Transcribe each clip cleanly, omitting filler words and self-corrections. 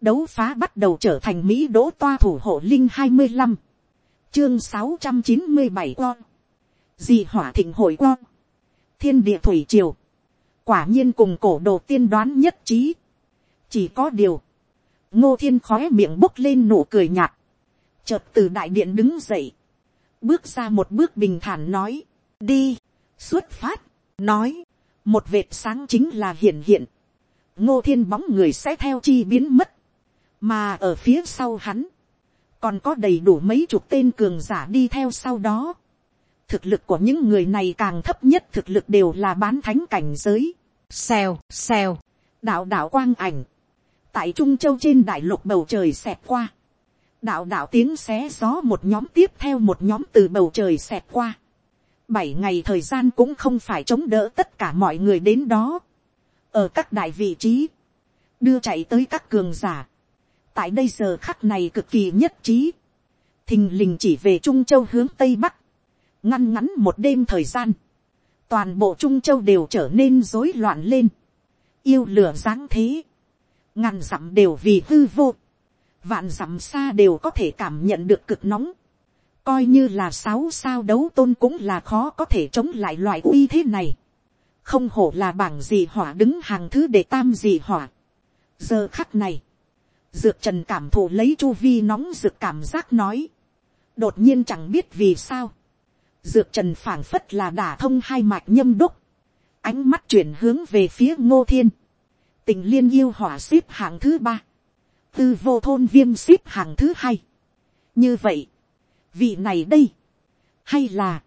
đấu phá bắt đầu trở thành Mỹ đỗ toa thủ hộ linh 25. Chương 697 con. Dị hỏa thịnh hội con. Thiên địa thủy triều. Quả nhiên cùng cổ đồ tiên đoán nhất trí. Chỉ có điều. Ngô Thiên khóe miệng bốc lên nụ cười nhạt. Chợt từ đại điện đứng dậy. Bước ra một bước bình thản nói. Đi. Xuất phát. Nói. Một vệt sáng chính là hiện hiện. Ngô Thiên bóng người sẽ theo chi biến mất. Mà ở phía sau hắn. Còn có đầy đủ mấy chục tên cường giả đi theo sau đó. Thực lực của những người này càng thấp nhất thực lực đều là bán thánh cảnh giới. Xèo, xèo. Đạo đạo quang ảnh. Tại Trung Châu trên đại lục bầu trời xẹt qua. Đạo đạo tiếng xé gió một nhóm tiếp theo một nhóm từ bầu trời xẹt qua. 7 ngày thời gian cũng không phải chống đỡ tất cả mọi người đến đó. Ở các đại vị trí. Đưa chạy tới các cường giả. Tại đây giờ khắc này cực kỳ nhất trí. Thình lình chỉ về Trung Châu hướng Tây Bắc. Ngăn ngắn một đêm thời gian. Toàn bộ Trung Châu đều trở nên rối loạn lên. Yêu lửa giáng thế. Ngàn dặm đều vì hư vô. Vạn dặm xa đều có thể cảm nhận được cực nóng. Coi như là 6 sao đấu tôn cũng là khó có thể chống lại loại uy thế này. Không hổ là bảng dị hỏa đứng hàng thứ đệ tam dị hỏa. Giờ khắc này. Dược Trần cảm thụ lấy chu vi nóng rực cảm giác nói. Đột nhiên chẳng biết vì sao. Dược Trần phảng phất là đả thông hai mạch nhâm đốc. Ánh mắt chuyển hướng về phía Ngô Thiên. Tình liên yêu hỏa xếp hạng thứ 3. Tư vô thôn viêm xếp hạng thứ 2. Như vậy. Vị này đây. Hay là.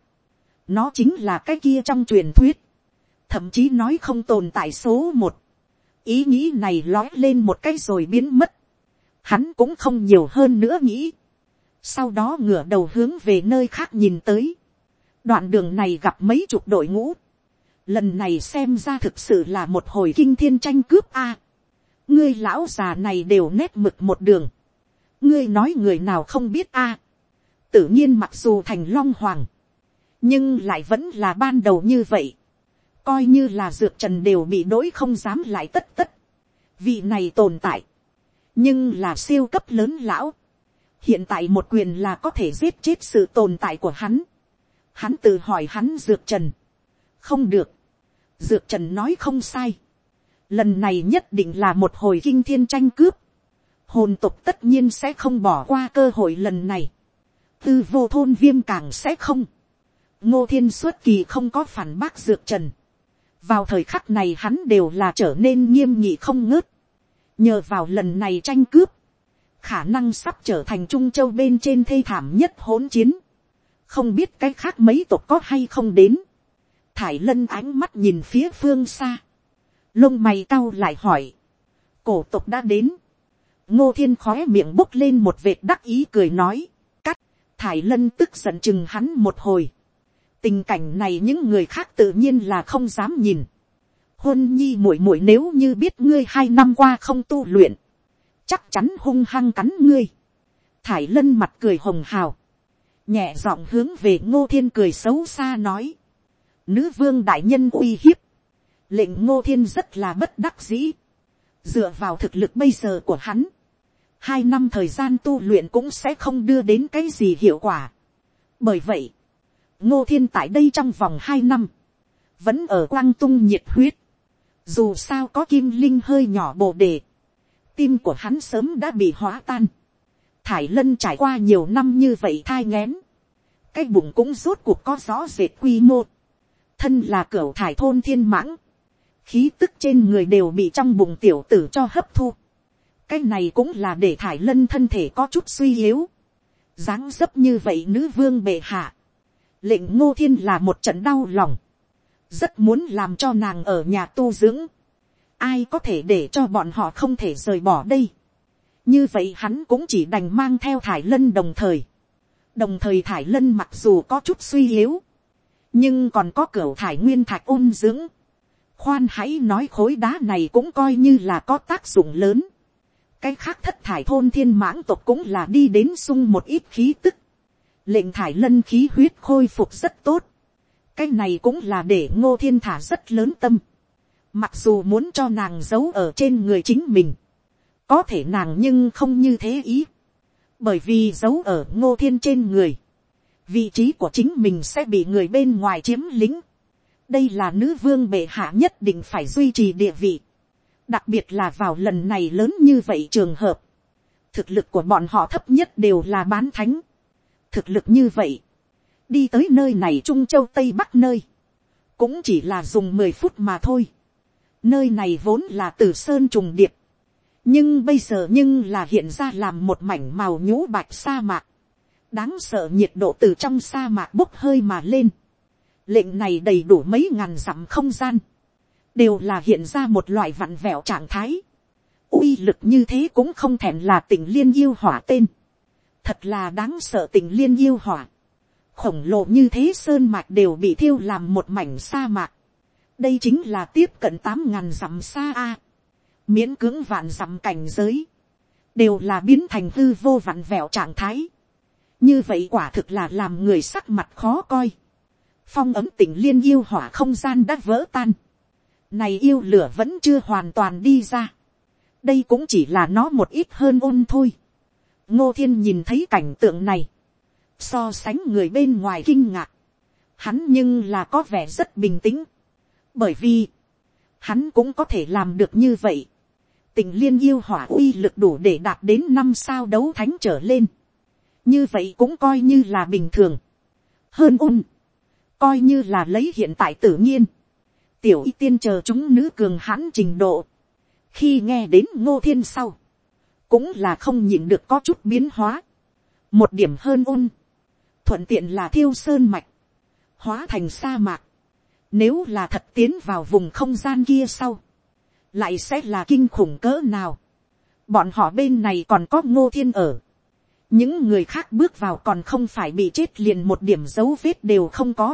Nó chính là cái kia trong truyền thuyết. Thậm chí nói không tồn tại số 1. Ý nghĩ này lói lên một cái rồi biến mất. Hắn cũng không nhiều hơn nữa nghĩ. Sau đó ngửa đầu hướng về nơi khác nhìn tới. Đoạn đường này gặp mấy chục đội ngũ. Lần này xem ra thực sự là một hồi kinh thiên tranh cướp a. Ngươi lão già này đều nét mực một đường. Ngươi nói người nào không biết a. Tự nhiên mặc dù thành Long Hoàng. Nhưng lại vẫn là ban đầu như vậy. Coi như là Dược Trần đều bị đối không dám lại tất tất. Vị này tồn tại. Nhưng là siêu cấp lớn lão. Hiện tại một quyền là có thể giết chết sự tồn tại của hắn. Hắn tự hỏi hắn Dược Trần. Không được. Dược Trần nói không sai. Lần này nhất định là một hồi kinh thiên tranh cướp. Hồn tộc tất nhiên sẽ không bỏ qua cơ hội lần này. Tư vô thôn viêm càng sẽ không. Ngô Thiên xuất kỳ không có phản bác Dược Trần. Vào thời khắc này hắn đều là trở nên nghiêm nghị không ngớt. Nhờ vào lần này tranh cướp. Khả năng sắp trở thành Trung Châu bên trên thê thảm nhất hỗn chiến. Không biết cái khác mấy tộc có hay không đến. Thải Lân ánh mắt nhìn phía phương xa. Lông mày cau lại hỏi. Cổ tộc đã đến. Ngô Thiên khóe miệng bốc lên một vệt đắc ý cười nói. Cắt. Thải Lân tức giận chừng hắn một hồi. Tình cảnh này những người khác tự nhiên là không dám nhìn. Hôn nhi muội muội nếu như biết ngươi 2 năm qua không tu luyện. Chắc chắn hung hăng cắn ngươi. Thải Lân mặt cười hồng hào. Nhẹ giọng hướng về Ngô Thiên cười xấu xa nói. Nữ vương đại nhân uy hiếp. Lệnh Ngô Thiên rất là bất đắc dĩ. Dựa vào thực lực bây giờ của hắn. 2 năm thời gian tu luyện cũng sẽ không đưa đến cái gì hiệu quả. Bởi vậy. Ngô Thiên tại đây trong vòng 2 năm. Vẫn ở quang tung nhiệt huyết. Dù sao có kim linh hơi nhỏ bồ đề. Tim của hắn sớm đã bị hóa tan. Thải Lân trải qua nhiều năm như vậy thai nghén. Cái bụng cũng rốt cuộc có rõ rệt quy mô. Thân là cửu thải thôn thiên mãng. Khí tức trên người đều bị trong bụng tiểu tử cho hấp thu. Cái này cũng là để Thải Lân thân thể có chút suy yếu. Dáng dấp như vậy nữ vương bệ hạ. Lệnh Ngô Thiên là một trận đau lòng. Rất muốn làm cho nàng ở nhà tu dưỡng. Ai có thể để cho bọn họ không thể rời bỏ đây. Như vậy hắn cũng chỉ đành mang theo Thải Lân đồng thời. Đồng thời Thải Lân mặc dù có chút suy yếu. Nhưng còn có cửu thải nguyên thạch ôn dưỡng. Khoan hãy nói khối đá này cũng coi như là có tác dụng lớn. Cái khác thất thải thôn thiên mãng tộc cũng là đi đến sung một ít khí tức. Lệnh Thải Lân khí huyết khôi phục rất tốt. Cái này cũng là để Ngô Thiên thả rất lớn tâm. Mặc dù muốn cho nàng giấu ở trên người chính mình. Có thể nàng nhưng không như thế ý. Bởi vì giấu ở Ngô Thiên trên người. Vị trí của chính mình sẽ bị người bên ngoài chiếm lĩnh. Đây là nữ vương bệ hạ nhất định phải duy trì địa vị. Đặc biệt là vào lần này lớn như vậy trường hợp. Thực lực của bọn họ thấp nhất đều là bán thánh. Thực lực như vậy. Đi tới nơi này Trung Châu Tây Bắc nơi. Cũng chỉ là dùng 10 phút mà thôi. Nơi này vốn là Tử Sơn trùng điệp. Nhưng bây giờ là hiện ra làm một mảnh màu nhũ bạch sa mạc. Đáng sợ nhiệt độ từ trong sa mạc bốc hơi mà lên. Lệnh này đầy đủ mấy ngàn dặm không gian. Đều là hiện ra một loại vặn vẹo trạng thái. Uy lực như thế cũng không thèm là Tình Liên Yêu Hỏa tên. Thật là đáng sợ Tình Liên Yêu Hỏa. Khổng lồ như thế sơn mạch đều bị thiêu làm một mảnh sa mạc. Đây chính là tiếp cận 8.000 dặm xa a. Miễn cưỡng vạn dặm cảnh giới. Đều là biến thành hư vô vặn vẹo trạng thái. Như vậy quả thực là làm người sắc mặt khó coi. Phong ấm Tình Liên Yêu Hỏa không gian đã vỡ tan. Này yêu lửa vẫn chưa hoàn toàn đi ra. Đây cũng chỉ là nó một ít hơn ôn thôi. Ngô Thiên nhìn thấy cảnh tượng này. So sánh người bên ngoài kinh ngạc. Hắn nhưng là có vẻ rất bình tĩnh. Bởi vì. Hắn cũng có thể làm được như vậy. Tình Liên Yêu Hỏa uy lực đủ để đạt đến 5 sao đấu thánh trở lên. Như vậy cũng coi như là bình thường. Hơn ôn. Coi như là lấy hiện tại tự nhiên. Tiểu y tiên chờ chúng nữ cường hãn trình độ. Khi nghe đến Ngô Thiên sau. Cũng là không nhịn được có chút biến hóa. Một điểm hơn ôn. Thuận tiện là thiêu sơn mạch. Hóa thành sa mạc. Nếu là thật tiến vào vùng không gian kia sau. Lại sẽ là kinh khủng cỡ nào. Bọn họ bên này còn có Ngô Thiên ở. Những người khác bước vào còn không phải bị chết liền một điểm dấu vết đều không có.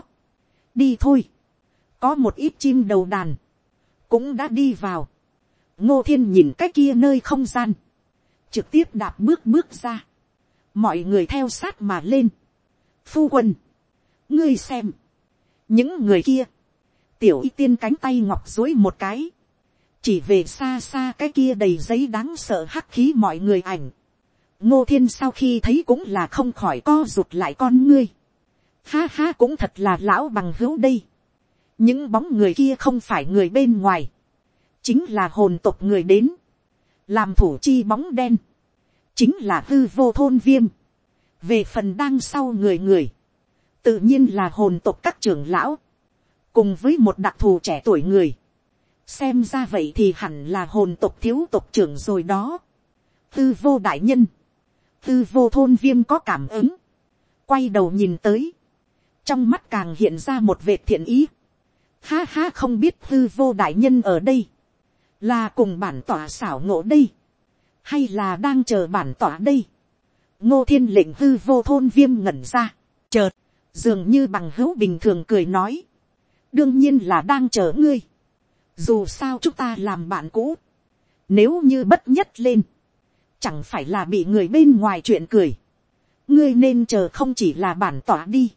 Đi thôi. Có một ít chim đầu đàn. Cũng đã đi vào. Ngô Thiên nhìn cái kia nơi không gian. Trực tiếp đạp bước ra. Mọi người theo sát mà lên. Phu quân. Ngươi xem. Những người kia. Tiểu y tiên cánh tay ngọc duỗi một cái. Chỉ về xa xa cái kia đầy giấy đáng sợ hắc khí mọi người ảnh. Ngô Thiên sau khi thấy cũng là không khỏi co rụt lại con ngươi. Ha ha cũng thật là lão bằng hữu đây. Những bóng người kia không phải người bên ngoài. Chính là hồn tộc người đến. Làm thủ chi bóng đen. Chính là hư vô thôn Viêm. Về phần đang sau người. Tự nhiên là hồn tộc các trưởng lão. Cùng với một đặc thù trẻ tuổi người. Xem ra vậy thì hẳn là hồn tộc thiếu tộc trưởng rồi đó. Hư vô đại nhân. Hư vô thôn Viêm có cảm ứng. Quay đầu nhìn tới. Trong mắt càng hiện ra một vệt thiện ý. Ha ha không biết hư vô đại nhân ở đây. Là cùng bản tỏa xảo ngộ đây. Hay là đang chờ bản tỏa đây. Ngô Thiên lệnh hư vô thôn Viêm ngẩn ra. Chợt. Dường như bằng hữu bình thường cười nói. Đương nhiên là đang chờ ngươi. Dù sao chúng ta làm bạn cũ. Nếu như bất nhất lên. Chẳng phải là bị người bên ngoài chuyện cười. Ngươi nên chờ không chỉ là bản tỏa đi.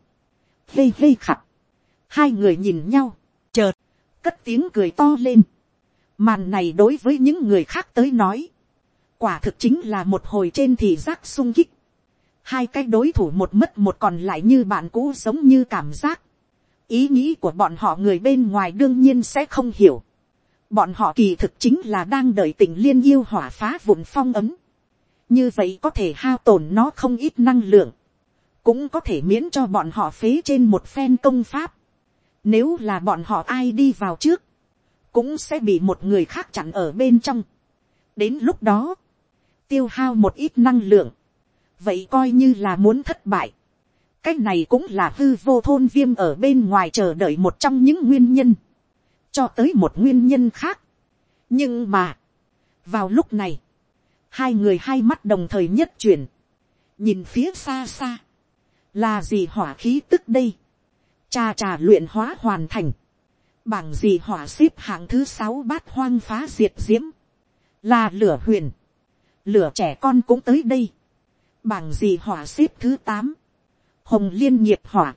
Hê hê khặt. Hai người nhìn nhau. Chợt. Cất tiếng cười to lên. Màn này đối với những người khác tới nói. Quả thực chính là một hồi trên thị giác sung kích. Hai cái đối thủ một mất một còn lại như bạn cũ giống như cảm giác. Ý nghĩ của bọn họ người bên ngoài đương nhiên sẽ không hiểu. Bọn họ kỳ thực chính là đang đợi Tình Liên Yêu Hỏa phá vụn phong ấm. Như vậy có thể hao tổn nó không ít năng lượng. Cũng có thể miễn cho bọn họ phế trên một phen công pháp. Nếu là bọn họ ai đi vào trước. Cũng sẽ bị một người khác chặn ở bên trong. Đến lúc đó. Tiêu hao một ít năng lượng. Vậy coi như là muốn thất bại. Cái này cũng là hư vô thôn Viêm ở bên ngoài chờ đợi một trong những nguyên nhân. Cho tới một nguyên nhân khác. Nhưng mà. Vào lúc này. Hai người hai mắt đồng thời nhất chuyển. Nhìn phía xa xa. Là gì hỏa khí tức đây. Trà luyện hóa hoàn thành. Bảng gì hỏa xếp hạng thứ 6 bát hoang phá diệt diễm. Là lửa huyền. Lửa trẻ con cũng tới đây. Bảng gì hỏa xếp thứ 8. Hồng liên nghiệp hỏa.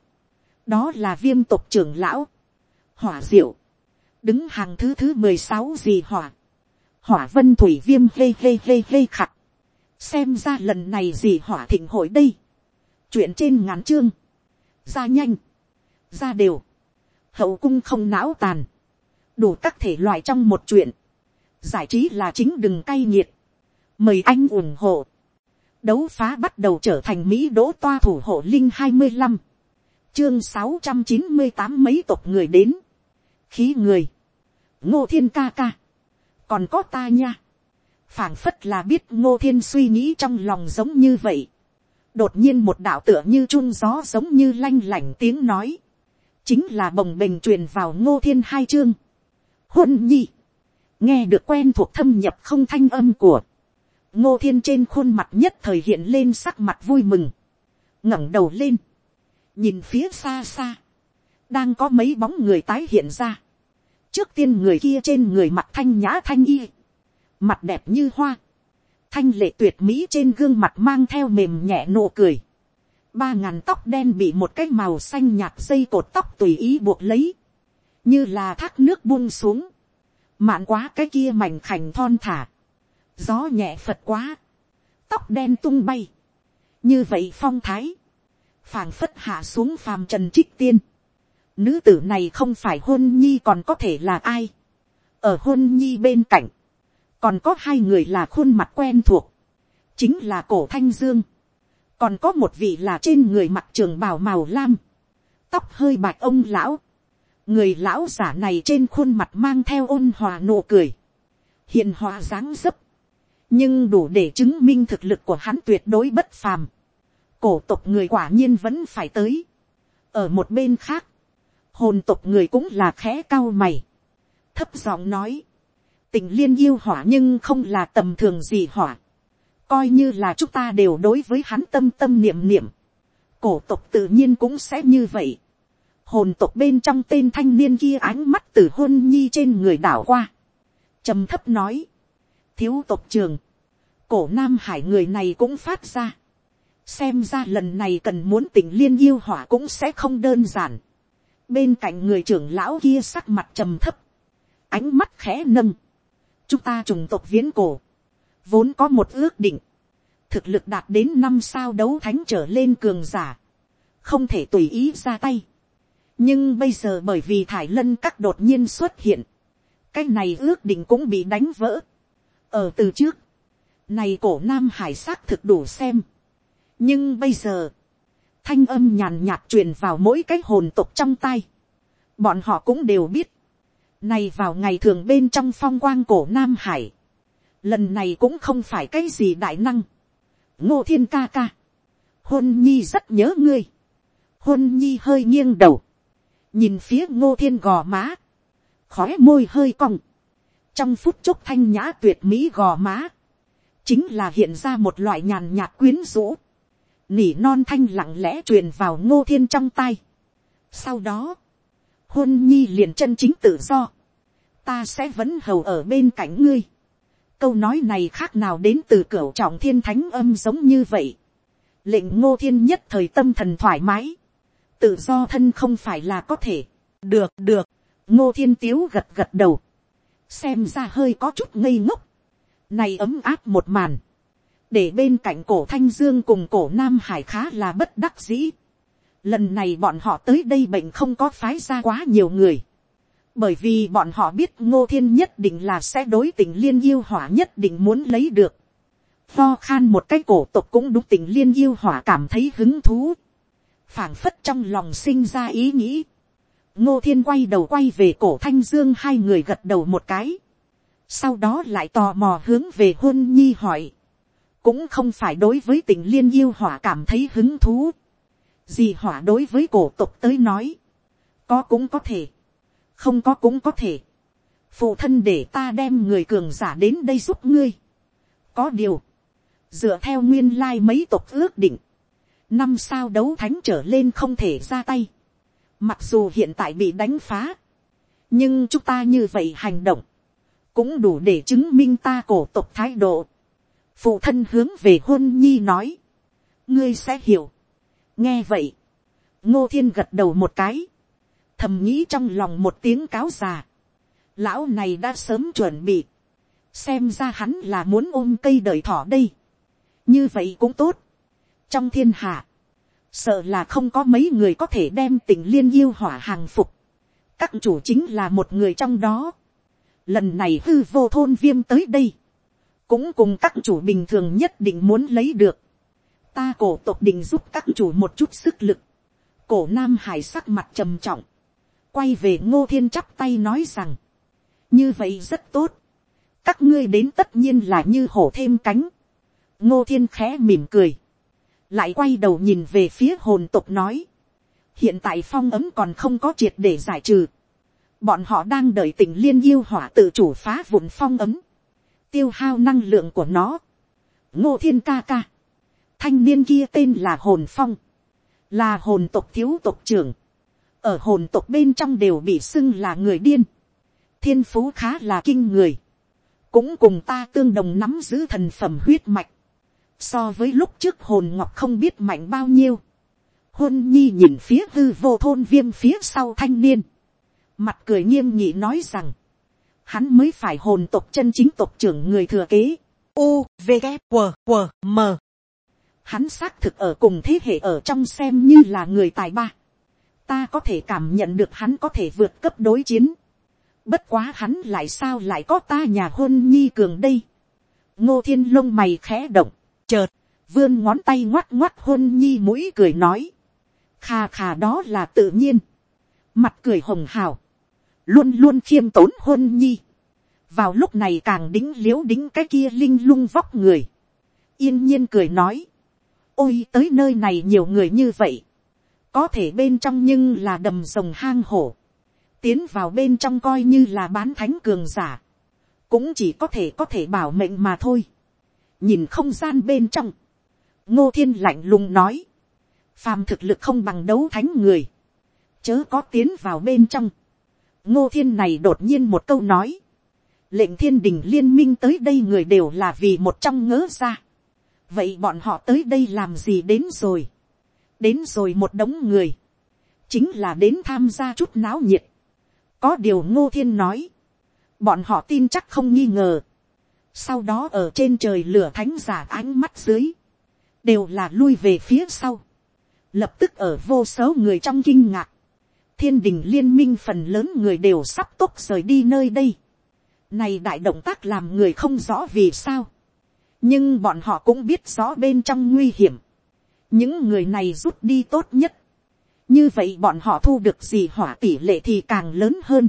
Đó là Viêm tộc trưởng lão. Hỏa diệu. Đứng hàng thứ 16 gì hỏa. Hỏa vân thủy viêm hê khặt. Xem ra lần này gì hỏa thịnh hội đây. Chuyện trên ngắn chương. Ra nhanh. Ra đều. Hậu cung không não tàn. Đủ các thể loại trong một chuyện. Giải trí là chính đừng cay nghiệt. Mời anh ủng hộ. Đấu phá bắt đầu trở thành Mỹ đỗ toa thủ hộ Linh 25. Chương 698 mấy tộc người đến. Khí người. Ngô Thiên ca ca. Còn có ta nha. Phảng phất là biết Ngô Thiên suy nghĩ trong lòng giống như vậy. Đột nhiên một đạo tựa như chun gió giống như lanh lảnh tiếng nói. Chính là bồng bềnh truyền vào Ngô Thiên hai chương. Huân nhi. Nghe được quen thuộc thâm nhập không thanh âm của Ngô Thiên, trên khuôn mặt nhất thời hiện lên sắc mặt vui mừng. ngẩng đầu lên. Nhìn phía xa xa. Đang có mấy bóng người tái hiện ra. Trước tiên người kia trên người mặt thanh nhã thanh y. Mặt đẹp như hoa. Thanh lệ tuyệt mỹ, trên gương mặt mang theo mềm nhẹ nụ cười. 3000 tóc đen bị một cái màu xanh nhạt dây cột tóc tùy ý buộc lấy. Như là thác nước buông xuống. Mạn quá cái kia mảnh khảnh thon thả. Gió nhẹ phật quá. Tóc đen tung bay. Như vậy phong thái. Phảng phất hạ xuống phàm trần trích tiên. Nữ tử này không phải Hôn Nhi còn có thể là ai. Ở Hôn Nhi bên cạnh. Còn có hai người là khuôn mặt quen thuộc. Chính là Cổ Thanh Dương. Còn có một vị là trên người mặc trường bào màu lam. Tóc hơi bạch ông lão. Người lão giả này trên khuôn mặt mang theo ôn hòa nụ cười. Hiền hòa dáng dấp. Nhưng đủ để chứng minh thực lực của hắn tuyệt đối bất phàm. Cổ tộc người quả nhiên vẫn phải tới. Ở một bên khác. Hồn tộc người cũng là khẽ cau mày. Thấp giọng nói. Tình liên yêu hỏa nhưng không là tầm thường gì hỏa. Coi như là chúng ta đều đối với hắn tâm tâm niệm niệm. Cổ tộc tự nhiên cũng sẽ như vậy. Hồn tộc bên trong tên thanh niên kia ánh mắt từ Hôn Nhi trên người đảo qua. Trầm thấp nói. Thiếu tộc trường. Cổ Nam Hải người này cũng phát ra. Xem ra lần này cần muốn tình liên yêu hỏa cũng sẽ không đơn giản. Bên cạnh người trưởng lão kia sắc mặt trầm thấp. Ánh mắt khẽ nâng. Chúng ta chủng tộc viễn cổ. Vốn có một ước định. Thực lực đạt đến 5 sao đấu thánh trở lên cường giả. Không thể tùy ý ra tay. Nhưng bây giờ bởi vì Thải Lân Các đột nhiên xuất hiện. Cái này ước định cũng bị đánh vỡ. Ở từ trước. Này Cổ Nam Hải xác thực đủ xem. Nhưng bây giờ. Thanh âm nhàn nhạt truyền vào mỗi cái hồn tộc trong tai. Bọn họ cũng đều biết. Này vào ngày thường bên trong phong quang Cổ Nam Hải. Lần này cũng không phải cái gì đại năng. Ngô Thiên ca ca. Hôn Nhi rất nhớ ngươi. Hôn Nhi hơi nghiêng đầu. Nhìn phía Ngô Thiên gò má. Khóe môi hơi cong. Trong phút chốc thanh nhã tuyệt mỹ gò má. Chính là hiện ra một loại nhàn nhạt quyến rũ. Nỉ non thanh lặng lẽ truyền vào Ngô Thiên trong tai. Sau đó. Hôn Nhi liền chân chính tự do. Ta sẽ vẫn hầu ở bên cạnh ngươi. Câu nói này khác nào đến từ Cửu Trọng Thiên Thánh âm giống như vậy. Lệnh Ngô Thiên nhất thời tâm thần thoải mái. Tự do thân không phải là có thể. Được. Ngô Thiên Tiếu gật đầu. Xem ra hơi có chút ngây ngốc. Này ấm áp một màn. Để bên cạnh Cổ Thanh Dương cùng Cổ Nam Hải khá là bất đắc dĩ. Lần này bọn họ tới đây bệnh không có phái ra quá nhiều người. Bởi vì bọn họ biết Ngô Thiên nhất định là sẽ đối tình liên yêu hỏa nhất định muốn lấy được. Lo khan một cái cổ tộc cũng đúng tình liên yêu hỏa cảm thấy hứng thú. Phảng phất trong lòng sinh ra ý nghĩ. Ngô Thiên quay đầu quay về Cổ Thanh Dương, hai người gật đầu một cái. Sau đó lại tò mò hướng về Hôn Nhi hỏi. Cũng không phải đối với tình liên yêu hỏa cảm thấy hứng thú. Dì hỏa đối với cổ tộc tới nói. Có cũng có thể. Không có cũng có thể. Phụ thân để ta đem người cường giả đến đây giúp ngươi. Có điều. Dựa theo nguyên lai mấy tộc ước định. 5 sao đấu thánh trở lên không thể ra tay. Mặc dù hiện tại bị đánh phá. Nhưng chúng ta như vậy hành động. Cũng đủ để chứng minh ta cổ tộc thái độ. Phụ thân hướng về Hôn Nhi nói. Ngươi sẽ hiểu. Nghe vậy. Ngô Thiên gật đầu một cái. Thầm nghĩ trong lòng một tiếng cáo già. Lão này đã sớm chuẩn bị. xem ra hắn là muốn ôm cây đợi thỏ đây. Như vậy cũng tốt. Trong thiên hạ, sợ là không có mấy người có thể đem Tình Liên yêu hỏa hàng phục. Các chủ chính là một người trong đó. Lần này hư vô thôn viêm tới đây, cũng cùng các chủ bình thường nhất định muốn lấy được. Ta cổ tộc định giúp các chủ một chút sức lực. Cổ Nam Hải sắc mặt trầm trọng, quay về Ngô Thiên chắp tay nói rằng, như vậy rất tốt. Các ngươi đến tất nhiên là như hổ thêm cánh. Ngô Thiên khẽ mỉm cười, lại quay đầu nhìn về phía hồn tộc nói, hiện tại phong ấm còn không có triệt để giải trừ. Bọn họ đang đợi Tình Liên yêu hỏa tự chủ phá vụn phong ấm, tiêu hao năng lượng của nó. Ngô Thiên ca ca, thanh niên kia tên là Hồn Phong, là hồn tộc thiếu tộc trưởng, ở hồn tộc bên trong đều bị xưng là người điên, thiên phú khá là kinh người, cũng cùng ta tương đồng nắm giữ thần phẩm huyết mạch, so với lúc trước hồn ngọc không biết mạnh bao nhiêu. Huân Nhi nhìn phía hư vô thôn viêm phía sau thanh niên, mặt cười nghiêm nghị nói rằng, hắn mới phải hồn tộc chân chính tộc trưởng người thừa kế. U, V, K, W, W, M. Hắn xác thực ở cùng thế hệ ở trong xem như là người tài ba. Ta có thể cảm nhận được hắn có thể vượt cấp đối chiến. Bất quá hắn lại sao lại có ta nhà Huân Nhi cường đây. Ngô Thiên lông mày khẽ động, chợt vươn ngón tay ngoắt ngoắt Huân Nhi mũi cười nói, khà khà đó là tự nhiên. Mặt cười hồng hào, luôn luôn khiêm tốn Huân Nhi, vào lúc này càng đính liếu đính cái kia linh lung vóc người, yên nhiên cười nói, ôi tới nơi này nhiều người như vậy, có thể bên trong nhưng là đầm rồng hang hổ, tiến vào bên trong coi như là bán thánh cường giả, cũng chỉ có thể bảo mệnh mà thôi. Nhìn không gian bên trong, Ngô Thiên lạnh lùng nói, phàm thực lực không bằng đấu thánh người, chớ có tiến vào bên trong. Ngô Thiên này đột nhiên một câu nói, lệnh Thiên Đình liên minh tới đây người đều là vì một trong ngớ ra. Vậy bọn họ tới đây làm gì đến rồi? Đến rồi một đống người, chính là đến tham gia chút náo nhiệt. Có điều Ngô Thiên nói, bọn họ tin chắc không nghi ngờ. Sau đó ở trên trời lửa thánh giả ánh mắt dưới, đều là lui về phía sau. Lập tức ở vô số người trong kinh ngạc, Thiên Đình liên minh phần lớn người đều sắp tốc rời đi nơi đây. Này đại động tác làm người không rõ vì sao, nhưng bọn họ cũng biết rõ bên trong nguy hiểm. Những người này rút đi tốt nhất, như vậy bọn họ thu được gì hỏa tỷ lệ thì càng lớn hơn.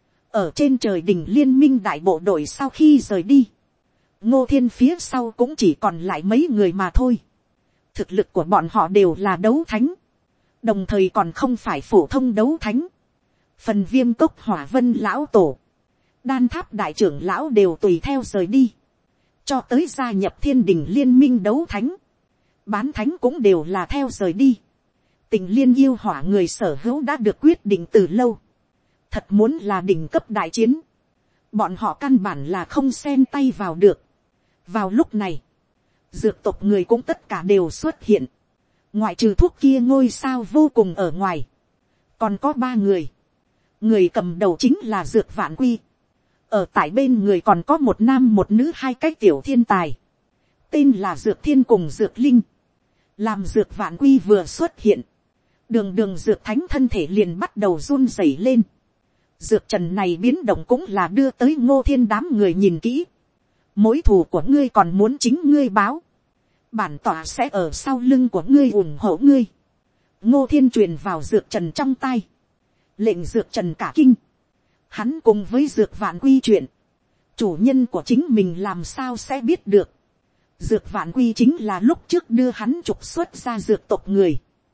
Ở trên trời Đình liên minh đại bộ đội sau khi rời đi, Ngô Thiên phía sau cũng chỉ còn lại mấy người mà thôi. Thực lực của bọn họ đều là đấu thánh, đồng thời còn không phải phổ thông đấu thánh. Phần Viêm Cốc Hỏa Vân lão tổ, Đan Tháp đại trưởng lão đều tùy theo rời đi, cho tới gia nhập Thiên Đình liên minh đấu thánh, bán thánh cũng đều là theo rời đi. Tình Liên yêu hỏa người sở hữu đã được quyết định từ lâu. Thật muốn là đỉnh cấp đại chiến, bọn họ căn bản là không xen tay vào được. Vào lúc này, dược tộc người cũng tất cả đều xuất hiện. Ngoại trừ thuốc kia ngôi sao vô cùng ở ngoài, còn có 3 người. Người cầm đầu chính là Dược Vạn Quy. Ở tại bên người còn có một nam một nữ 2 cái tiểu thiên tài, tên là Dược Thiên cùng Dược Linh. Làm Dược Vạn Quy vừa xuất hiện, đường Dược Thánh thân thể liền bắt đầu run rẩy lên. Dược Trần này biến động cũng là đưa tới Ngô Thiên đám người nhìn kỹ. Mối thù của ngươi còn muốn chính ngươi báo, bản tỏa sẽ ở sau lưng của ngươi ủng hộ ngươi. Ngô Thiên truyền vào Dược Trần trong tai, lệnh Dược Trần cả kinh. Hắn cùng với Dược Vạn Quy chuyện, chủ nhân của chính mình làm sao sẽ biết được. Dược Vạn Quy chính là lúc trước đưa hắn trục xuất ra dược tộc người.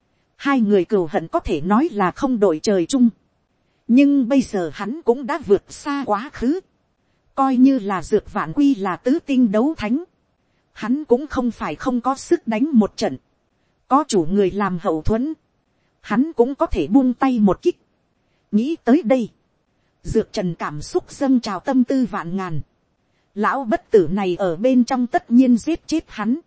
2 người cừu hận có thể nói là không đội trời chung. Nhưng bây giờ hắn cũng đã vượt xa quá khứ. Coi như là Dược Vạn Quy là tứ tinh đấu thánh, hắn cũng không phải không có sức đánh một trận. Có chủ người làm hậu thuẫn, hắn cũng có thể buông tay một kích. Nghĩ tới đây, Dược Trần cảm xúc dâng trào, tâm tư vạn ngàn. Lão bất tử này ở bên trong tất nhiên giết chết hắn.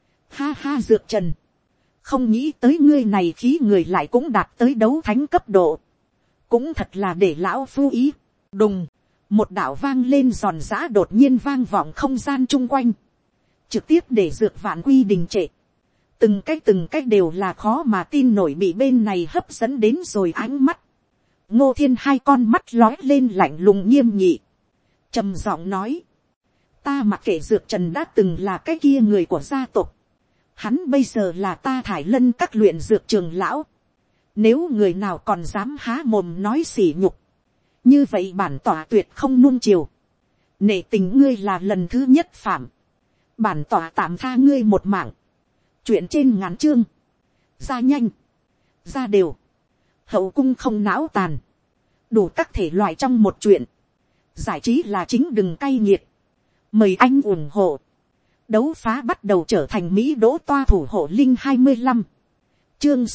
Ha ha Dược Trần, không nghĩ tới ngươi này khí người lại cũng đạt tới đấu thánh cấp độ, cũng thật là để lão phu ý. Đùng, một đạo vang lên giòn giã đột nhiên vang vọng không gian chung quanh, trực tiếp để Dược Vạn Quy đình trệ. Từng cách đều là khó mà tin nổi bị bên này hấp dẫn đến rồi ánh mắt. Ngô Thiên hai con mắt lói lên lạnh lùng nghiêm nghị, trầm giọng nói, ta mặc kệ Dược Trần đã từng là cái kia người của gia tộc, hắn bây giờ là ta Thải Lân các luyện dược trường lão, nếu người nào còn dám há mồm nói sỉ nhục, như vậy bản tỏa tuyệt không nuông chiều, nể tình ngươi là lần thứ nhất phạm, bản tỏa tạm tha ngươi một mạng. Chuyện trên ngàn chương, ra nhanh, ra đều, hậu cung không não tàn, đủ các thể loại trong một chuyện, giải trí là chính đừng cay nghiệt, mời anh ủng hộ. Đấu phá bắt đầu trở thành Mỹ đỗ toa thủ hộ linh 25, chương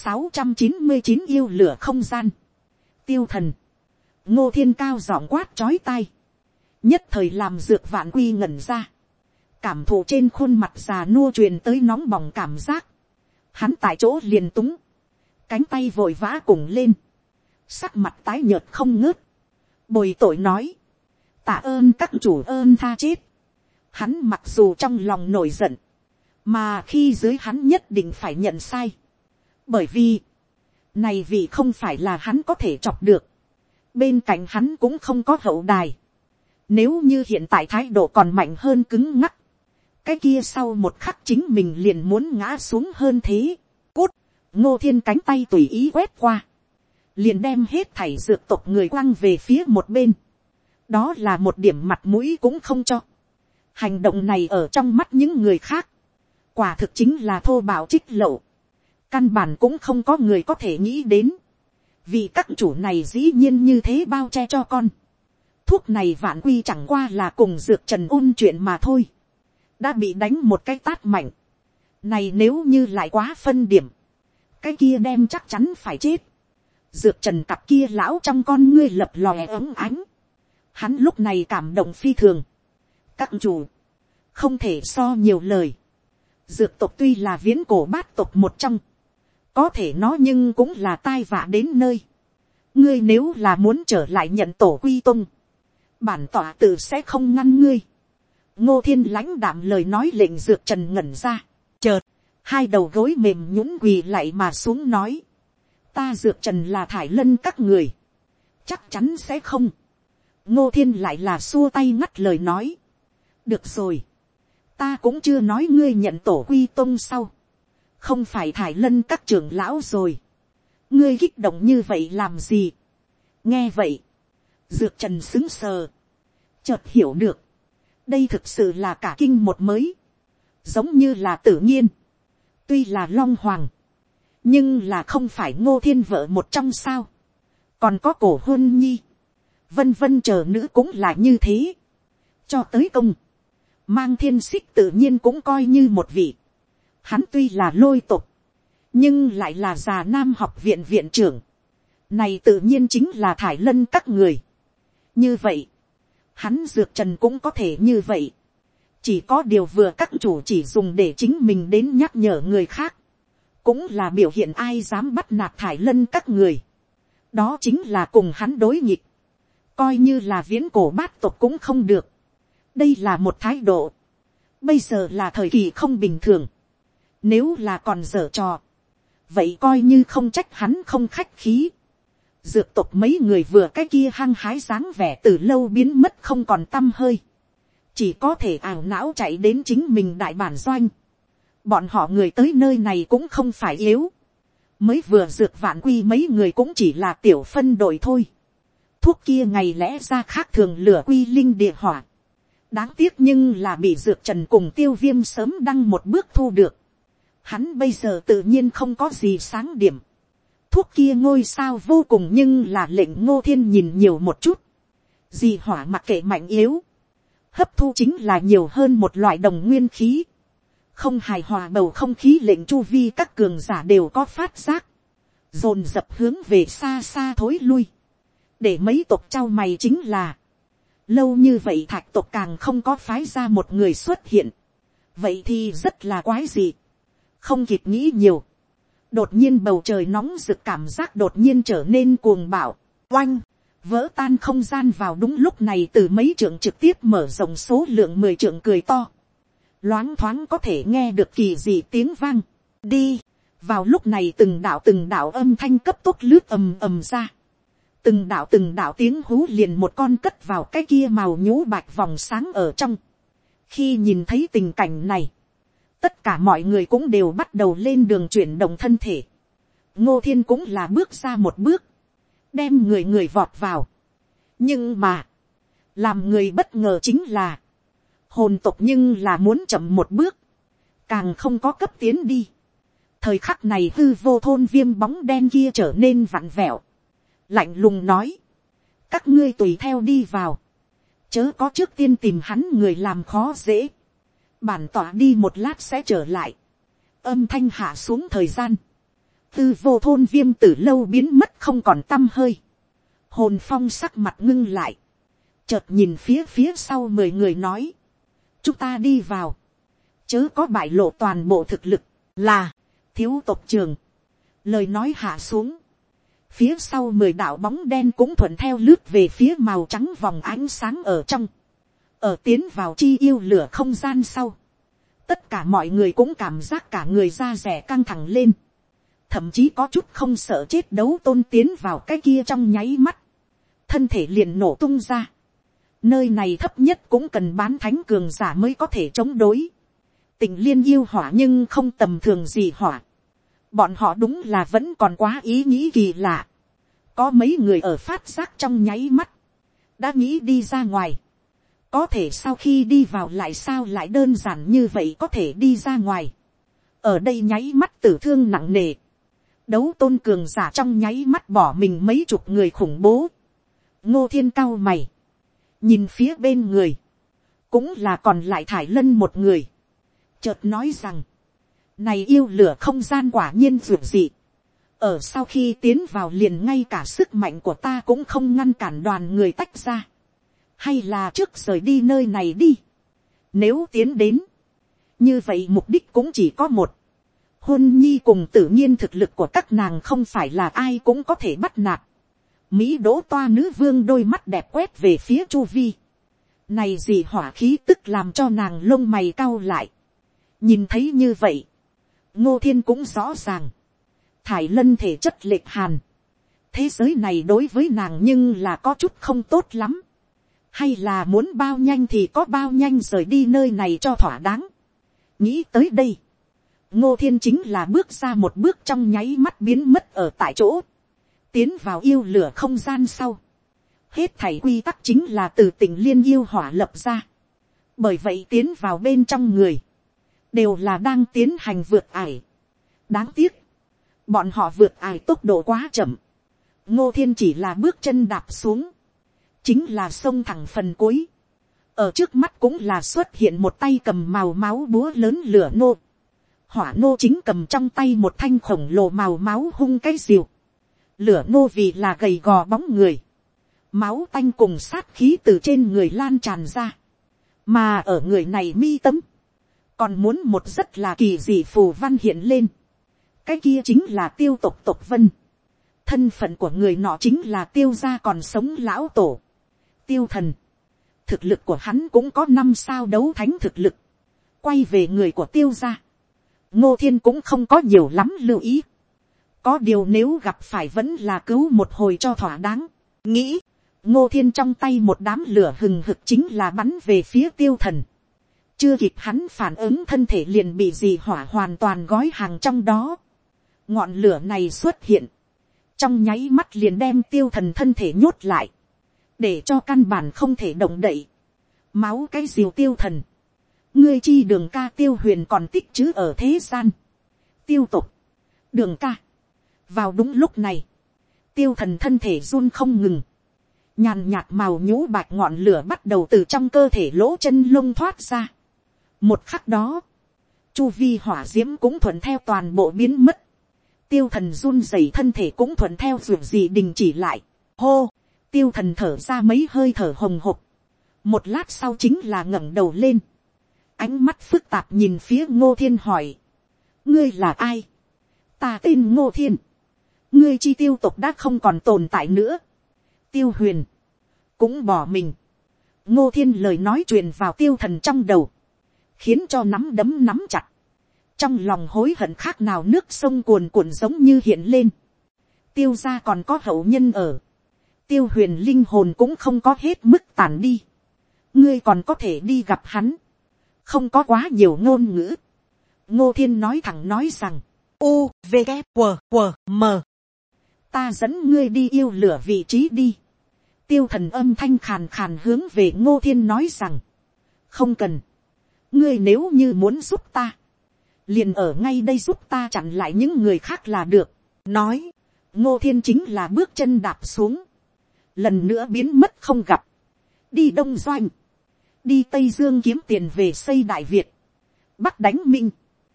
699 yêu lửa không gian, tiêu thần. Ngô Thiên cao giọng quát chói tai, nhất thời làm Dược Vạn Quy ngẩn ra, cảm thụ trên khuôn mặt già nua truyền tới nóng bỏng cảm giác, hắn tại chỗ liền túng, cánh tay vội vã cùng lên, sắc mặt tái nhợt không ngớt, bồi tội nói, tạ ơn các chủ ơn tha chết. Hắn mặc dù trong lòng nổi giận, mà khi dưới hắn nhất định phải nhận sai, bởi vì này vì không phải là hắn có thể chọc được, bên cạnh hắn cũng không có hậu đài, nếu như hiện tại thái độ còn mạnh hơn cứng ngắc, cái kia sau một khắc chính mình liền muốn ngã xuống hơn thế. Cút, Ngô Thiên cánh tay tùy ý quét qua, liền đem hết thảy dược tộc người quăng về phía một bên, đó là một điểm mặt mũi cũng không cho. Hành động này ở trong mắt những người khác, quả thực chính là thô bạo trích lậu, căn bản cũng không có người có thể nghĩ đến, vì các chủ này dĩ nhiên như thế bao che cho con. Thuốc này Vạn Quy chẳng qua là cùng Dược Trần ôn chuyện mà thôi, đã bị đánh một cái tát mạnh, này nếu như lại quá phân điểm, cái kia đem chắc chắn phải chết. Dược Trần cặp kia lão trong con ngươi lập lòe ấm ánh, hắn lúc này cảm động phi thường. Các chủ, không thể so nhiều lời, dược tộc tuy là viễn cổ bát tộc một trong, có thể nó nhưng cũng là tai vạ đến nơi. Ngươi nếu là muốn trở lại nhận tổ quy tung, bản tỏa tự sẽ không ngăn ngươi. Ngô Thiên lãnh đạm lời nói lệnh Dược Trần ngẩn ra, chợt hai đầu gối mềm nhũn quỳ lại mà xuống nói, ta Dược Trần là Thải Lân các người, chắc chắn sẽ không. Ngô Thiên lại là xua tay ngắt lời nói, được rồi, ta cũng chưa nói ngươi nhận tổ quy tông sau, không phải Thải Lân các trưởng lão rồi, ngươi kích động như vậy làm gì. Nghe vậy, Dược Trần sững sờ, chợt hiểu được, đây thực sự là cả kinh một mới, giống như là tự nhiên, tuy là Long Hoàng, nhưng là không phải Ngô Thiên vợ một trong sao, còn có Cổ Huân Nhi, vân vân chờ nữ cũng là như thế, cho tới công, Mang Thiên Xích tự nhiên cũng coi như một vị, hắn tuy là lôi tục, nhưng lại là già Nam học viện viện trưởng, này tự nhiên chính là Thải Lân các người. Như vậy, hắn Dược Trần cũng có thể như vậy, chỉ có điều vừa các chủ chỉ dùng để chính mình đến nhắc nhở người khác, cũng là biểu hiện ai dám bắt nạt Thải Lân các người, đó chính là cùng hắn đối nghịch, coi như là viễn cổ bát tộc cũng không được. Đây là một thái độ, bây giờ là thời kỳ không bình thường, nếu là còn giở trò, vậy coi như không trách hắn không khách khí. Dược tộc mấy người vừa cái kia hăng hái dáng vẻ từ lâu biến mất không còn tăm hơi, chỉ có thể ảo não chạy đến chính mình đại bản doanh. Bọn họ người tới nơi này cũng không phải yếu, mới vừa Dược Vạn Quy mấy người cũng chỉ là tiểu phân đội thôi. Thuốc kia ngày lẽ ra khác thường lửa quy linh địa hỏa, đáng tiếc nhưng là bị Dược Trần cùng Tiêu Viêm sớm đăng một bước thu được. Hắn bây giờ tự nhiên không có gì sáng điểm. Thuốc kia ngôi sao vô cùng nhưng là lệnh Ngô Thiên nhìn nhiều một chút. Dị hỏa mặc kệ mạnh yếu, hấp thu chính là nhiều hơn một loại đồng nguyên khí. Không hài hòa bầu không khí lệnh chu vi các cường giả đều có phát giác, dồn dập hướng về xa xa thối lui. Để mấy tộc trao mày chính là, lâu như vậy Thạch tộc càng không có phái ra một người xuất hiện, vậy thì rất là quái dị. Không kịp nghĩ nhiều, đột nhiên bầu trời nóng rực cảm giác đột nhiên trở nên cuồng bạo, oanh, vỡ tan không gian vào đúng lúc này, từ mấy trượng trực tiếp mở rộng số lượng 10 trượng cười to, loáng thoáng có thể nghe được kỳ dị tiếng vang. Đi. Vào lúc này từng đạo âm thanh cấp tốc lướt ầm ầm ra, từng đạo tiếng hú liền một con cất vào cái kia màu nhũ bạch vòng sáng ở trong. Khi nhìn thấy tình cảnh này, tất cả mọi người cũng đều bắt đầu lên đường chuyển động thân thể. Ngô Thiên cũng là bước ra một bước, đem người vọt vào. Nhưng mà, làm người bất ngờ chính là, hồn tộc nhưng là muốn chậm một bước, càng không có cấp tiến đi. Thời khắc này hư vô thôn viêm bóng đen kia trở nên vặn vẹo, lạnh lùng nói, các ngươi tùy theo đi vào, chớ có trước tiên tìm hắn người làm khó dễ, bản tỏa đi một lát sẽ trở lại. Âm thanh hạ xuống thời gian, hư vô thôn viêm từ lâu biến mất không còn tăm hơi. Hồn Phong sắc mặt ngưng lại, chợt nhìn phía sau 10 người nói, chúng ta đi vào, chớ có bại lộ toàn bộ thực lực. Là, thiếu tộc trưởng. Lời nói hạ xuống, phía sau 10 đạo bóng đen cũng thuận theo lướt về phía màu trắng vòng ánh sáng ở trong. Ở tiến vào chi yêu lửa không gian sau, tất cả mọi người cũng cảm giác cả người da rẻ căng thẳng lên, thậm chí có chút không sợ chết. Đấu tôn tiến vào cái kia trong nháy mắt, thân thể liền nổ tung ra. Nơi này thấp nhất cũng cần bán thánh cường giả mới có thể chống đối. Tình liên yêu hỏa nhưng không tầm thường gì hỏa. Bọn họ đúng là vẫn còn quá ý nghĩ kỳ lạ. Có mấy người ở phát giác trong nháy mắt, đã nghĩ đi ra ngoài. Có thể sau khi đi vào lại sao lại đơn giản như vậy có thể đi ra ngoài. Ở đây nháy mắt tử thương nặng nề. Đấu tôn cường giả trong nháy mắt bỏ mình mấy chục người khủng bố. Ngô Thiên cau mày, nhìn phía bên người, cũng là còn lại Thải Lân một người. Chợt nói rằng, này yêu lửa không gian quả nhiên dường dị. Ở sau khi tiến vào liền ngay cả sức mạnh của ta cũng không ngăn cản đoàn người tách ra. Hay là trước rời đi nơi này đi. Nếu tiến đến, như vậy mục đích cũng chỉ có một. Hôn nhi cùng tự nhiên thực lực của các nàng không phải là ai cũng có thể bắt nạt. Mỹ đỗ toa nữ vương đôi mắt đẹp quét về phía chu vi. Này gì hỏa khí tức làm cho nàng lông mày cau lại. Nhìn thấy như vậy, Ngô Thiên cũng rõ ràng, Thải Lân thể chất lệch hàn. Thế giới này đối với nàng nhưng là có chút không tốt lắm. Hay là muốn bao nhanh thì có bao nhanh rời đi nơi này cho thỏa đáng. Nghĩ tới đây, Ngô Thiên chính là bước ra một bước trong nháy mắt biến mất ở tại chỗ. Tiến vào yêu lửa không gian sau, hết thảy quy tắc chính là từ tình liên yêu hỏa lập ra. Bởi vậy tiến vào bên trong người, đều là đang tiến hành vượt ải. Đáng tiếc, bọn họ vượt ải tốc độ quá chậm. Ngô Thiên chỉ là bước chân đạp xuống, chính là xông thẳng phần cuối. Ở trước mắt cũng là xuất hiện một tay cầm màu máu búa lớn lửa nô. Hỏa nô chính cầm trong tay một thanh khổng lồ màu máu hung cái diều. Lửa nô vì là gầy gò bóng người, máu tanh cùng sát khí từ trên người lan tràn ra. Mà ở người này mi tâm, còn muốn một rất là kỳ dị phù văn hiện lên. Cái kia chính là tiêu tộc tộc vân. Thân phận của người nọ chính là tiêu gia còn sống lão tổ. Tiêu thần. Thực lực của hắn cũng có 5 sao đấu thánh thực lực. Quay về người của tiêu gia, Ngô Thiên cũng không có nhiều lắm lưu ý. Có điều nếu gặp phải vẫn là cứu một hồi cho thỏa đáng. Nghĩ, Ngô Thiên trong tay một đám lửa hừng hực chính là bắn về phía tiêu thần. Chưa kịp hắn phản ứng, thân thể liền bị dị hỏa hoàn toàn gói hàng trong đó. Ngọn lửa này xuất hiện, trong nháy mắt liền đem tiêu thần thân thể nhốt lại, để cho căn bản không thể động đậy. Máu cái diều tiêu thần, ngươi chi Đường ca Tiêu Huyền còn tích trữ ở thế gian. Tiêu tục, Đường ca. Vào đúng lúc này, tiêu thần thân thể run không ngừng. Nhàn nhạt màu nhũ bạch ngọn lửa bắt đầu từ trong cơ thể lỗ chân lông thoát ra. Một khắc đó, chu vi hỏa diễm cũng thuận theo toàn bộ biến mất. Tiêu thần run rẩy thân thể cũng thuận theo ruột gì đình chỉ lại. Hô, tiêu thần thở ra mấy hơi thở hồng hộc. Một lát sau chính là ngẩng đầu lên. Ánh mắt phức tạp nhìn phía Ngô Thiên hỏi. Ngươi là ai? Ta tên Ngô Thiên. Ngươi chi tiêu tộc đã không còn tồn tại nữa. Tiêu Huyền cũng bỏ mình. Ngô Thiên lời nói truyền vào Tiêu Thần trong đầu, khiến cho nắm đấm nắm chặt, trong lòng hối hận khác nào nước sông cuồn cuộn giống như hiện lên. Tiêu gia còn có hậu nhân ở, Tiêu Huyền linh hồn cũng không có hết mức tàn đi, ngươi còn có thể đi gặp hắn, không có quá nhiều ngôn ngữ. Ngô Thiên nói thẳng nói rằng, u v g q q m, ta dẫn ngươi đi yêu lửa vị trí đi. Tiêu Thần âm thanh khàn khàn hướng về Ngô Thiên nói rằng, không cần, ngươi nếu như muốn giúp ta, liền ở ngay đây giúp ta chặn lại những người khác là được. Nói, Ngô Thiên chính là bước chân đạp xuống, lần nữa biến mất không gặp. Đi Đông Doanh, đi Tây Dương kiếm tiền về xây Đại Việt, Bắc đánh Minh,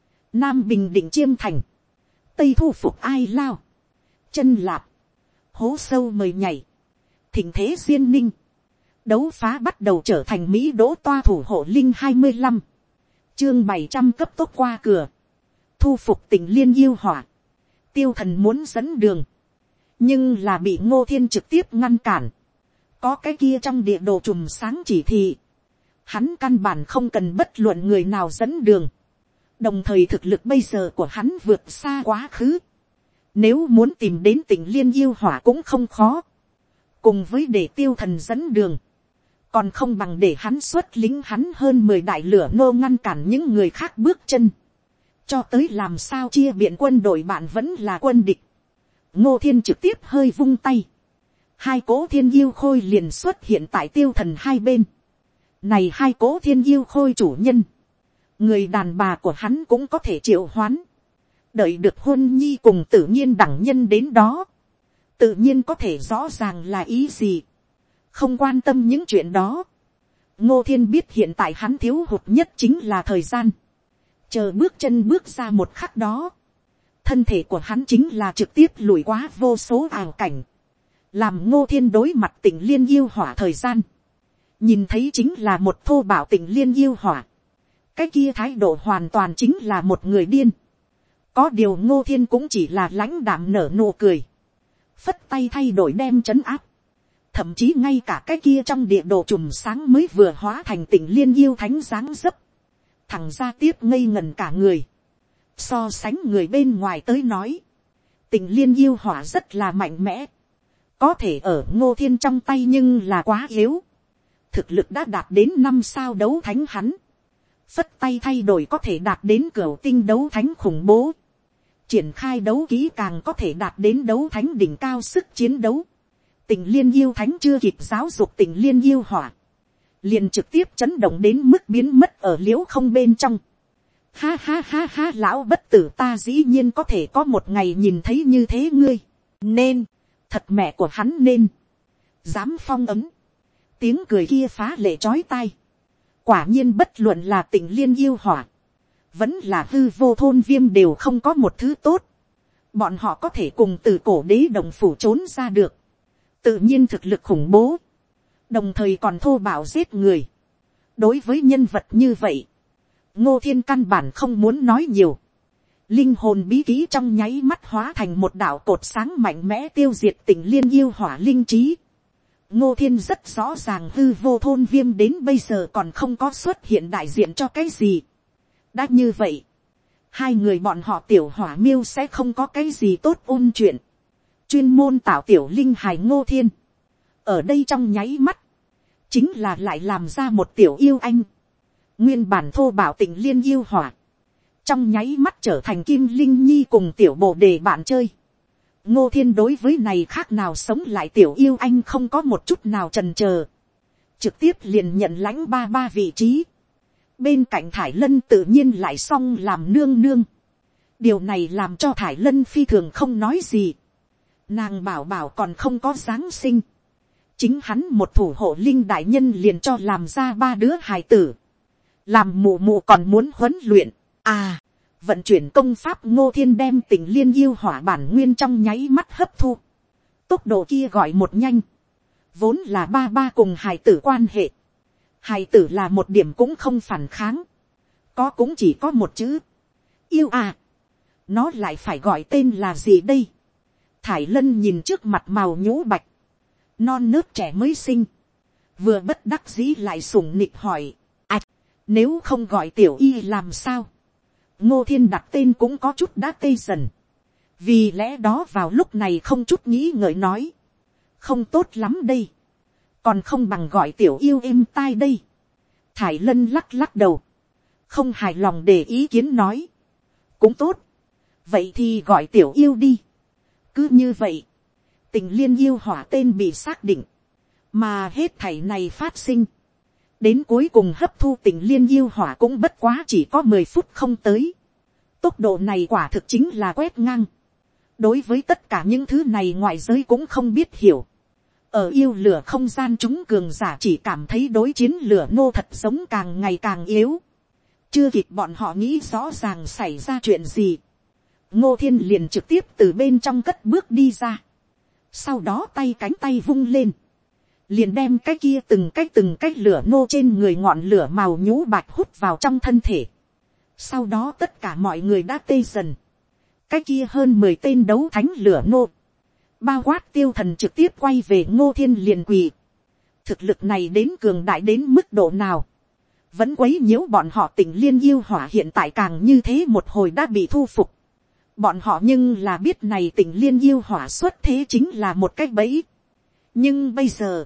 Nam bình định Chiêm Thành, Tây thu phục Ai Lao, chân lạp, hố sâu mời nhảy, thịnh thế duyên ninh. Đấu phá bắt đầu trở thành Mỹ đỗ toa thủ hộ linh 25. Chương 700 cấp tốc qua cửa. Thu phục Tỉnh Liên yêu hỏa. Tiêu Thần muốn dẫn đường, nhưng là bị Ngô Thiên trực tiếp ngăn cản. Có cái kia trong địa đồ chùm sáng chỉ thị, hắn căn bản không cần bất luận người nào dẫn đường. Đồng thời thực lực bây giờ của hắn vượt xa quá khứ. Nếu muốn tìm đến Tỉnh Liên yêu hỏa cũng không khó. Cùng với để Tiêu Thần dẫn đường, còn không bằng để hắn xuất lính hắn hơn 10 đại lửa nô ngăn cản những người khác bước chân. Cho tới làm sao chia biện quân đội bạn vẫn là quân địch. Ngô Thiên trực tiếp hơi vung tay, hai cỗ thiên yêu khôi liền xuất hiện tại Tiêu Thần hai bên. Này hai cỗ thiên yêu khôi chủ nhân, người đàn bà của hắn cũng có thể triệu hoán. Đợi được Hôn Nhi cùng Tự Nhiên đẳng nhân đến đó, tự nhiên có thể rõ ràng là ý gì. Không quan tâm những chuyện đó. Ngô Thiên biết hiện tại hắn thiếu hụt nhất chính là thời gian. Chờ bước chân bước ra một khắc đó, thân thể của hắn chính là trực tiếp lùi quá vô số ảo cảnh. Làm Ngô Thiên đối mặt Tỉnh Liên yêu hỏa thời gian, nhìn thấy chính là một thô bạo Tỉnh Liên yêu hỏa. Cái kia thái độ hoàn toàn chính là một người điên. Có điều Ngô Thiên cũng chỉ là lãnh đạm nở nụ cười, phất tay thay đổi đem trấn áp. Thậm chí ngay cả cái kia trong địa đồ chùm sáng mới vừa hóa thành Tỉnh Liên yêu thánh dáng dấp, thằng ra tiếp ngây ngần cả người. So sánh người bên ngoài tới nói, Tỉnh Liên yêu hỏa rất là mạnh mẽ, có thể ở Ngô Thiên trong tay nhưng là quá yếu. Thực lực đã đạt đến 5 sao đấu thánh hắn, phất tay thay đổi có thể đạt đến cửu tinh đấu thánh khủng bố. Triển khai đấu kỹ càng có thể đạt đến đấu thánh đỉnh cao sức chiến đấu. Tỉnh Liên yêu thánh chưa kịp giáo dục Tỉnh Liên yêu hỏa, liền trực tiếp chấn động đến mức biến mất ở liễu không bên trong. Ha ha ha ha, lão bất tử, ta dĩ nhiên có thể có một ngày nhìn thấy như thế ngươi. Nên, thật mẹ của hắn nên. Dám phong ấm. Tiếng cười kia phá lệ chói tai. Quả nhiên bất luận là Tỉnh Liên yêu hỏa, vẫn là hư vô thôn viêm đều không có một thứ tốt. Bọn họ có thể cùng từ cổ đế đồng phủ trốn ra được, tự nhiên thực lực khủng bố, đồng thời còn thô bạo giết người. Đối với nhân vật như vậy, Ngô Thiên căn bản không muốn nói nhiều. Linh hồn bí kỹ trong nháy mắt hóa thành một đạo cột sáng mạnh mẽ tiêu diệt Tỉnh Liên yêu hỏa linh trí. Ngô Thiên rất rõ ràng hư vô thôn viêm đến bây giờ còn không có xuất hiện đại diện cho cái gì. Đã như vậy, hai người bọn họ tiểu hỏa miêu sẽ không có cái gì tốt ôn chuyện. Chuyên môn tạo tiểu linh hài Ngô Thiên, ở đây trong nháy mắt, chính là lại làm ra một tiểu yêu anh. Nguyên bản thô bạo Tỉnh Liên yêu hỏa, trong nháy mắt trở thành Kim Linh Nhi cùng tiểu bồ đề bạn chơi. Ngô Thiên đối với này khác nào sống lại tiểu yêu anh không có một chút nào chần chờ, trực tiếp liền nhận lãnh ba vị trí. Bên cạnh Thải Lân tự nhiên lại xong làm nương nương. Điều này làm cho Thải Lân phi thường không nói gì. Nàng bảo còn không có Giáng sinh, chính hắn một thủ hộ linh đại nhân liền cho làm ra 3 đứa hài tử. Làm mụ còn muốn huấn luyện. Vận chuyển công pháp, Ngô Thiên đem Tỉnh Liên yêu hỏa bản nguyên trong nháy mắt hấp thu. Tốc độ kia gọi một nhanh. Vốn là ba cùng hài tử quan hệ, hài tử là một điểm cũng không phản kháng, có cũng chỉ có một chữ yêu nó lại phải gọi tên là gì đây? Thải Lân nhìn trước mặt màu nhũ bạch, non nớt trẻ mới sinh, vừa bất đắc dĩ lại sủng nịnh hỏi, nếu không gọi tiểu y làm sao, Ngô Thiên đặt tên cũng có chút đã tê dần, vì lẽ đó vào lúc này không chút nghĩ ngợi nói, không tốt lắm đây, còn không bằng gọi tiểu yêu êm tai đây. Thải Lân lắc lắc đầu, không hài lòng để ý kiến nói, cũng tốt, vậy thì gọi tiểu yêu đi. Cứ như vậy, Tình Liên yêu hỏa tên bị xác định, mà hết thảy này phát sinh, đến cuối cùng hấp thu Tình Liên yêu hỏa cũng bất quá chỉ có 10 phút không tới. Tốc độ này quả thực chính là quét ngang. Đối với tất cả những thứ này ngoại giới cũng không biết hiểu. Ở yêu lửa không gian chúng cường giả chỉ cảm thấy đối chiến lửa nô thật giống càng ngày càng yếu. Chưa kịp bọn họ nghĩ rõ ràng xảy ra chuyện gì, Ngô Thiên liền trực tiếp từ bên trong cất bước đi ra. Sau đó tay cánh tay vung lên, liền đem cái kia từng cái lửa nô trên người ngọn lửa màu nhũ bạch hút vào trong thân thể. Sau đó tất cả mọi người đã tê dần. Cái kia hơn 10 tên đấu thánh lửa nô, bao quát Tiêu Thần trực tiếp quay về Ngô Thiên liền quỳ. Thực lực này đến cường đại đến mức độ nào, vẫn quấy nhiễu bọn họ. Tình Liên yêu hỏa hiện tại càng như thế một hồi đã bị thu phục. Bọn họ nhưng là biết này Tình Liên yêu hỏa xuất thế chính là một cái bẫy. Nhưng bây giờ,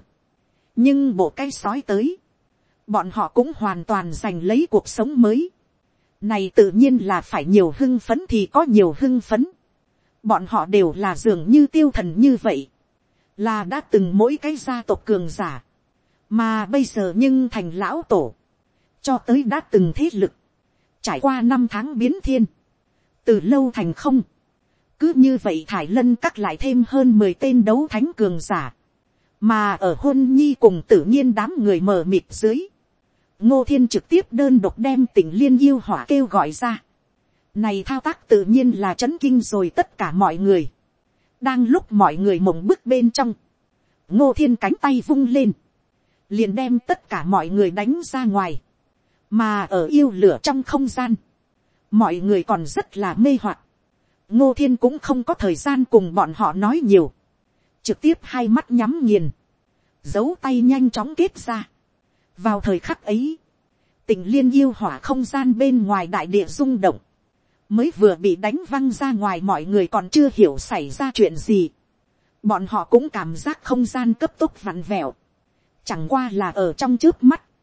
bộ cái sói tới, bọn họ cũng hoàn toàn giành lấy cuộc sống mới. Này tự nhiên là phải nhiều hưng phấn thì có nhiều hưng phấn. Bọn họ đều là dường như Tiêu Thần như vậy, là đã từng mỗi cái gia tộc cường giả, mà bây giờ nhưng thành lão tổ, cho tới đã từng thế lực, trải qua 5 tháng biến thiên, từ lâu thành không. Cứ như vậy Thải Lân các lại thêm hơn 10 tên đấu thánh cường giả, mà ở Hôn Nhi cùng Tử Nhiên đám người mờ mịt dưới, Ngô Thiên trực tiếp đơn độc đem Tình Liên yêu hỏa kêu gọi ra. Này thao tác tự nhiên là chấn kinh rồi tất cả mọi người. Đang lúc mọi người mộng bức bên trong, Ngô Thiên cánh tay vung lên, liền đem tất cả mọi người đánh ra ngoài. Mà ở yêu lửa trong không gian, mọi người còn rất là mê hoặc. Ngô Thiên cũng không có thời gian cùng bọn họ nói nhiều, trực tiếp hai mắt nhắm nghiền, dấu tay nhanh chóng kết ra. Vào thời khắc ấy, Tình Liên yêu hỏa không gian bên ngoài đại địa rung động, mới vừa bị đánh văng ra ngoài. Mọi người còn chưa hiểu xảy ra chuyện gì, bọn họ cũng cảm giác không gian cấp tốc vặn vẹo, chẳng qua là ở trong trước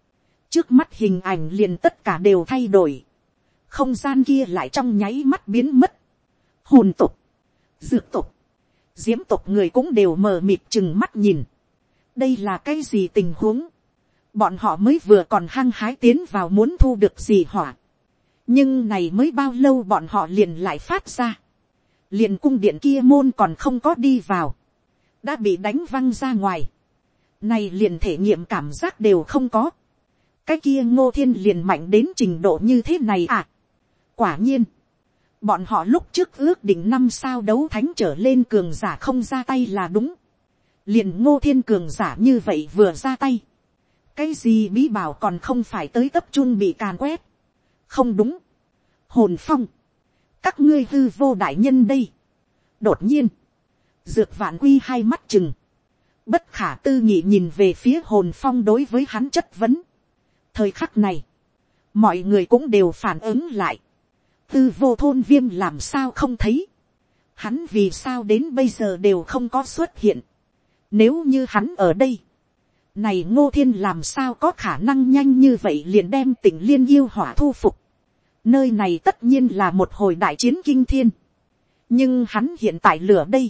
mắt hình ảnh liền tất cả đều thay đổi, không gian kia lại trong nháy mắt biến mất. Hồn tộc, dược tộc, diễm tộc người cũng đều mờ mịt chừng mắt nhìn, đây là cái gì tình huống. Bọn họ mới vừa còn hăng hái tiến vào muốn thu được gì hỏa, nhưng này mới bao lâu bọn họ liền lại phát ra, liền cung điện kia môn còn không có đi vào, đã bị đánh văng ra ngoài. Này liền thể nghiệm cảm giác đều không có. Cái kia Ngô Thiên liền mạnh đến trình độ như thế này à. Quả nhiên, bọn họ lúc trước ước định 5 sao đấu thánh trở lên cường giả không ra tay là đúng. Liền Ngô Thiên cường giả như vậy vừa ra tay, cái gì bí bảo còn không phải tới tấp chun bị càn quét. Không đúng, Hồn Phong, các ngươi hư vô đại nhân đây. Đột nhiên, Dược Vạn Quy hai mắt chừng, bất khả tư nghị nhìn về phía Hồn Phong đối với hắn chất vấn. Thời khắc này, mọi người cũng đều phản ứng lại. Hư vô thôn Viêm làm sao không thấy, hắn vì sao đến bây giờ đều không có xuất hiện. Nếu như hắn ở đây, này Ngô Thiên làm sao có khả năng nhanh như vậy liền đem Tình Liên yêu hỏa thu phục. Nơi này tất nhiên là một hồi đại chiến kinh thiên, nhưng hắn hiện tại lửa đây.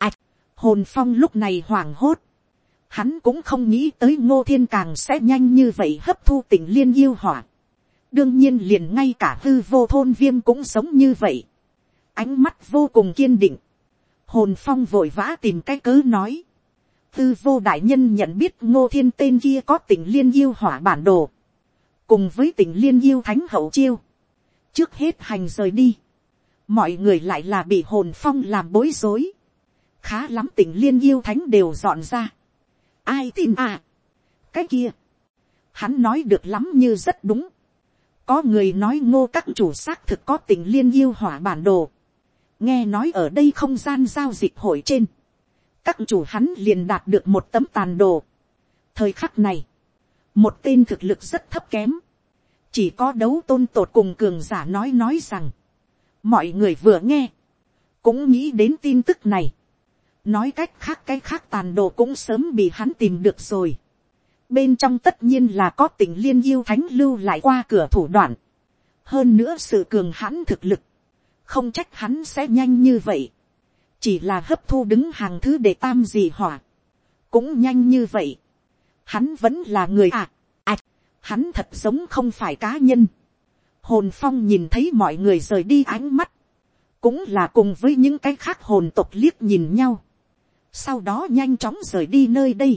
Hồn Phong lúc này hoảng hốt, hắn cũng không nghĩ tới Ngô Thiên càng sẽ nhanh như vậy hấp thu Tình Liên yêu hỏa. Đương nhiên liền ngay cả hư vô thôn Viêm cũng sống như vậy, ánh mắt vô cùng kiên định. Hồn Phong vội vã tìm cái cớ nói, hư vô đại nhân nhận biết Ngô Thiên tên kia có Tình Liên yêu hỏa bản đồ, cùng với Tình Liên yêu thánh hậu chiêu, trước hết hành rời đi. Mọi người lại là bị Hồn Phong làm bối rối. Khá lắm, Tình Liên yêu thánh đều dọn ra, ai tin à. Cái kia, hắn nói được lắm như rất đúng. Có người nói Ngô các chủ xác thực có Tình Liên yêu hỏa bản đồ. Nghe nói ở đây không gian giao dịch hội trên, các chủ hắn liền đạt được một tấm tàn đồ. Thời khắc này, một tên thực lực rất thấp kém, chỉ có đấu tôn tột cùng cường giả nói rằng, mọi người vừa nghe, cũng nghĩ đến tin tức này. Nói cách khác, cái khác tàn đồ cũng sớm bị hắn tìm được rồi. Bên trong tất nhiên là có Tịnh Liên yêu thánh lưu lại qua cửa thủ đoạn. Hơn nữa sự cường hãn thực lực, không trách hắn sẽ nhanh như vậy. Chỉ là hấp thu đứng hàng thứ đệ tam dị hỏa, cũng nhanh như vậy. Hắn vẫn là người hắn thật giống không phải cá nhân. Hồn Phong nhìn thấy mọi người rời đi ánh mắt, cũng là cùng với những cái khác hồn tộc liếc nhìn nhau, sau đó nhanh chóng rời đi nơi đây.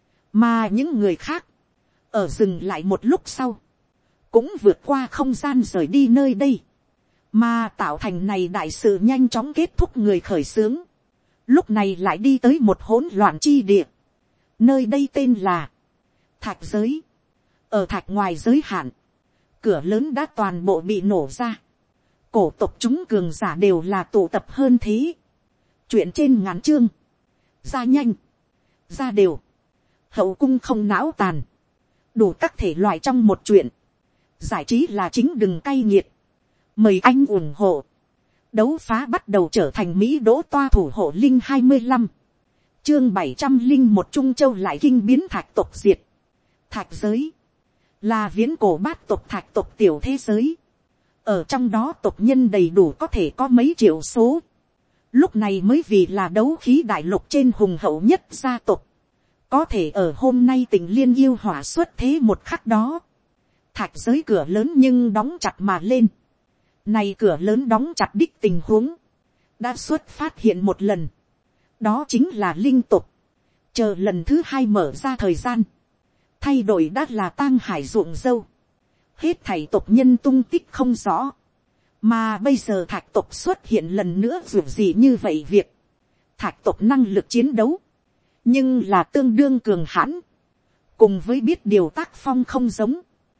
Mà những người khác, ở dừng lại một lúc sau, cũng vượt qua không gian rời đi nơi đây, mà tạo thành này đại sự nhanh chóng kết thúc người khởi xướng. Lúc này lại đi tới một hỗn loạn chi địa, nơi đây tên là Thạch Giới. Ở thạch ngoài giới hạn, cửa lớn đã toàn bộ bị nổ ra, cổ tộc chúng cường giả đều là tụ tập hơn thế. Chuyện trên ngắn chương, ra nhanh, ra đều, hậu cung không não tàn, đủ các thể loại trong một chuyện. Giải trí là chính, đừng cay nghiệt, mời anh ủng hộ. Đấu phá bắt đầu trở thành Mỹ đỗ toa thủ hộ linh 25. Chương 701 Trung Châu lại kinh biến thạch tộc diệt. Thạch giới là viễn cổ bát tộc thạch tộc tiểu thế giới. Ở trong đó tộc nhân đầy đủ có thể có mấy triệu số. Lúc này mới vì là đấu khí đại lục trên hùng hậu nhất gia tộc. Có thể ở hôm nay Tịnh Liên yêu hỏa xuất thế một khắc đó, thạch giới cửa lớn nhưng đóng chặt mà lên. Này cửa lớn đóng chặt đích tình huống đã xuất phát hiện một lần. Đó chính là linh tục. Chờ lần thứ hai mở ra thời gian, thay đổi đã là tang hải ruộng dâu. Hết thảy tộc nhân tung tích không rõ. Mà bây giờ thạch tộc xuất hiện lần nữa dù gì như vậy việc. Thạch tộc năng lực chiến đấu, nhưng là tương đương cường hãn. Cùng với biết điều tác phong không giống.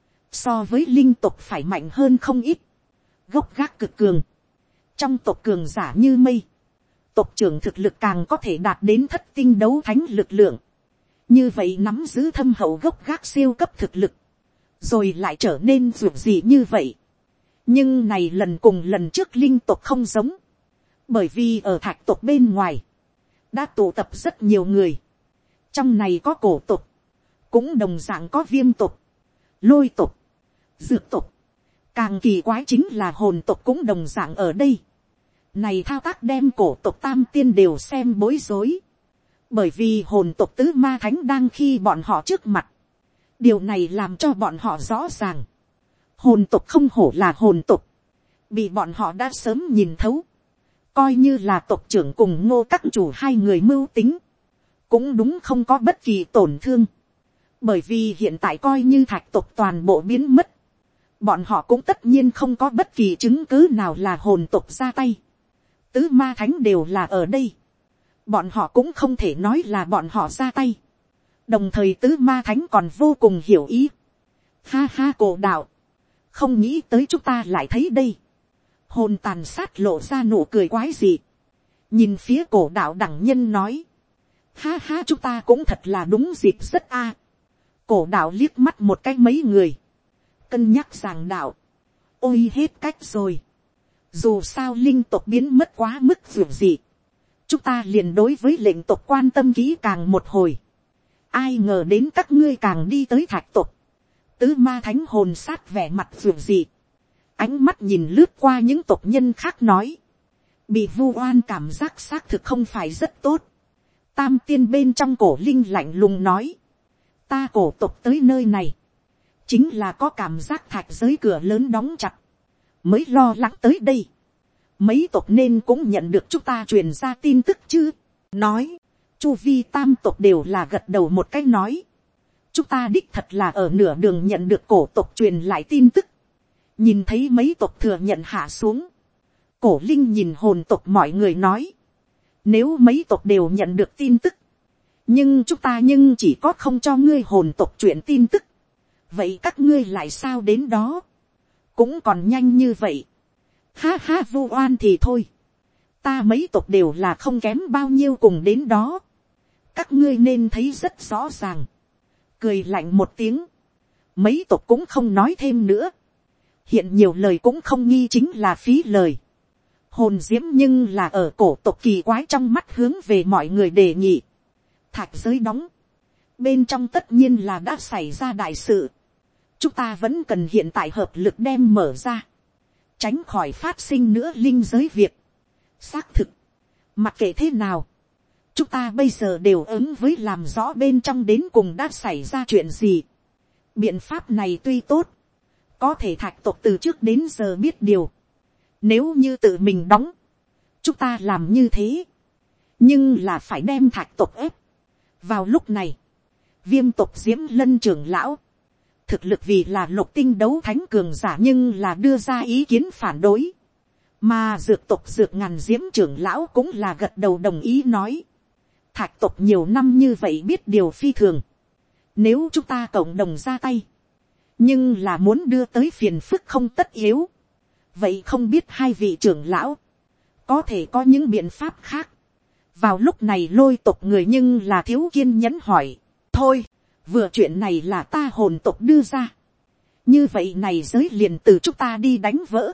So với linh tộc phải mạnh hơn không ít. Gốc gác cực cường. Trong tộc cường giả như mây, tộc trưởng thực lực càng có thể đạt đến thất tinh đấu thánh lực lượng. Như vậy nắm giữ thâm hậu gốc gác siêu cấp thực lực, rồi lại trở nên dù gì như vậy. Nhưng này lần cùng lần trước linh tộc không giống. Bởi vì ở thạch tộc bên ngoài, đã tụ tập rất nhiều người. Trong này có cổ tộc, cũng đồng dạng có viêm tộc, lôi tộc, dược tộc. Càng kỳ quái chính là hồn tộc cũng đồng dạng ở đây. Này thao tác đem cổ tộc tam tiên đều xem bối rối. Bởi vì hồn tộc tứ ma thánh đang khi bọn họ trước mặt. Điều này làm cho bọn họ rõ ràng. Hồn tộc không hổ là hồn tộc. Bị bọn họ đã sớm nhìn thấu. Coi như là tộc trưởng cùng Ngô các chủ hai người mưu tính, cũng đúng không có bất kỳ tổn thương. Bởi vì hiện tại coi như thạch tộc toàn bộ biến mất, bọn họ cũng tất nhiên không có bất kỳ chứng cứ nào là hồn tộc ra tay. Tứ ma thánh đều là ở đây, bọn họ cũng không thể nói là bọn họ ra tay. Đồng thời tứ ma thánh còn vô cùng hiểu ý. Ha ha, cổ đạo, không nghĩ tới chúng ta lại thấy đây. Hồn tàn sát lộ ra nụ cười quái dị, nhìn phía cổ đạo đẳng nhân nói. Ha ha, chúng ta cũng thật là đúng dịp rất a. Cổ đạo liếc mắt một cái mấy người, cân nhắc rằng đạo, ôi hết cách rồi. Dù sao linh tộc biến mất quá mức dường dị, chúng ta liền đối với lệnh tộc quan tâm kỹ càng một hồi. Ai ngờ đến các ngươi càng đi tới thạch tộc. Tứ ma thánh hồn sát vẻ mặt dường dị, ánh mắt nhìn lướt qua những tộc nhân khác nói. Bị vu oan cảm giác xác thực không phải rất tốt. Tam tiên bên trong cổ linh lạnh lùng nói. Ta cổ tộc tới nơi này, chính là có cảm giác thạch giới cửa lớn đóng chặt, mới lo lắng tới đây. Mấy tộc nên cũng nhận được chúng ta truyền ra tin tức chứ. Nói, chu vi tam tộc đều là gật đầu một cái nói. Chúng ta đích thật là ở nửa đường nhận được cổ tộc truyền lại tin tức. Nhìn thấy mấy tộc thừa nhận hạ xuống, cổ linh nhìn hồn tộc mọi người nói. Nếu mấy tộc đều nhận được tin tức, nhưng chúng ta nhưng chỉ có không cho ngươi hồn tộc chuyện tin tức. Vậy các ngươi lại sao đến đó? Cũng còn nhanh như vậy. Ha ha, vu oan thì thôi. Ta mấy tộc đều là không kém bao nhiêu cùng đến đó. các ngươi nên thấy rất rõ ràng, cười lạnh một tiếng, mấy tộc cũng không nói thêm nữa, hiện nhiều lời cũng không nghi chính là phí lời, hồn diễm nhưng là ở cổ tộc kỳ quái trong mắt hướng về mọi người đề nghị, thạch giới đóng, bên trong tất nhiên là đã xảy ra đại sự, chúng ta vẫn cần hiện tại hợp lực đem mở ra, tránh khỏi phát sinh nữa linh giới việc. Xác thực, mặc kệ thế nào, chúng ta bây giờ đều ứng với làm rõ bên trong đến cùng đã xảy ra chuyện gì. Biện pháp này tuy tốt, có thể thạch tộc từ trước đến giờ biết điều, nếu như tự mình đóng, chúng ta làm như thế, nhưng là phải đem thạch tộc ép. Vào lúc này, viêm tộc diễm lân trưởng lão, thực lực vì là lục tinh đấu thánh cường giả nhưng là đưa ra ý kiến phản đối, mà dược tộc dược ngàn diễm trưởng lão cũng là gật đầu đồng ý nói, thạch tộc nhiều năm như vậy biết điều phi thường, nếu chúng ta cộng đồng ra tay, nhưng là muốn đưa tới phiền phức không tất yếu, vậy không biết hai vị trưởng lão có thể có những biện pháp khác. Vào lúc này lôi tộc người nhưng là thiếu kiên nhẫn hỏi, thôi, vừa chuyện này là ta hồn tộc đưa ra, như vậy này giới liền từ chúng ta đi đánh vỡ.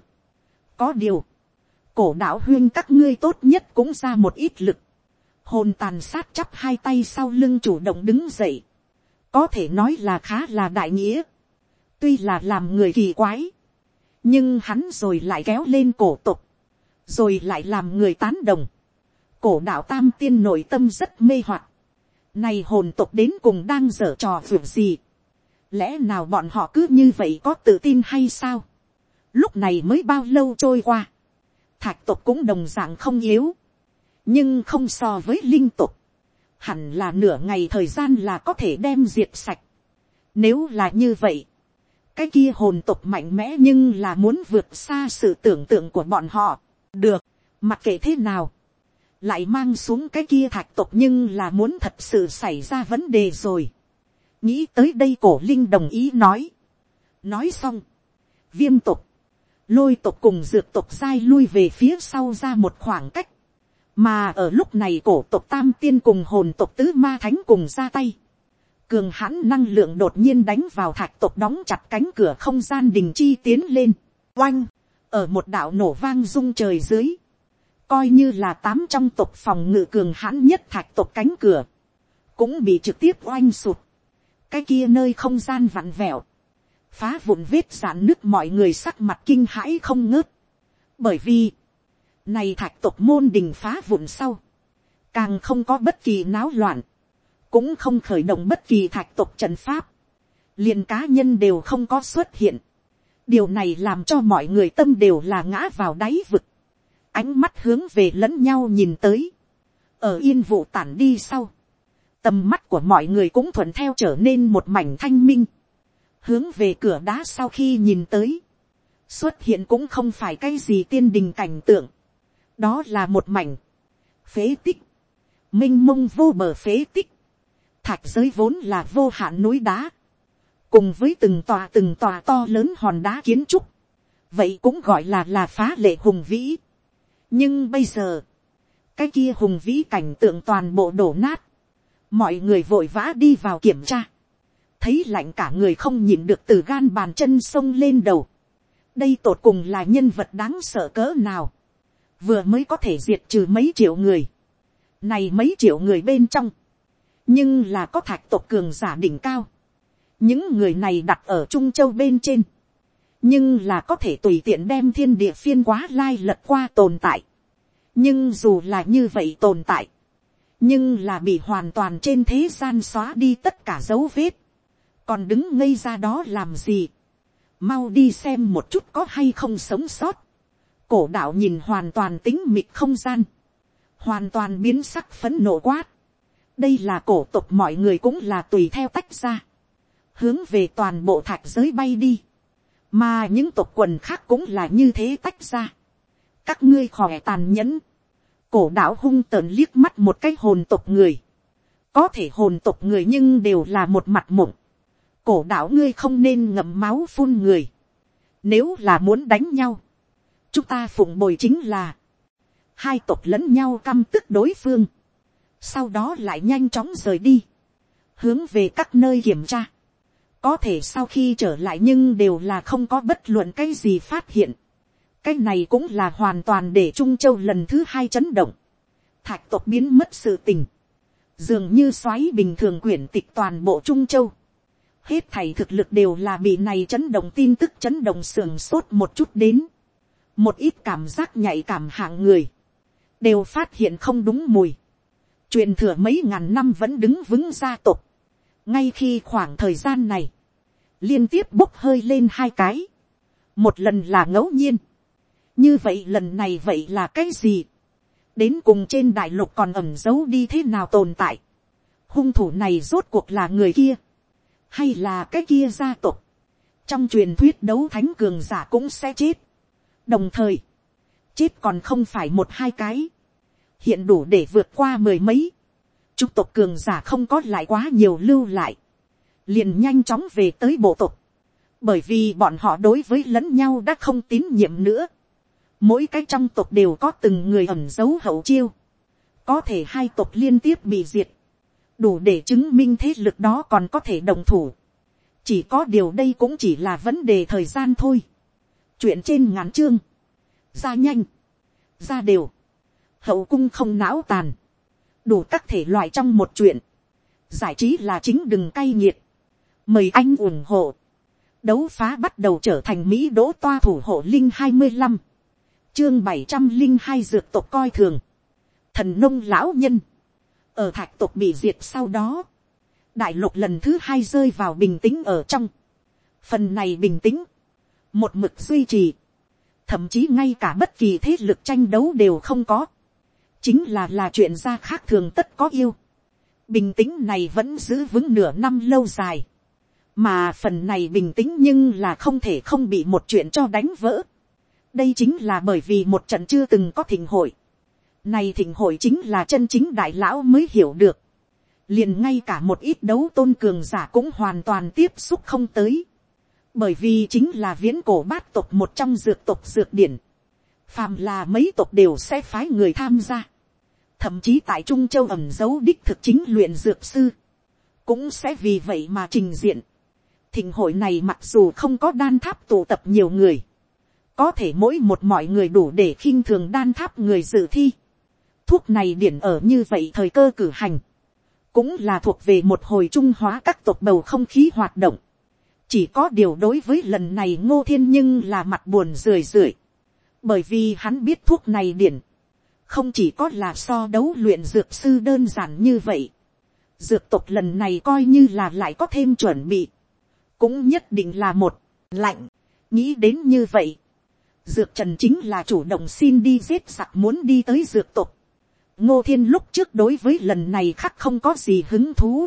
Có điều, cổ đạo huyên các ngươi tốt nhất cũng ra một ít lực. Hồn tàn sát chắp hai tay sau lưng chủ động đứng dậy, có thể nói là khá là đại nghĩa. Tuy là làm người kỳ quái, nhưng hắn rồi lại kéo lên cổ tộc, rồi lại làm người tán đồng. Cổ đạo tam tiên nội tâm rất mê hoặc, này hồn tộc đến cùng đang giở trò việc gì, lẽ nào bọn họ cứ như vậy có tự tin hay sao. Lúc này mới bao lâu trôi qua, thạch tộc cũng đồng dạng không yếu, nhưng không so với linh tộc, hẳn là nửa ngày thời gian là có thể đem diệt sạch. Nếu là như vậy, cái kia hồn tộc mạnh mẽ nhưng là muốn vượt xa sự tưởng tượng của bọn họ. Được, mặc kệ thế nào, lại mang xuống cái kia thạch tộc nhưng là muốn thật sự xảy ra vấn đề rồi. Nghĩ tới đây cổ linh đồng ý nói. Nói xong, viêm tộc, lôi tộc cùng dược tộc dai lui về phía sau ra một khoảng cách. Mà ở lúc này cổ tộc tam tiên cùng hồn tộc tứ ma thánh cùng ra tay. Cường hãn năng lượng đột nhiên đánh vào thạch tộc đóng chặt cánh cửa không gian đình chi tiến lên. Oanh, ở một đạo nổ vang rung trời dưới, coi như là 8 trong tộc phòng ngự cường hãn nhất thạch tộc cánh cửa, cũng bị trực tiếp oanh sụt. Cái kia nơi không gian vặn vẹo, phá vụn vết rạn nứt, mọi người sắc mặt kinh hãi không ngớt. Bởi vì, này thạch tộc môn đình phá vụn sau, càng không có bất kỳ náo loạn, cũng không khởi động bất kỳ thạch tộc trận pháp, liền cá nhân đều không có xuất hiện. Điều này làm cho mọi người tâm đều là ngã vào đáy vực, ánh mắt hướng về lẫn nhau nhìn tới. Ở yên vụ tản đi sau, tầm mắt của mọi người cũng thuận theo trở nên một mảnh thanh minh. Hướng về cửa đá sau khi nhìn tới, xuất hiện cũng không phải cái gì tiên đình cảnh tượng, đó là một mảnh phế tích, minh mông vô bờ phế tích. Thạch giới vốn là vô hạn núi đá, cùng với từng tòa to lớn hòn đá kiến trúc, vậy cũng gọi là phá lệ hùng vĩ. Nhưng bây giờ, cái kia hùng vĩ cảnh tượng toàn bộ đổ nát, mọi người vội vã đi vào kiểm tra, thấy lạnh cả người không nhịn được từ gan bàn chân sông lên đầu. Đây tột cùng là nhân vật đáng sợ cỡ nào, vừa mới có thể diệt trừ mấy triệu người, này mấy triệu người bên trong, nhưng là có thạch tộc cường giả đỉnh cao. Những người này đặt ở Trung Châu bên trên, nhưng là có thể tùy tiện đem thiên địa phiên quá lai lật qua tồn tại. Nhưng dù là như vậy tồn tại, nhưng là bị hoàn toàn trên thế gian xóa đi tất cả dấu vết, còn đứng ngây ra đó làm gì. Mau đi xem một chút có hay không sống sót. Cổ đạo nhìn hoàn toàn tính mịt không gian, hoàn toàn biến sắc phấn nộ quát. Đây là cổ tộc, mọi người cũng là tùy theo tách ra, hướng về toàn bộ thạch giới bay đi, mà những tộc quần khác cũng là như thế tách ra. Các ngươi khỏe tàn nhẫn. Cổ đạo hung tợn liếc mắt một cái hồn tộc người, có thể hồn tộc người nhưng đều là một mặt mộng. Cổ đạo ngươi không nên ngậm máu phun người, nếu là muốn đánh nhau, chúng ta phụng bồi chính là. Hai tộc lẫn nhau căm tức đối phương, sau đó lại nhanh chóng rời đi, hướng về các nơi kiểm tra. Có thể sau khi trở lại nhưng đều là không có bất luận cái gì phát hiện. Cái này cũng là hoàn toàn để Trung Châu lần thứ hai chấn động. Thạch tộc biến mất sự tình, dường như xoáy bình thường quyển tịch toàn bộ Trung Châu. Hết thảy thực lực đều là bị này chấn động tin tức chấn động sườn sốt một chút đến. Một ít cảm giác nhạy cảm hạng người đều phát hiện không đúng mùi. Truyền thừa mấy ngàn năm vẫn đứng vững gia tộc, ngay khi khoảng thời gian này liên tiếp bốc hơi lên hai cái. Một lần là ngẫu nhiên, như vậy lần này vậy là cái gì? Đến cùng trên đại lục còn ẩn giấu đi thế nào tồn tại? Hung thủ này rốt cuộc là người kia, hay là cái kia gia tộc? Trong truyền thuyết đấu thánh cường giả cũng sẽ chết, đồng thời chết còn không phải một hai cái, hiện đủ để vượt qua mười mấy. Chủng tộc cường giả không có lại quá nhiều lưu lại, liền nhanh chóng về tới bộ tộc, bởi vì bọn họ đối với lẫn nhau đã không tín nhiệm nữa. Mỗi cái trong tộc đều có từng người ẩn giấu hậu chiêu, có thể hai tộc liên tiếp bị diệt, đủ để chứng minh thế lực đó còn có thể đồng thủ. Chỉ có điều đây cũng chỉ là vấn đề thời gian thôi. Chuyện trên ngắn chương, ra nhanh, ra đều, hậu cung không não tàn, đủ các thể loại trong một chuyện. Giải trí là chính đừng cay nghiệt, mời anh ủng hộ. Đấu phá bắt đầu trở thành Mỹ đỗ toa thủ hộ linh 25. Chương 702 dược tộc coi thường. Thần nông lão nhân. Ở thạch tộc bị diệt sau đó, đại lục lần thứ hai rơi vào bình tĩnh ở trong. Phần này bình tĩnh một mực duy trì, thậm chí ngay cả bất kỳ thế lực tranh đấu đều không có. Chính là chuyện ra khác thường tất có yêu. Bình tĩnh này vẫn giữ vững nửa năm lâu dài. Mà phần này bình tĩnh nhưng là không thể không bị một chuyện cho đánh vỡ. Đây chính là bởi vì một trận chưa từng có thịnh hội. Này thịnh hội chính là chân chính đại lão mới hiểu được. Liền ngay cả một ít đấu tôn cường giả cũng hoàn toàn tiếp xúc không tới. Bởi vì chính là viễn cổ bát tộc một trong dược tộc dược điển. Phàm là mấy tộc đều sẽ phái người tham gia. Thậm chí tại Trung Châu ẩn giấu đích thực chính luyện dược sư, cũng sẽ vì vậy mà trình diện. Thịnh hội này mặc dù không có đan tháp tụ tập nhiều người, có thể mỗi một mọi người đủ để khinh thường đan tháp người dự thi. Thuốc này điển ở như vậy thời cơ cử hành, cũng là thuộc về một hồi trung hóa các tộc bầu không khí hoạt động. Chỉ có điều đối với lần này Ngô Thiên nhưng là mặt buồn rười rượi, bởi vì hắn biết thuốc này điển không chỉ có là so đấu luyện dược sư đơn giản như vậy. Dược tộc lần này coi như là lại có thêm chuẩn bị, cũng nhất định là một lạnh. Nghĩ đến như vậy, Dược Trần chính là chủ động xin đi giết giặc, muốn đi tới dược tộc. Ngô Thiên lúc trước đối với lần này khắc không có gì hứng thú,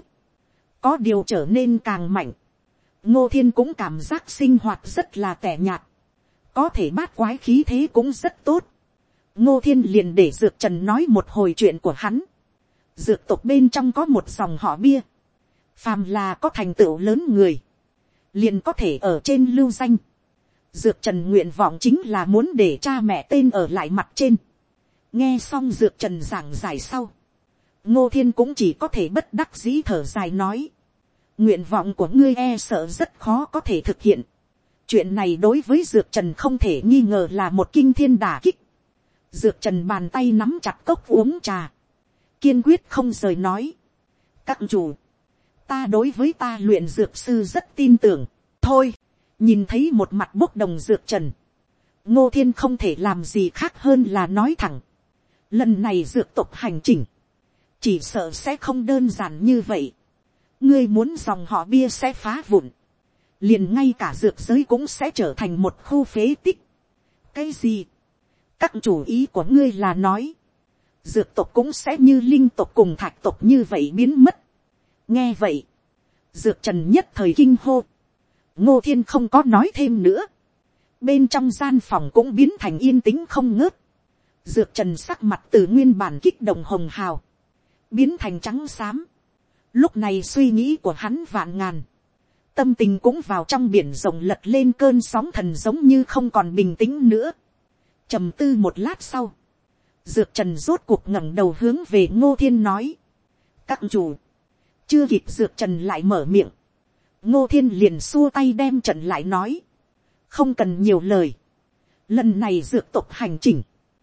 có điều trở nên càng mạnh. Ngô Thiên cũng cảm giác sinh hoạt rất là tẻ nhạt, có thể bát quái khí thế cũng rất tốt. Ngô Thiên liền để Dược Trần nói một hồi chuyện của hắn. Dược tộc bên trong có một dòng họ bia, phàm là có thành tựu lớn người liền có thể ở trên lưu danh. Dược Trần nguyện vọng chính là muốn để cha mẹ tên ở lại mặt trên. Nghe xong Dược Trần giảng giải sau, Ngô Thiên cũng chỉ có thể bất đắc dĩ thở dài nói, nguyện vọng của ngươi e sợ rất khó có thể thực hiện. Chuyện này đối với Dược Trần không thể nghi ngờ là một kinh thiên đả kích. Dược Trần bàn tay nắm chặt cốc uống trà, kiên quyết không rời nói, các chủ, ta đối với ta luyện dược sư rất tin tưởng. Thôi, nhìn thấy một mặt bốc đồng Dược Trần, Ngô Thiên không thể làm gì khác hơn là nói thẳng, lần này dược tộc hành trình chỉ sợ sẽ không đơn giản như vậy. Ngươi muốn dòng họ bia sẽ phá vụn, liền ngay cả dược giới cũng sẽ trở thành một khu phế tích. Cái gì? Các chủ ý của ngươi là nói, dược tộc cũng sẽ như linh tộc cùng thạch tộc như vậy biến mất. Nghe vậy, Dược Trần nhất thời kinh hô. Ngô Thiên không có nói thêm nữa. Bên trong gian phòng cũng biến thành yên tĩnh không ngớt. Dược Trần sắc mặt từ nguyên bản kích động hồng hào biến thành trắng xám. Lúc này suy nghĩ của hắn vạn ngàn, tâm tình cũng vào trong biển rộng lật lên cơn sóng thần, giống như không còn bình tĩnh nữa. Trầm tư một lát sau, Dược Trần rốt cuộc ngẩng đầu hướng về Ngô Thiên nói, các chủ, chưa kịp dược trần lại mở miệng, Ngô Thiên liền xua tay đem trận lại nói, không cần nhiều lời, lần này dược tộc hành trình,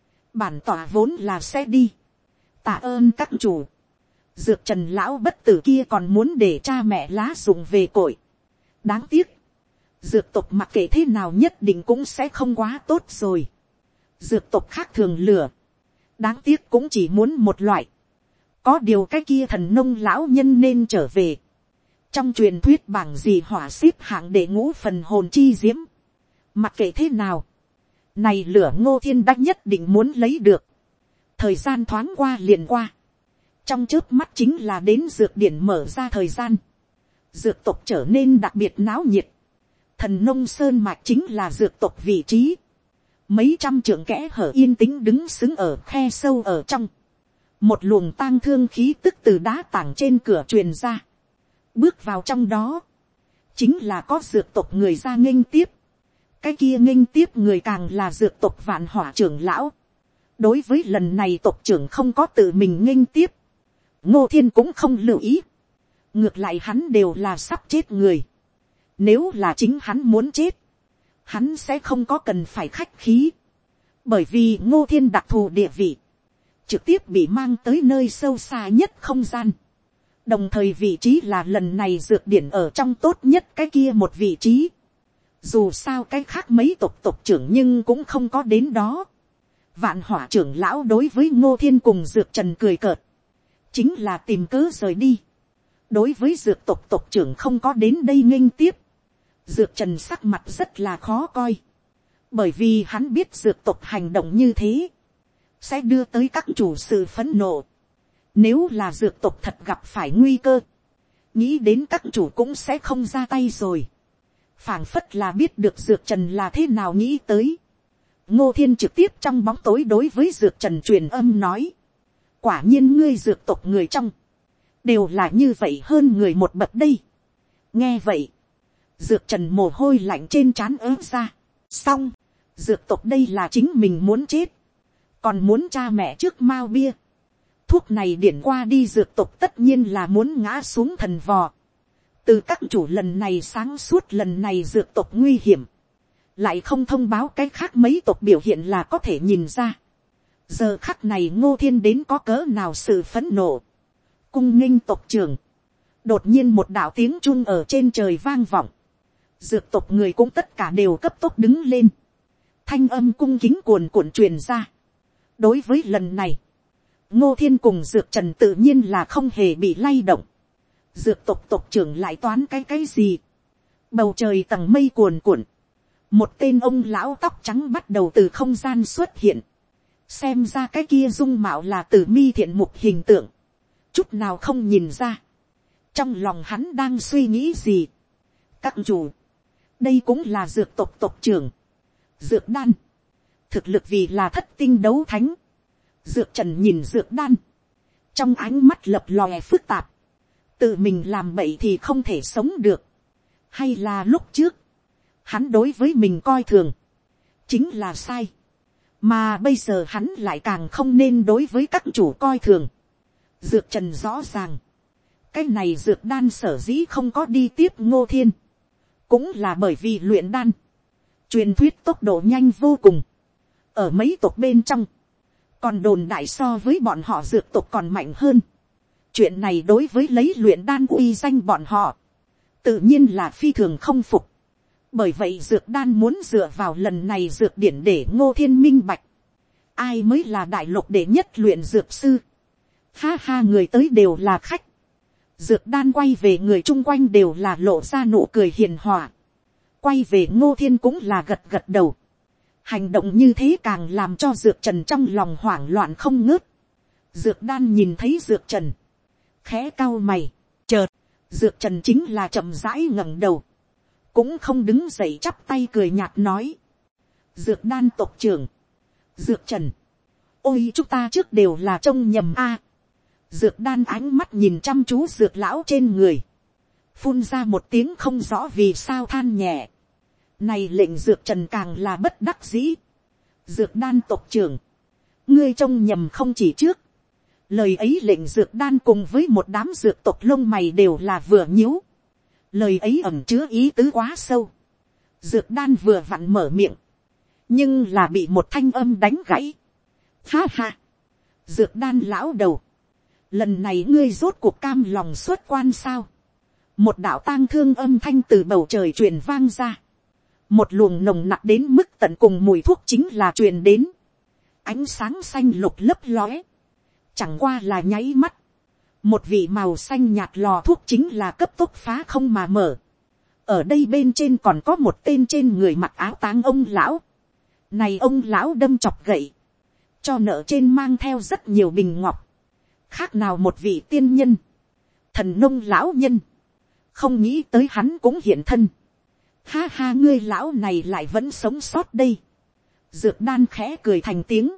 bản tỏa vốn là sẽ đi, tạ ơn các chủ. Dược trần lão bất tử kia còn muốn để cha mẹ lá dụng về cội, đáng tiếc, dược tộc mặc kệ thế nào nhất định cũng sẽ không quá tốt rồi. Dược tộc khác thường lửa, đáng tiếc cũng chỉ muốn một loại, có điều cái kia thần nông lão nhân nên trở về. Trong truyền thuyết bảng gì hỏa xếp hạng để ngũ phần hồn chi diễm, mặc kệ thế nào, này lửa Ngô Thiên đã nhất định muốn lấy được. Thời gian thoáng qua liền qua, trong chớp mắt chính là đến dược điển mở ra thời gian, dược tộc trở nên đặc biệt náo nhiệt. Thần nông sơn mạch chính là dược tộc vị trí, mấy trăm trượng kẽ hở yên tĩnh đứng xứng ở khe sâu ở trong, một luồng tang thương khí tức từ đá tảng trên cửa truyền ra, bước vào trong đó, chính là có dược tộc người ra nghênh tiếp, cái kia nghênh tiếp người càng là dược tộc vạn hỏa trưởng lão. Đối với lần này tộc trưởng không có tự mình nghênh tiếp, Ngô Thiên cũng không lưu ý, ngược lại hắn đều là sắp chết người, nếu là chính hắn muốn chết, hắn sẽ không có cần phải khách khí, bởi vì Ngô Thiên đặc thù địa vị, trực tiếp bị mang tới nơi sâu xa nhất không gian, đồng thời vị trí là lần này dược điển ở trong tốt nhất cái kia một vị trí. Dù sao cái khác mấy tộc trưởng nhưng cũng không có đến đó. Vạn hỏa trưởng lão đối với Ngô Thiên cùng dược trần cười cợt, chính là tìm cớ rời đi. Đối với dược tộc trưởng không có đến đây nghênh tiếp, dược trần sắc mặt rất là khó coi, bởi vì hắn biết dược tộc hành động như thế sẽ đưa tới các chủ sự phẫn nộ. Nếu là dược tộc thật gặp phải nguy cơ, nghĩ đến các chủ cũng sẽ không ra tay rồi. Phảng phất là biết được dược trần là thế nào nghĩ tới. Ngô Thiên trực tiếp trong bóng tối đối với dược trần truyền âm nói, quả nhiên ngươi dược tộc người trong, đều là như vậy hơn người một bậc đây. Nghe vậy, dược trần mồ hôi lạnh trên trán ớt ra. Xong, dược tộc đây là chính mình muốn chết, còn muốn cha mẹ trước mao bia. Thuốc này điển qua đi dược tộc tất nhiên là muốn ngã xuống thần vò. Từ các chủ lần này sáng suốt lần này dược tộc nguy hiểm, lại không thông báo cái khác mấy tộc biểu hiện là có thể nhìn ra. Giờ khắc này Ngô Thiên đến có cỡ nào sự phẫn nộ. Cung nghênh tộc trưởng, đột nhiên một đạo tiếng chun ở trên trời vang vọng. Dược tộc người cũng tất cả đều cấp tốc đứng lên. Thanh âm cung kính cuồn cuộn truyền ra. Đối với lần này, Ngô Thiên cùng dược trần tự nhiên là không hề bị lay động. Dược tộc tộc trưởng lại toán cái gì. Bầu trời tầng mây cuồn cuộn, một tên ông lão tóc trắng bắt đầu từ không gian xuất hiện. Xem ra cái kia dung mạo là Tử Mi thiện mục hình tượng, chút nào không nhìn ra trong lòng hắn đang suy nghĩ gì. Các chủ, đây cũng là dược tộc tộc trưởng Dược Đan, thực lực vì là thất tinh đấu thánh. Dược trần nhìn Dược Đan, trong ánh mắt lập lòe phức tạp. Tự mình làm bậy thì không thể sống được, hay là lúc trước hắn đối với mình coi thường chính là sai, mà bây giờ hắn lại càng không nên đối với các chủ coi thường. Dược trần rõ ràng, cái này Dược Đan sở dĩ không có đi tiếp Ngô Thiên, cũng là bởi vì luyện đan truyền thuyết tốc độ nhanh vô cùng, ở mấy tộc bên trong còn đồn đại so với bọn họ dược tộc còn mạnh hơn. Chuyện này đối với lấy luyện đan uy danh bọn họ, tự nhiên là phi thường không phục. Bởi vậy Dược Đan muốn dựa vào lần này dược điển để Ngô Thiên minh bạch, ai mới là đại lục đệ nhất luyện dược sư. Ha ha, người tới đều là khách. Dược Đan quay về người chung quanh đều là lộ ra nụ cười hiền hòa. Quay về Ngô Thiên cũng là gật gật đầu. Hành động như thế càng làm cho Dược Trần trong lòng hoảng loạn không ngớt. Dược Đan nhìn thấy Dược Trần, khẽ cau mày. Chợt, Dược Trần chính là chậm rãi ngẩng đầu, cũng không đứng dậy, chắp tay cười nhạt nói, Dược Đan tộc trưởng, Dược Trần, ôi chúng ta trước đều là trông nhầm a. Dược Đan ánh mắt nhìn chăm chú Dược lão trên người, phun ra một tiếng không rõ vì sao than nhẹ. Này lệnh Dược Trần càng là bất đắc dĩ. Dược Đan tộc trưởng, ngươi trông nhầm không chỉ trước, Lời ấy lệnh dược đan cùng với một đám dược tộc lông mày đều là vừa nhíu. Lời ấy ẩn chứa ý tứ quá sâu. Dược đan vừa vặn mở miệng, nhưng là bị một thanh âm đánh gãy. Ha ha, dược đan lão đầu, lần này ngươi rốt cuộc cam lòng xuất quan sao? Một đạo tang thương âm thanh từ bầu trời truyền vang ra. Một luồng nồng nặc đến mức tận cùng mùi thuốc chính là truyền đến. Ánh sáng xanh lục lấp lóe, chẳng qua là nháy mắt, một vị màu xanh nhạt lò thuốc chính là cấp tốc phá không mà mở. Ở đây bên trên còn có một tên trên người mặc áo tang ông lão. Này ông lão đâm chọc gậy, cho nợ trên mang theo rất nhiều bình ngọc, khác nào một vị tiên nhân, thần nông lão nhân. Không nghĩ tới hắn cũng hiện thân. Ha ha, ngươi lão này lại vẫn sống sót đây. Dược đan khẽ cười thành tiếng,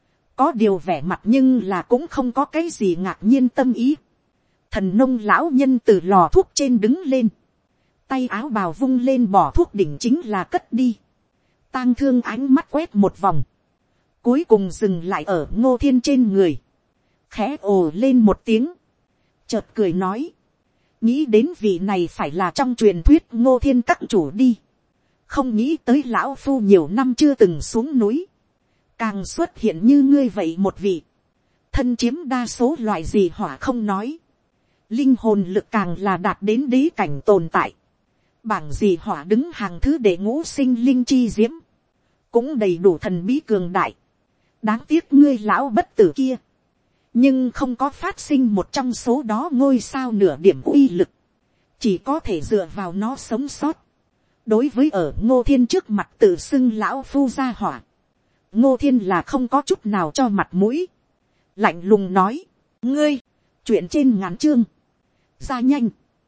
có điều vẻ mặt nhưng là cũng không có cái gì ngạc nhiên tâm ý. Thần nông lão nhân từ lò thuốc trên đứng lên, tay áo bào vung lên bỏ thuốc đỉnh chính là cất đi. Tang thương ánh mắt quét một vòng, cuối cùng dừng lại ở Ngô Thiên trên người, khẽ ồ lên một tiếng, chợt cười nói, nghĩ đến vị này phải là trong truyền thuyết Ngô Thiên các chủ đi. Không nghĩ tới lão phu nhiều năm chưa từng xuống núi, càng xuất hiện như ngươi vậy một vị, thân chiếm đa số loại gì hỏa không nói, linh hồn lực càng là đạt đến đế cảnh tồn tại. Bảng gì hỏa đứng hàng thứ đệ ngũ sinh linh chi diễm, cũng đầy đủ thần bí cường đại. Đáng tiếc ngươi lão bất tử kia, nhưng không có phát sinh một trong số đó ngôi sao nửa điểm uy lực, chỉ có thể dựa vào nó sống sót. Đối với ở Ngô Thiên trước mặt tự xưng lão phu gia hỏa, Ngô Thiên là không có chút nào cho mặt mũi, lạnh lùng nói, ngươi, chuyện trên ngàn chương, ra nhanh,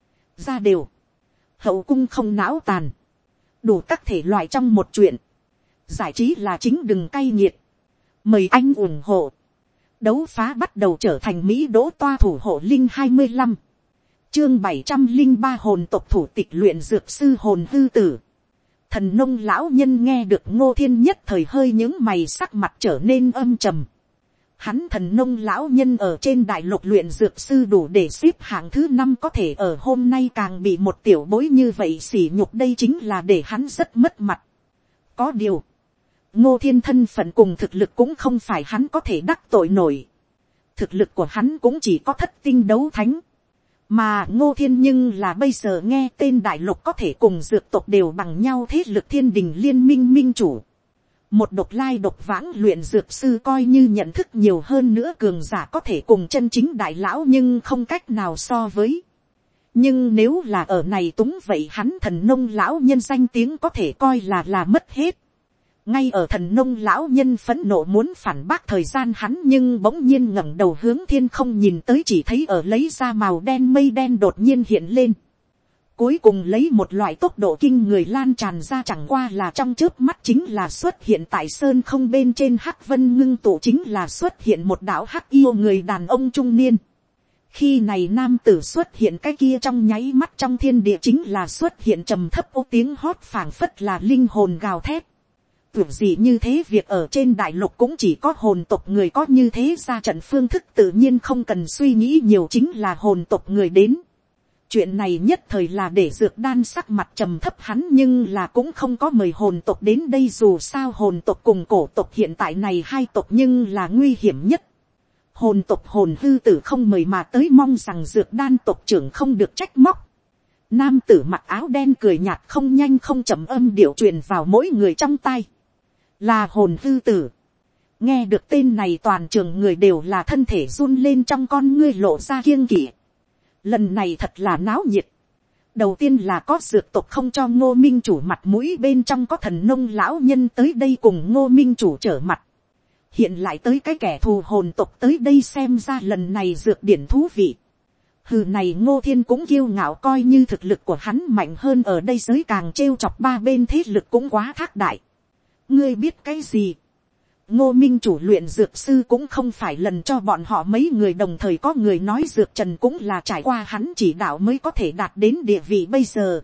ra đều, hậu cung không não tàn, đủ các thể loại trong một chuyện, giải trí là chính đừng cay nghiệt, mời anh ủng hộ. Đấu phá bắt đầu trở thành Mỹ đỗ toa thủ hộ linh 25. Chương 703 hồn tộc thủ tịch luyện dược sư hồn hư tử. Thần nông lão nhân nghe được Ngô Thiên nhất thời hơi những mày, sắc mặt trở nên âm trầm. Hắn thần nông lão nhân ở trên đại lục luyện dược sư đủ để xếp hạng thứ 5, có thể ở hôm nay càng bị một tiểu bối như vậy sỉ nhục, đây chính là để hắn rất mất mặt. Có điều, Ngô Thiên thân phận cùng thực lực cũng không phải hắn có thể đắc tội nổi. Thực lực của hắn cũng chỉ có thất tinh đấu thánh. Mà Ngô Thiên nhưng là bây giờ nghe tên đại lục có thể cùng dược tộc đều bằng nhau thế lực Thiên Đình liên minh minh chủ. Một độc lai độc vãng luyện dược sư coi như nhận thức nhiều hơn nữa cường giả có thể cùng chân chính đại lão nhưng không cách nào so với. Nhưng nếu là ở này túng vậy hắn thần nông lão nhân danh tiếng có thể coi là mất hết. Ngay ở thần nông lão nhân phẫn nộ muốn phản bác thời gian, hắn nhưng bỗng nhiên ngẩng đầu hướng thiên không nhìn tới, chỉ thấy ở lấy ra màu đen mây đen đột nhiên hiện lên. Cuối cùng lấy một loại tốc độ kinh người lan tràn ra, chẳng qua là trong chớp mắt chính là xuất hiện tại sơn không bên trên, hắc vân ngưng tụ chính là xuất hiện một đạo hắc yêu người đàn ông trung niên. Khi này nam tử xuất hiện, cái kia trong nháy mắt trong thiên địa chính là xuất hiện trầm thấp ô tiếng hót phảng phất là linh hồn gào thét. Tưởng gì như thế, việc ở trên đại lục cũng chỉ có hồn tộc người có như thế ra trận phương thức, tự nhiên không cần suy nghĩ nhiều, chính là hồn tộc người đến. Chuyện này nhất thời là để dược đan sắc mặt trầm thấp, hắn nhưng là cũng không có mời hồn tộc đến đây, dù sao hồn tộc cùng cổ tộc hiện tại này hai tộc nhưng là nguy hiểm nhất. Hồn tộc hồn hư tử không mời mà tới, mong rằng dược đan tộc trưởng không được trách móc. Nam tử mặc áo đen cười nhạt không nhanh không chậm âm điệu truyền vào mỗi người trong tai. Là hồn hư tử. Nghe được tên này toàn trường người đều là thân thể run lên, trong con ngươi lộ ra kiêng kỵ. Lần này thật là náo nhiệt. Đầu tiên là có dược tộc không cho Ngô Minh chủ mặt mũi, bên trong có thần nông lão nhân tới đây cùng Ngô Minh chủ trở mặt. Hiện lại tới cái kẻ thù hồn tộc tới đây, xem ra lần này dược điển thú vị. Hừ, này Ngô Thiên cũng kiêu ngạo, coi như thực lực của hắn mạnh hơn ở đây giới càng trêu chọc ba bên thế lực cũng quá thác đại. Ngươi biết cái gì? Ngô Minh chủ luyện dược sư cũng không phải lần cho bọn họ mấy người đồng thời, có người nói dược trần cũng là trải qua hắn chỉ đạo mới có thể đạt đến địa vị bây giờ.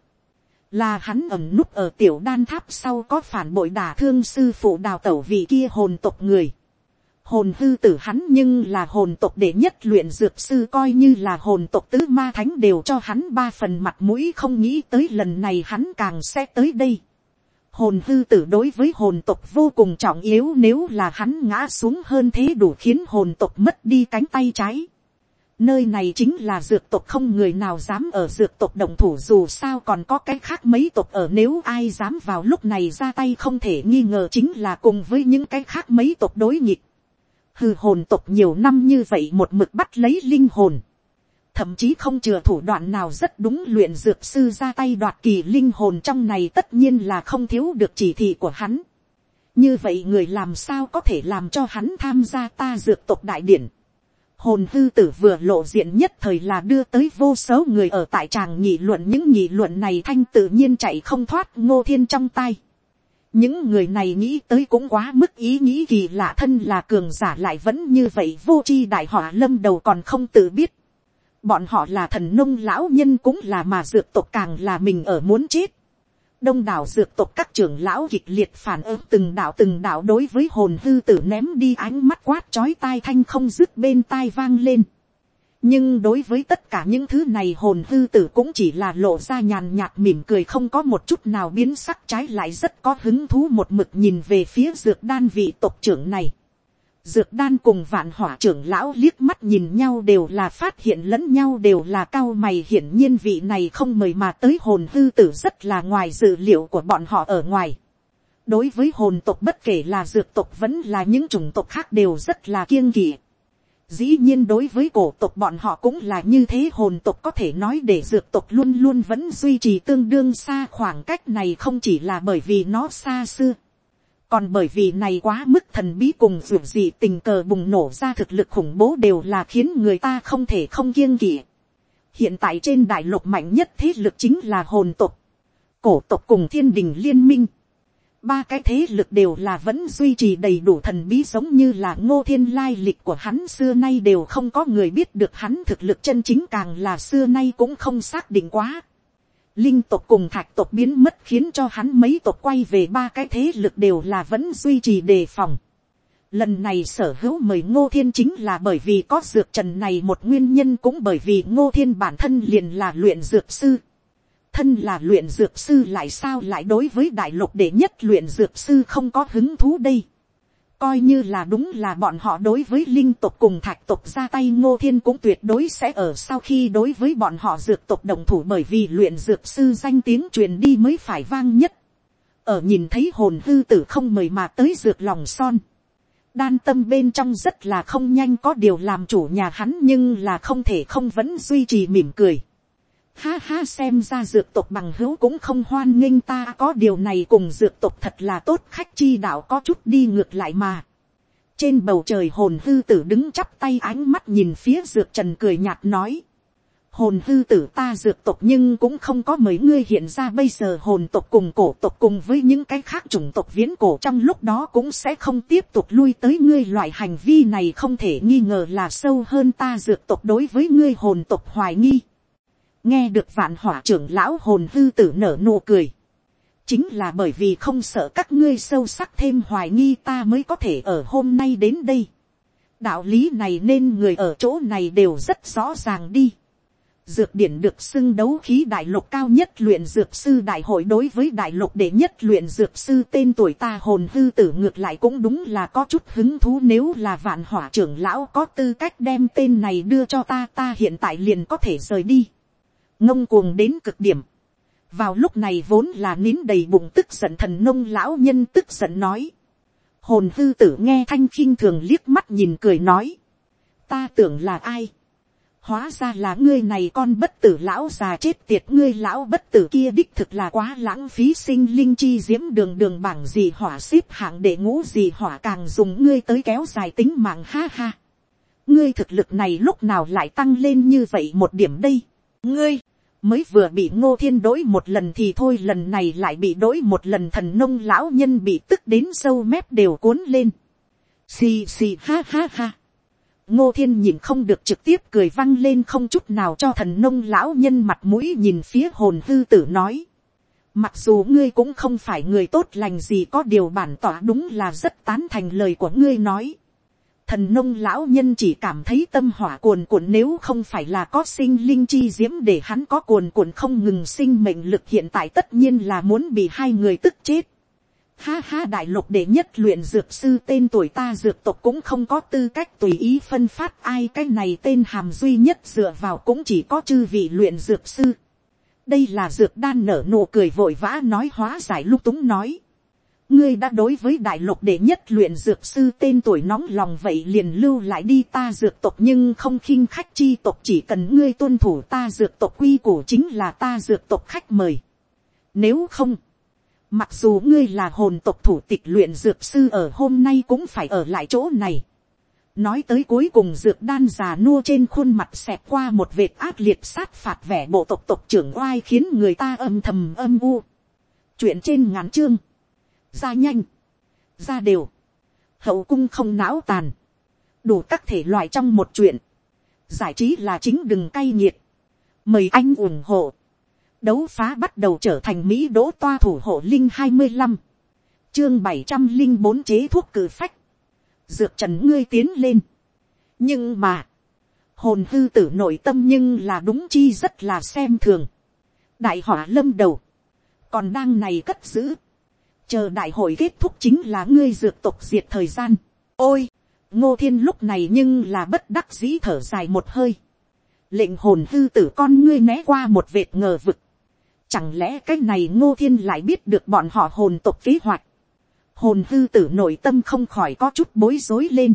Là hắn ẩn núp ở tiểu đan tháp sau có phản bội đả thương sư phụ đào tẩu vị kia hồn tộc người. Hồn hư tử hắn nhưng là hồn tộc đệ nhất luyện dược sư, coi như là hồn tộc tứ ma thánh đều cho hắn 3 phần mặt mũi, không nghĩ tới lần này hắn càng sẽ tới đây. Hồn hư tử đối với hồn tộc vô cùng trọng yếu, nếu là hắn ngã xuống hơn thế đủ khiến hồn tộc mất đi cánh tay trái. Nơi này chính là dược tộc, không người nào dám ở dược tộc động thủ, dù sao còn có cái khác mấy tộc ở, nếu ai dám vào lúc này ra tay không thể nghi ngờ chính là cùng với những cái khác mấy tộc đối nghịch. Hư hồn tộc nhiều năm như vậy một mực bắt lấy linh hồn, thậm chí không chừa thủ đoạn nào, rất đúng luyện dược sư ra tay đoạt kỳ linh hồn trong này tất nhiên là không thiếu được chỉ thị của hắn. Như vậy người làm sao có thể làm cho hắn tham gia ta dược tộc đại điển. Hồn hư tử vừa lộ diện nhất thời là đưa tới vô số người ở tại tràng nghị luận, những nghị luận này thanh tự nhiên chạy không thoát Ngô Thiên trong tai. Những người này nghĩ tới cũng quá mức ý nghĩ kỳ lạ, thân là cường giả lại vẫn như vậy vô tri đại họa lâm đầu còn không tự biết. Bọn họ là thần nông lão nhân cũng là, mà dược tộc càng là mình ở muốn chết. Đông đảo dược tộc các trưởng lão kịch liệt phản ứng, từng đạo đối với hồn hư tử ném đi ánh mắt quát chói tai thanh không dứt bên tai vang lên. Nhưng đối với tất cả những thứ này hồn hư tử cũng chỉ là lộ ra nhàn nhạt mỉm cười, không có một chút nào biến sắc, trái lại rất có hứng thú một mực nhìn về phía dược đan vị tộc trưởng này. Dược đan cùng vạn hỏa trưởng lão liếc mắt nhìn nhau đều là phát hiện lẫn nhau đều là cau mày, hiển nhiên vị này không mời mà tới hồn hư tử rất là ngoài dự liệu của bọn họ ở ngoài. Đối với hồn tộc bất kể là dược tộc vẫn là những chủng tộc khác đều rất là kiêng kỵ. Dĩ nhiên đối với cổ tộc bọn họ cũng là như thế, hồn tộc có thể nói để dược tộc luôn luôn vẫn duy trì tương đương xa khoảng cách này, không chỉ là bởi vì nó xa xưa, còn bởi vì này quá mức thần bí cùng dù gì tình cờ bùng nổ ra thực lực khủng bố đều là khiến người ta không thể không kiêng kỵ. Hiện tại trên đại lục mạnh nhất thế lực chính là hồn tộc, cổ tộc cùng thiên đình liên minh. 3 cái thế lực đều là vẫn duy trì đầy đủ thần bí, giống như là Ngô Thiên lai lịch của hắn xưa nay đều không có người biết được, hắn thực lực chân chính càng là xưa nay cũng không xác định quá. Linh tộc cùng thạch tộc biến mất khiến cho hắn mấy tộc quay về 3 cái thế lực đều là vẫn duy trì đề phòng. Lần này sở hữu mời Ngô Thiên chính là bởi vì có dược trần này một nguyên nhân, cũng bởi vì Ngô Thiên bản thân liền là luyện dược sư. Thân là luyện dược sư lại sao lại đối với đại lục đệ nhất luyện dược sư không có hứng thú đây. Coi như là đúng là bọn họ đối với linh tộc cùng thạch tộc ra tay, Ngô Thiên cũng tuyệt đối sẽ ở sau khi đối với bọn họ dược tộc đồng thủ, bởi vì luyện dược sư danh tiếng truyền đi mới phải vang nhất. Ở nhìn thấy hồn hư tử không mời mà tới dược lòng son, đan tâm bên trong rất là không nhanh có điều làm chủ nhà hắn nhưng là không thể không vẫn duy trì mỉm cười. Ha ha, xem ra dược tộc bằng hữu cũng không hoan nghênh ta, có điều này cùng dược tộc thật là tốt, khách chi đạo có chút đi ngược lại mà. Trên bầu trời hồn hư tử đứng chắp tay, ánh mắt nhìn phía dược trần cười nhạt nói. Hồn hư tử, ta dược tộc nhưng cũng không có mấy ngươi hiện ra, bây giờ hồn tộc cùng cổ tộc cùng với những cái khác chủng tộc viễn cổ trong lúc đó cũng sẽ không tiếp tục lui tới ngươi, loại hành vi này không thể nghi ngờ là sâu hơn ta dược tộc đối với ngươi hồn tộc hoài nghi. Nghe được vạn hỏa trưởng lão hồn hư tử nở nụ cười. Chính là bởi vì không sợ các ngươi sâu sắc thêm hoài nghi ta mới có thể ở hôm nay đến đây. Đạo lý này nên người ở chỗ này đều rất rõ ràng đi. Dược điển được xưng đấu khí đại lục cao nhất luyện dược sư đại hội, đối với đại lục đệ nhất luyện dược sư tên tuổi ta hồn hư tử ngược lại cũng đúng là có chút hứng thú, nếu là vạn hỏa trưởng lão có tư cách đem tên này đưa cho ta, ta hiện tại liền có thể rời đi. Ngông cuồng đến cực điểm. Vào lúc này vốn là nín đầy bụng tức giận thần nông lão nhân tức giận nói. Hồn hư tử nghe thanh khinh thường liếc mắt nhìn cười nói. Ta tưởng là ai? Hóa ra là ngươi này con bất tử lão già chết tiệt, ngươi lão bất tử kia đích thực là quá lãng phí sinh linh chi diễm, đường đường bảng gì hỏa xếp hạng đệ ngũ gì hỏa càng dùng ngươi tới kéo dài tính mạng, ha ha. Ngươi thực lực này lúc nào lại tăng lên như vậy một điểm đây? Ngươi mới vừa bị Ngô Thiên đối một lần thì thôi, lần này lại bị đối một lần, thần nông lão nhân bị tức đến sâu mép đều cuốn lên. Xì xì ha ha ha. Ngô Thiên nhìn không được trực tiếp cười vang lên, không chút nào cho thần nông lão nhân mặt mũi, nhìn phía hồn hư tử nói. Mặc dù ngươi cũng không phải người tốt lành gì, có điều bản tỏa đúng là rất tán thành lời của ngươi nói. Thần nông lão nhân chỉ cảm thấy tâm hỏa cuồn cuộn, nếu không phải là có sinh linh chi diễm để hắn có cuồn cuộn không ngừng sinh mệnh lực, hiện tại tất nhiên là muốn bị hai người tức chết. Ha ha, đại lục đệ nhất luyện dược sư, tên tuổi ta dược tộc cũng không có tư cách tùy ý phân phát ai, cái này tên hàm duy nhất dựa vào cũng chỉ có chư vị luyện dược sư. Đây là Dược Đan nở nụ cười vội vã nói, hóa giải lung túng nói. Ngươi đã đối với đại lục đệ nhất luyện dược sư tên tuổi nóng lòng, vậy liền lưu lại đi, ta dược tộc nhưng không khinh khách chi tộc, chỉ cần ngươi tuân thủ ta dược tộc quy củ chính là ta dược tộc khách mời. Nếu không, mặc dù ngươi là hồn tộc thủ tịch luyện dược sư, ở hôm nay cũng phải ở lại chỗ này. Nói tới cuối cùng, Dược Đan già nua trên khuôn mặt xẹt qua một vệt ác liệt sát phạt vẻ bộ tộc tộc trưởng oai, khiến người ta âm thầm âm u. Chuyện trên ngắn chương, ra nhanh, ra đều, hậu cung không não tàn, đủ các thể loại trong một chuyện. Giải trí là chính, đừng cay nghiệt, mời anh ủng hộ. Đấu phá bắt đầu trở thành Mỹ đỗ toa thủ hộ linh 25. Chương 704 chế thuốc cử phách. Dược Trần ngươi tiến lên. Nhưng mà, hồn hư tử nội tâm nhưng là đúng chi rất là xem thường. Đại họa lâm đầu, còn đang này cất giữ. Chờ đại hội kết thúc chính là ngươi dược tộc diệt thời gian. Ôi, Ngô Thiên lúc này nhưng là bất đắc dĩ thở dài một hơi. Lệnh hồn hư tử con ngươi né qua một vệt ngờ vực. Chẳng lẽ cái này Ngô Thiên lại biết được bọn họ hồn tộc kế hoạch? Hồn hư tử nội tâm không khỏi có chút bối rối lên.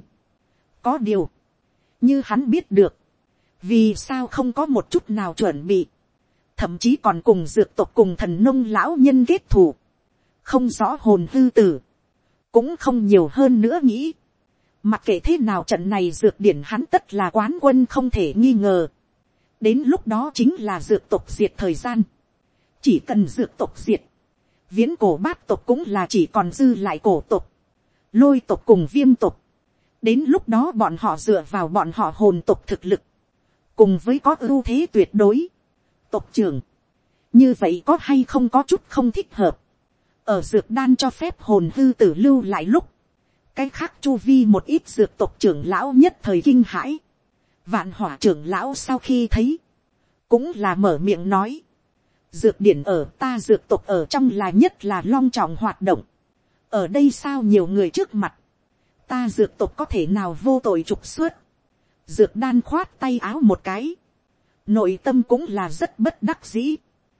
Có điều, như hắn biết được, vì sao không có một chút nào chuẩn bị, thậm chí còn cùng dược tộc cùng thần nông lão nhân kết thù. Không rõ hồn hư tử, cũng không nhiều hơn nữa nghĩ. Mặc kệ thế nào, trận này dược điển hắn tất là quán quân không thể nghi ngờ. Đến lúc đó chính là dược tộc diệt thời gian. Chỉ cần dược tộc diệt, viễn cổ bát tộc cũng là chỉ còn dư lại cổ tộc, lôi tộc cùng viêm tộc. Đến lúc đó bọn họ dựa vào bọn họ hồn tộc thực lực, cùng với có ưu thế tuyệt đối. Tộc trưởng, như vậy có hay không có chút không thích hợp? Ở Dược Đan cho phép hồn hư tử lưu lại lúc, cái khác chu vi một ít dược tộc trưởng lão nhất thời kinh hãi. Vạn Hỏa trưởng lão sau khi thấy, cũng là mở miệng nói. Dược điển ở ta dược tộc ở trong là nhất là long trọng hoạt động. Ở đây sao nhiều người trước mặt, ta dược tộc có thể nào vô tội trục xuất? Dược Đan khoát tay áo một cái, nội tâm cũng là rất bất đắc dĩ.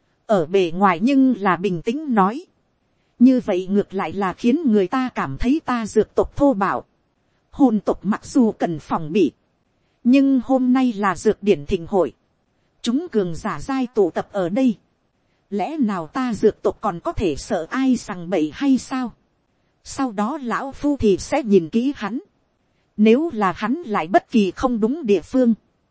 Ở bề ngoài nhưng là bình tĩnh nói. Như vậy ngược lại là khiến người ta cảm thấy ta dược tộc thô bạo. Hồn tộc mặc dù cần phòng bị, nhưng hôm nay là dược điển thịnh hội, chúng cường giả giai tụ tập ở đây, lẽ nào ta dược tộc còn có thể sợ ai sằng bậy hay sao? Sau đó lão phu thì sẽ nhìn kỹ hắn, nếu là hắn lại bất kỳ không đúng địa phương,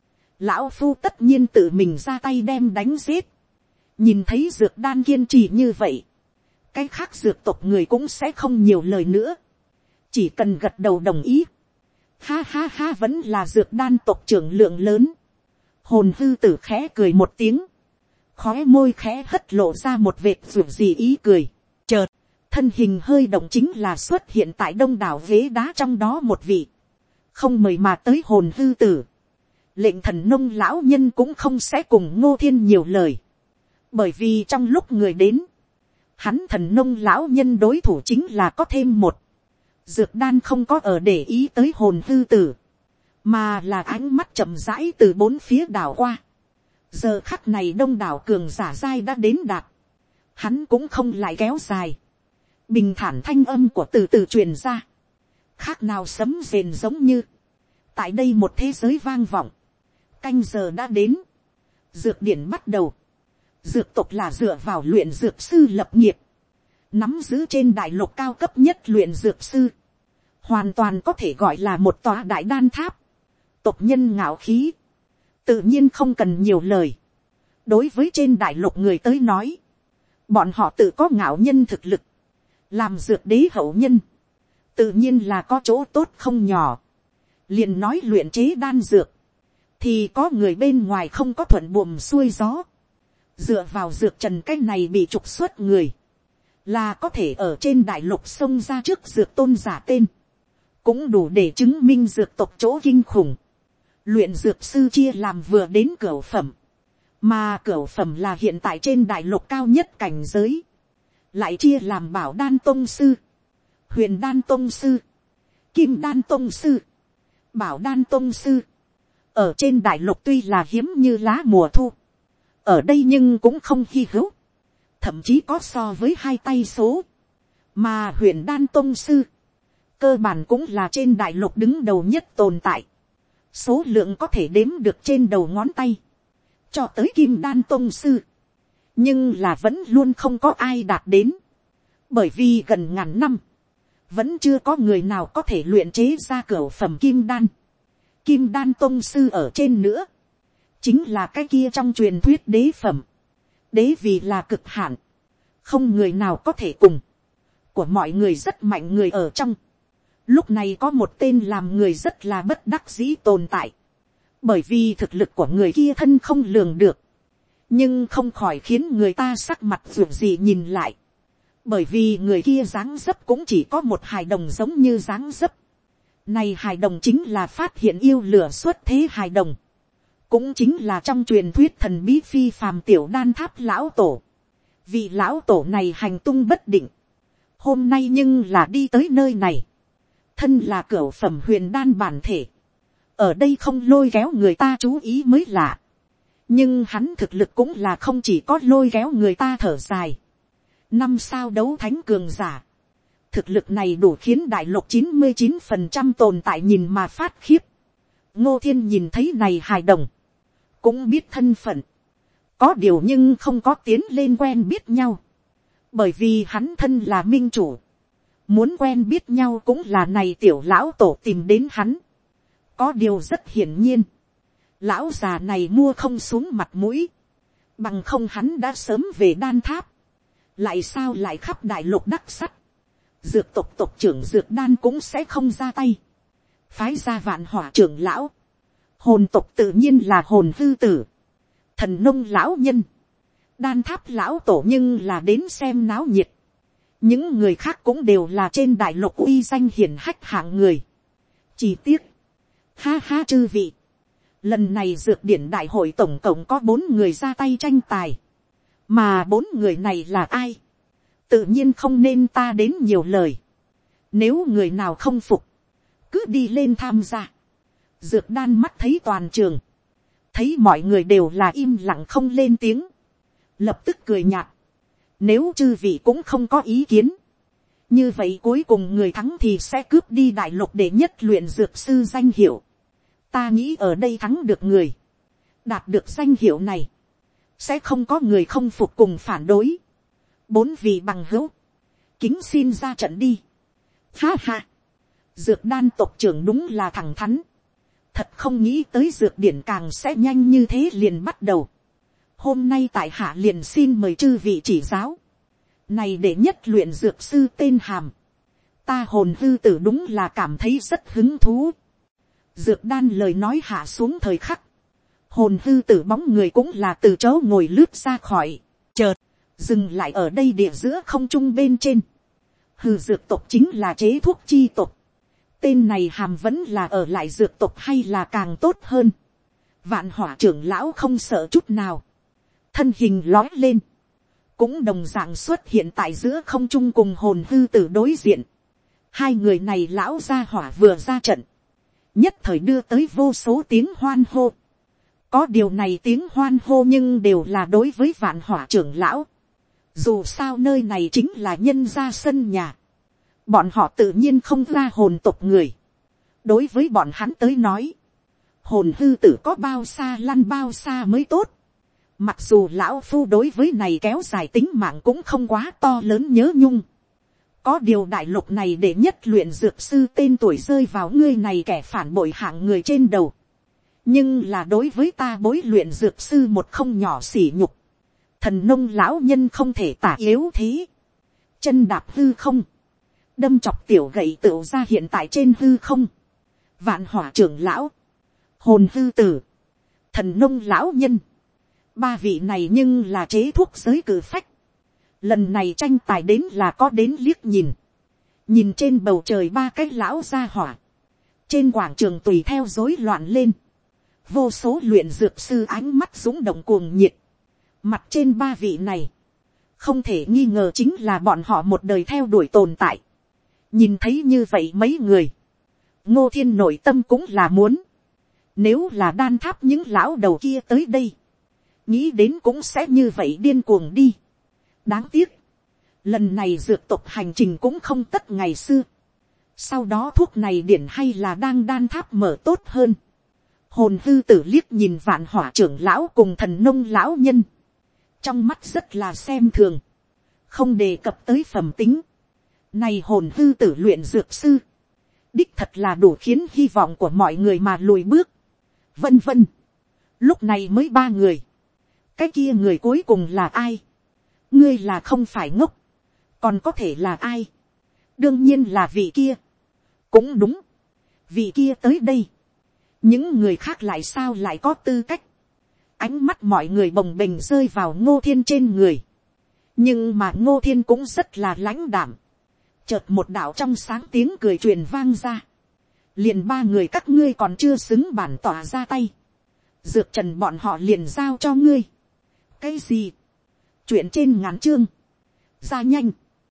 lão phu tất nhiên tự mình ra tay đem đánh giết. Nhìn thấy Dược Đan kiên trì như vậy, cái khác dược tộc người cũng sẽ không nhiều lời nữa, chỉ cần gật đầu đồng ý. Ha ha ha, vẫn là Dược Đan tộc trưởng lượng lớn. Hồn hư tử khẽ cười một tiếng, khóe môi khẽ hất lộ ra một vệt ruột gì ý cười. Chợt, thân hình hơi động chính là xuất hiện tại đông đảo ghế đá trong đó một vị. Không mời mà tới hồn hư tử. Lệnh thần nông lão nhân cũng không sẽ cùng Ngô Thiên nhiều lời. Bởi vì trong lúc người đến, hắn thần nông lão nhân đối thủ chính là có thêm một. Dược Đan không có ở để ý tới hồn hư tử, mà là ánh mắt chậm rãi từ bốn phía đảo qua. Giờ khắc này đông đảo cường giả giai đã đến đạt, hắn cũng không lại kéo dài. Bình thản thanh âm của từ từ truyền ra, khác nào sấm rền, giống như tại đây một thế giới vang vọng. Canh giờ đã đến, dược điển bắt đầu. Dược tộc là dựa vào luyện dược sư lập nghiệp, nắm giữ trên đại lục cao cấp nhất luyện dược sư, hoàn toàn có thể gọi là một tòa đại đan tháp. Tộc nhân ngạo khí, tự nhiên không cần nhiều lời. Đối với trên đại lục người tới nói, bọn họ tự có ngạo nhân thực lực, làm dược đế hậu nhân, tự nhiên là có chỗ tốt không nhỏ. Liền nói luyện chế đan dược, thì có người bên ngoài không có thuận buồm xuôi gió. Dựa vào Dược Trần cái này bị trục xuất người, là có thể ở trên đại lục xông ra trước dược tôn giả tên, cũng đủ để chứng minh dược tộc chỗ kinh khủng. Luyện dược sư chia làm vừa đến cửu phẩm, mà cửu phẩm là hiện tại trên đại lục cao nhất cảnh giới, lại chia làm bảo đan tông sư, huyền đan tông sư, kim đan tông sư, bảo đan tông sư. Ở trên đại lục tuy là hiếm như lá mùa thu, ở đây nhưng cũng không hy hữu, thậm chí có so với hai tay số. Mà huyền đan tông sư, cơ bản cũng là trên đại lục đứng đầu nhất tồn tại, số lượng có thể đếm được trên đầu ngón tay. Cho tới kim đan tông sư, nhưng là vẫn luôn không có ai đạt đến, bởi vì gần ngàn năm, vẫn chưa có người nào có thể luyện chế ra cửu phẩm kim đan. Kim đan tông sư ở trên nữa, chính là cái kia trong truyền thuyết đế phẩm. Đế vì là cực hạn, không người nào có thể cùng, của mọi người rất mạnh người ở trong. Lúc này có một tên làm người rất là bất đắc dĩ tồn tại, bởi vì thực lực của người kia thân không lường được, nhưng không khỏi khiến người ta sắc mặt ruột gì nhìn lại, bởi vì người kia dáng dấp cũng chỉ có một hài đồng giống như dáng dấp. Này hài đồng chính là phát hiện yêu lửa xuất thế hài đồng, cũng chính là trong truyền thuyết thần bí phi phàm tiểu đan tháp lão tổ. Vị lão tổ này hành tung bất định, hôm nay nhưng là đi tới nơi này, thân là cửu phẩm huyền đan bản thể, ở đây không lôi kéo người ta chú ý mới lạ. Nhưng hắn thực lực cũng là không chỉ có lôi kéo người ta thở dài. 5 sao đấu thánh cường giả, thực lực này đủ khiến đại lục 99% tồn tại nhìn mà phát khiếp. Ngô Thiên nhìn thấy này hài đồng, cũng biết thân phận, có điều nhưng không có tiến lên quen biết nhau, bởi vì hắn thân là minh chủ, muốn quen biết nhau cũng là này tiểu lão tổ tìm đến hắn. Có điều rất hiển nhiên, lão già này mua không xuống mặt mũi, bằng không hắn đã sớm về đan tháp, lại sao lại khắp đại lục đắc sắt. Dược tộc tộc trưởng dược đan cũng sẽ không ra tay, phái ra vạn hỏa trưởng lão. Hồn tộc tự nhiên là hồn hư tử, thần nông lão nhân, đan tháp lão tổ nhưng là đến xem náo nhiệt. Những người khác cũng đều là trên đại lục uy danh hiển hách hạng người. Chỉ tiếc, ha ha chư vị, lần này dược điển đại hội tổng cộng có 4 người ra tay tranh tài, mà 4 người này là ai, tự nhiên không nên ta đến nhiều lời. Nếu người nào không phục, cứ đi lên tham gia. Dược đan mắt thấy toàn trường, thấy mọi người đều là im lặng không lên tiếng, lập tức cười nhạt. Nếu chư vị cũng không có ý kiến, như vậy cuối cùng người thắng thì sẽ cướp đi đại lục để nhất luyện dược sư danh hiệu. Ta nghĩ ở đây thắng được người, đạt được danh hiệu này, sẽ không có người không phục cùng phản đối. 4 vị bằng hữu, kính xin ra trận đi. Ha ha, dược đan tộc trưởng đúng là thẳng thắn, thật không nghĩ tới dược điển càng sẽ nhanh như thế liền bắt đầu. Hôm nay tại hạ liền xin mời chư vị chỉ giáo. Này để nhất luyện dược sư tên hàm, ta hồn hư tử đúng là cảm thấy rất hứng thú. Dược đan lời nói hạ xuống thời khắc, hồn hư tử bóng người cũng là từ chỗ ngồi lướt ra khỏi, chợt dừng lại ở đây địa giữa không trung bên trên. Hư dược tộc chính là chế thuốc chi tộc, tên này hàm vẫn là ở lại dược tộc hay là càng tốt hơn. Vạn hỏa trưởng lão không sợ chút nào, thân hình lói lên, cũng đồng dạng xuất hiện tại giữa không trung cùng hồn hư tử đối diện. Hai người này lão gia hỏa vừa ra trận, nhất thời đưa tới vô số tiếng hoan hô. Có điều này tiếng hoan hô nhưng đều là đối với vạn hỏa trưởng lão. Dù sao nơi này chính là nhân gia sân nhà, bọn họ tự nhiên không ra hồn tộc người. Đối với bọn hắn tới nói, hồn hư tử có bao xa lăn bao xa mới tốt. Mặc dù lão phu đối với này kéo dài tính mạng cũng không quá to lớn nhớ nhung. Có điều đại lục này để nhất luyện dược sư tên tuổi rơi vào ngươi này kẻ phản bội hạng người trên đầu. Nhưng là đối với ta bối luyện dược sư một không nhỏ sỉ nhục. Thần nông lão nhân không thể tả yếu thế. Chân đạp hư không, đâm chọc tiểu gậy tựu ra hiện tại trên hư không. Vạn hỏa trưởng lão, hồn hư tử, thần nông lão nhân, 3 vị này nhưng là chế thuốc giới cử phách. Lần này tranh tài đến là có đến liếc nhìn. nhìn trên bầu trời ba cái lão gia hỏa, trên quảng trường tùy theo rối loạn lên, vô số luyện dược sư ánh mắt dũng động cuồng nhiệt, mặt trên ba vị này, không thể nghi ngờ chính là bọn họ một đời theo đuổi tồn tại. Nhìn thấy như vậy mấy người, Ngô Thiên nội tâm cũng là muốn, nếu là đan tháp những lão đầu kia tới đây, nghĩ đến cũng sẽ như vậy điên cuồng đi. Đáng tiếc, lần này dược tộc hành trình cũng không tất ngày xưa. Sau đó thuốc này điển hay là đang đan tháp mở tốt hơn. Hồn hư tử liếc nhìn Vạn Hỏa trưởng lão cùng Thần Nông lão nhân, trong mắt rất là xem thường, không đề cập tới phẩm tính. Này hồn hư tử luyện dược sư, đích thật là đủ khiến hy vọng của mọi người mà lùi bước. Vân vân. Lúc này mới ba người. Cái kia người cuối cùng là ai? Ngươi là không phải ngốc. Còn có thể là ai? Đương nhiên là vị kia. Cũng đúng. Vị kia tới đây. Những người khác lại sao lại có tư cách? Ánh mắt mọi người bồng bềnh rơi vào Ngô Thiên trên người. Nhưng mà Ngô Thiên cũng rất là lãnh đạm. Chợt một đạo trong sáng tiếng cười truyền vang ra. Liền ba người các ngươi còn chưa xứng bản tỏa ra tay. Dược trần bọn họ liền giao cho ngươi. Cái gì? Chuyện trên ngàn chương. Ra nhanh.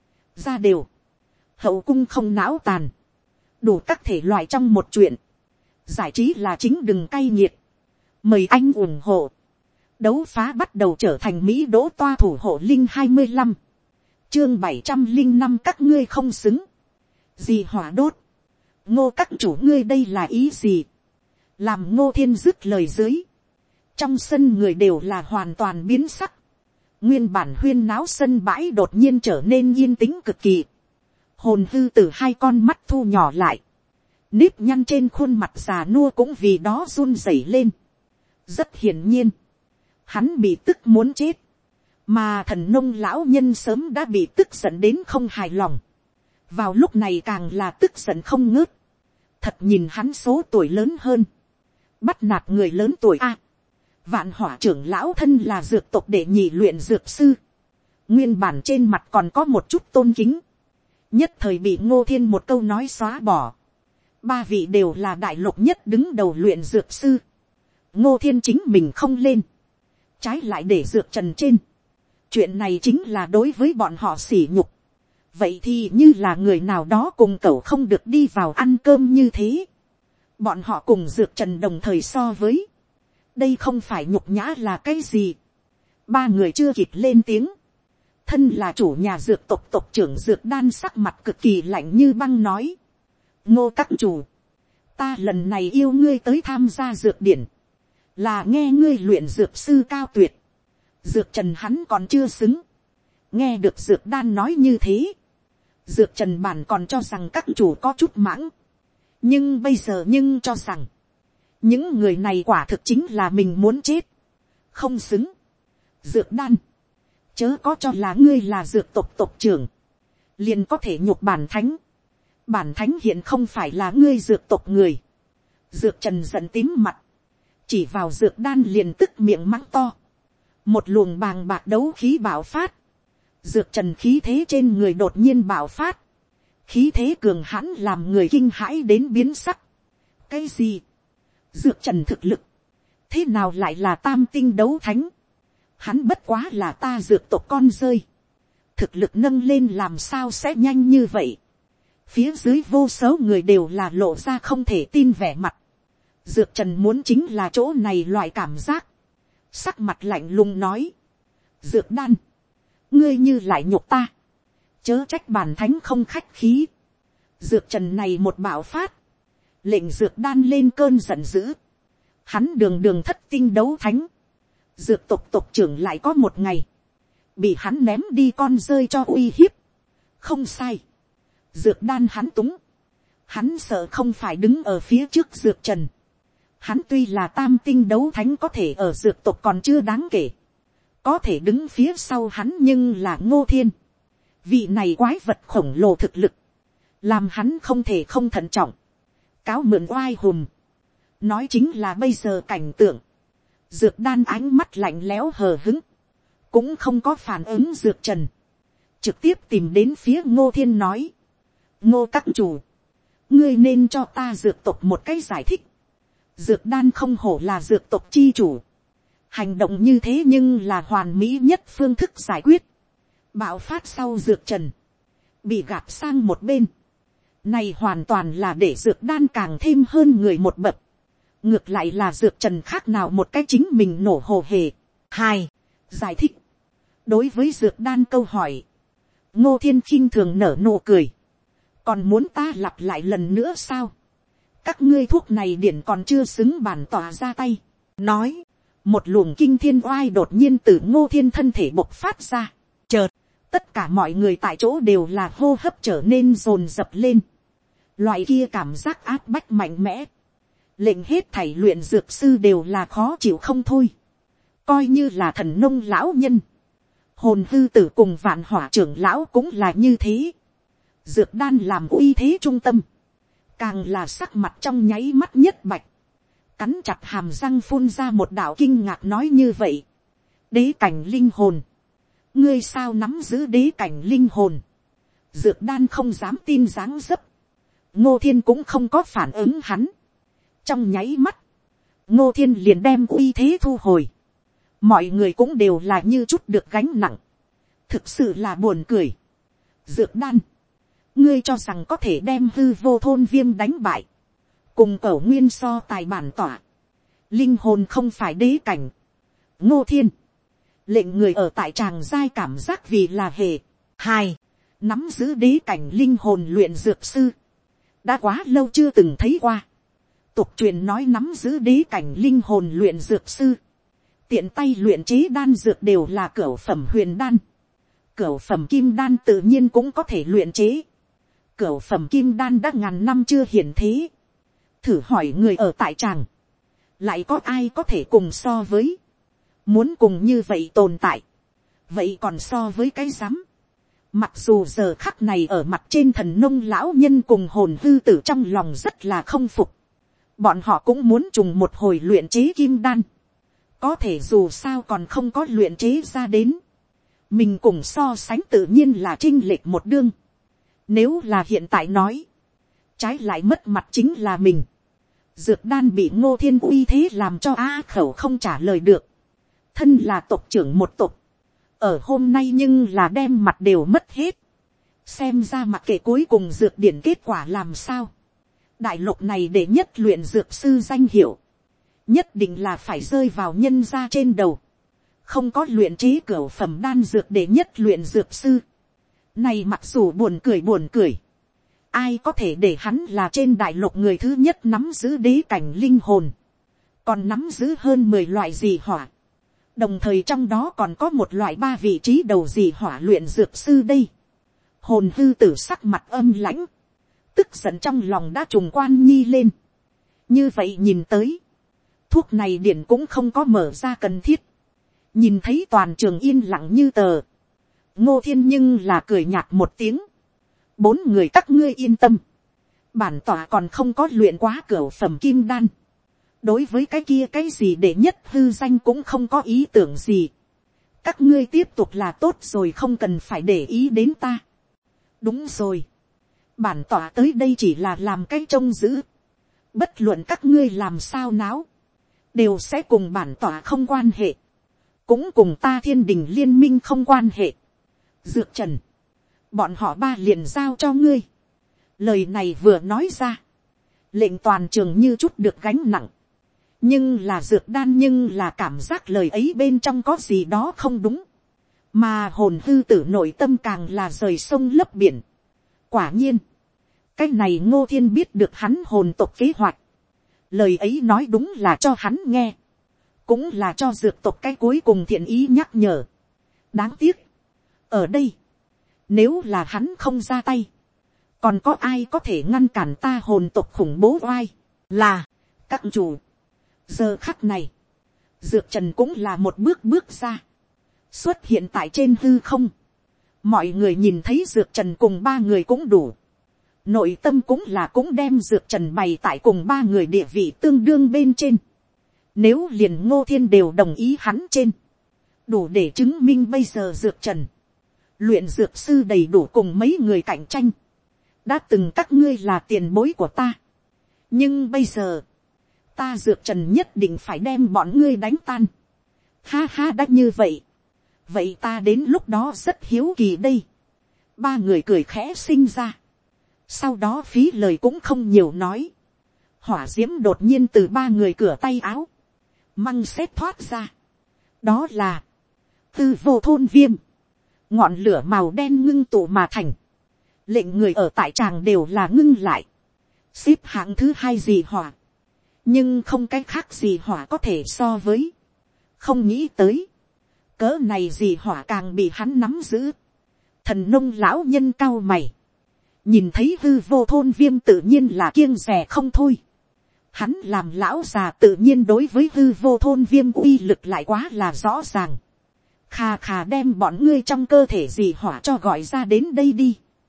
Ra đều. Hậu cung không não tàn. Đủ các thể loại trong một chuyện. Giải trí là chính đừng cay nghiệt. Mời anh ủng hộ. Đấu phá bắt đầu trở thành Mỹ đỗ toa thủ hộ Linh 25. Chương 705 các ngươi không xứng. Gì hỏa đốt. Ngô các chủ ngươi đây là ý gì? Làm Ngô Thiên dứt lời dưới. Trong sân người đều là hoàn toàn biến sắc. Nguyên bản huyên náo sân bãi đột nhiên trở nên yên tĩnh cực kỳ. Hồn hư từ hai con mắt thu nhỏ lại. Nếp nhăn trên khuôn mặt già nua cũng vì đó run rẩy lên. Rất hiển nhiên. Hắn bị tức muốn chết. Mà Thần Nông lão nhân sớm đã bị tức giận đến không hài lòng. Vào lúc này càng là tức giận không ngớt. Thật nhìn hắn số tuổi lớn hơn. Bắt nạt người lớn tuổi a. Vạn Hỏa trưởng lão thân là dược tộc đệ nhị luyện dược sư. Nguyên bản trên mặt còn có một chút tôn kính. Nhất thời bị Ngô Thiên một câu nói xóa bỏ. Ba vị đều là đại lục nhất đứng đầu luyện dược sư. Ngô Thiên chính mình không lên. Trái lại để dược trần trên. Chuyện này chính là đối với bọn họ sỉ nhục. Vậy thì như là người nào đó cùng cậu không được đi vào ăn cơm như thế. Bọn họ cùng dược trần đồng thời so với. Đây không phải nhục nhã là cái gì. Ba người chưa kịp lên tiếng. Thân là chủ nhà dược tộc tộc trưởng dược đan sắc mặt cực kỳ lạnh như băng nói. Ngô các chủ. Ta lần này yêu ngươi tới tham gia dược điển. Là nghe ngươi luyện dược sư cao tuyệt. Dược trần hắn còn chưa xứng. Nghe được dược đan nói như thế. Dược trần bản còn cho rằng các chủ có chút mãng. Nhưng bây giờ nhưng cho rằng. Những người này quả thực chính là mình muốn chết. Không xứng. Dược đan. Chớ có cho là ngươi là dược tộc tộc trưởng. Liền có thể nhục bản thánh. Bản thánh hiện không phải là ngươi dược tộc người. Dược trần giận tím mặt. Chỉ vào dược đan liền tức miệng mắng to. Một luồng bàng bạc đấu khí bạo phát. Dược trần khí thế trên người đột nhiên bạo phát. Khí thế cường hãn làm người kinh hãi đến biến sắc. Cái gì? Dược trần thực lực. Thế nào lại là tam tinh đấu thánh? Hắn bất quá là ta dược tộc con rơi. Thực lực nâng lên làm sao sẽ nhanh như vậy? Phía dưới vô số người đều là lộ ra không thể tin vẻ mặt. Dược trần muốn chính là chỗ này loại cảm giác. Sắc mặt lạnh lùng nói. Dược đan. Ngươi như lại nhục ta. Chớ trách bản thánh không khách khí. Dược trần này một bạo phát. Lệnh dược đan lên cơn giận dữ. Hắn đường đường thất tinh đấu thánh. Dược tộc tộc trưởng lại có một ngày. Bị hắn ném đi con rơi cho uy hiếp. Không sai. Dược đan hắn túng. Hắn sợ không phải đứng ở phía trước dược trần. Hắn tuy là tam tinh đấu thánh có thể ở dược tộc còn chưa đáng kể. Có thể đứng phía sau hắn nhưng là Ngô Thiên. Vị này quái vật khổng lồ thực lực. Làm hắn không thể không thận trọng. Cáo mượn oai hùm. Nói chính là bây giờ cảnh tượng. Dược đan ánh mắt lạnh lẽo hờ hứng. Cũng không có phản ứng dược trần. Trực tiếp tìm đến phía Ngô Thiên nói. Ngô các chủ, ngươi nên cho ta dược tộc một cái giải thích. Dược đan không hổ là dược tộc chi chủ, hành động như thế nhưng là hoàn mỹ nhất phương thức giải quyết. Bạo phát sau dược trần bị gạt sang một bên, này hoàn toàn là để dược đan càng thêm hơn người một bậc. Ngược lại là dược trần khác nào một cái chính mình nổ hồ hề. Hai, giải thích. Đối với dược đan câu hỏi, Ngô Thiên khinh thường nở nụ cười. Còn muốn ta lặp lại lần nữa sao? Các ngươi thuốc này điển còn chưa xứng bản tỏa ra tay. Nói, một luồng kinh thiên oai đột nhiên từ Ngô Thiên thân thể bộc phát ra. Chợt, tất cả mọi người tại chỗ đều là hô hấp trở nên dồn dập lên. Loại kia cảm giác áp bách mạnh mẽ, lệnh hết thảy luyện dược sư đều là khó chịu không thôi. Coi như là thần nông lão nhân, hồn hư tử cùng vạn hỏa trưởng lão cũng là như thế. Dược đan làm uy thế trung tâm, càng là sắc mặt trong nháy mắt nhất bạch, cắn chặt hàm răng phun ra một đạo kinh ngạc nói như vậy. Đế cảnh linh hồn, ngươi sao nắm giữ đế cảnh linh hồn? Dược đan không dám tin dáng dấp. Ngô Thiên cũng không có phản ứng hắn. Trong nháy mắt, Ngô Thiên liền đem uy thế thu hồi. Mọi người cũng đều là như chút được gánh nặng. Thực sự là buồn cười. Dược đan, ngươi cho rằng có thể đem hư vô thôn viêm đánh bại, cùng cẩu nguyên so tài bản tỏa, linh hồn không phải đế cảnh. Ngô Thiên, lệnh người ở tại tràng giai cảm giác vì là hề. Hai, nắm giữ đế cảnh linh hồn luyện dược sư, đã quá lâu chưa từng thấy qua. Tục truyền nói nắm giữ đế cảnh linh hồn luyện dược sư, tiện tay luyện chế đan dược đều là cửu phẩm huyền đan. Cửu phẩm kim đan tự nhiên cũng có thể luyện chế. Cửu phẩm kim đan đã ngàn năm chưa hiển thế. Thử hỏi người ở tại tràng, lại có ai có thể cùng so với? Muốn cùng như vậy tồn tại, vậy còn so với cái rắm. Mặc dù giờ khắc này ở mặt trên thần nông lão nhân cùng hồn hư tử trong lòng rất là không phục. Bọn họ cũng muốn trùng một hồi luyện chế kim đan. Có thể dù sao còn không có luyện chế ra đến. Mình cùng so sánh tự nhiên là chênh lệch một đương. Nếu là hiện tại nói, trái lại mất mặt chính là mình. Dược đan bị Ngô Thiên uy thế làm cho á khẩu không trả lời được. Thân là tộc trưởng một tộc, ở hôm nay nhưng là đem mặt đều mất hết. Xem ra mặc kệ cuối cùng dược điển kết quả làm sao, đại lục này để nhất luyện dược sư danh hiệu, nhất định là phải rơi vào nhân gia trên đầu. Không có luyện chế cửu phẩm đan dược để nhất luyện dược sư, này mặc dù buồn cười, ai có thể để hắn là trên đại lục người thứ nhất nắm giữ đế cảnh linh hồn, còn nắm giữ hơn 10 loại dị hỏa, đồng thời trong đó còn có một loại 3 vị trí đầu dị hỏa luyện dược sư đây. Hồn hư tử sắc mặt âm lãnh, tức giận trong lòng đã trùng quan nhi lên. Như vậy nhìn tới, thuốc này điển cũng không có mở ra cần thiết. Nhìn thấy toàn trường yên lặng như tờ, Ngô Thiên nhưng là cười nhạt một tiếng. 4 người các ngươi yên tâm, bản tỏa còn không có luyện quá cửu phẩm kim đan. Đối với cái kia cái gì để nhất hư danh cũng không có ý tưởng gì. Các ngươi tiếp tục là tốt rồi, không cần phải để ý đến ta. Đúng rồi, bản tỏa tới đây chỉ là làm cái trông giữ. Bất luận các ngươi làm sao náo, đều sẽ cùng bản tỏa không quan hệ, cũng cùng ta Thiên Đình liên minh không quan hệ. Dược Trần, bọn họ 3 liền giao cho ngươi. Lời này vừa nói ra, lệnh toàn trường như chút được gánh nặng. Nhưng là dược đan, nhưng là cảm giác lời ấy bên trong có gì đó không đúng. Mà hồn hư tử nội tâm càng là rời sông lấp biển. Quả nhiên, cái này Ngô Thiên biết được hắn hồn tộc kế hoạch. Lời ấy nói đúng là cho hắn nghe, cũng là cho dược tộc cái cuối cùng thiện ý nhắc nhở. Đáng tiếc, ở đây, nếu là hắn không ra tay, còn có ai có thể ngăn cản ta hồn tộc khủng bố oai? Là các chủ. Giờ khắc này, Dược Trần cũng là một bước ra, xuất hiện tại trên hư không. Mọi người nhìn thấy Dược Trần cùng 3 người cũng đủ, nội tâm cũng đem Dược Trần bày tại cùng 3 người địa vị tương đương bên trên. Nếu liền Ngô Thiên đều đồng ý hắn trên, đủ để chứng minh bây giờ Dược Trần luyện dược sư đầy đủ cùng mấy người cạnh tranh. đã từng các ngươi là tiền bối của ta, nhưng bây giờ, ta Dược Trần nhất định phải đem bọn ngươi đánh tan. Ha ha, đã như vậy, vậy ta đến lúc đó rất hiếu kỳ đây. Ba người cười khẽ sinh ra, sau đó phí lời cũng không nhiều nói. Hỏa d i ễ m đột nhiên từ ba người cửa tay áo, măng xếp thoát ra. Đó là Tư Vô Thôn Viêm, ngọn lửa màu đen ngưng tụ mà thành, lệnh người ở tại tràng đều là ngưng lại. Xếp hạng thứ hai dị hỏa, nhưng không cái khác dị hỏa có thể so với. Không nghĩ tới, cỡ này dị hỏa càng bị hắn nắm giữ. Thần Nông lão nhân cao mày, nhìn thấy Hư Vô Thôn Viêm tự nhiên là kiêng dè không thôi. Hắn làm lão già tự nhiên đối với Hư Vô Thôn Viêm uy lực lại quá là rõ ràng. Khà khà, đem bọn ngươi trong cơ thể dị hỏa cho gọi ra đến đây đi.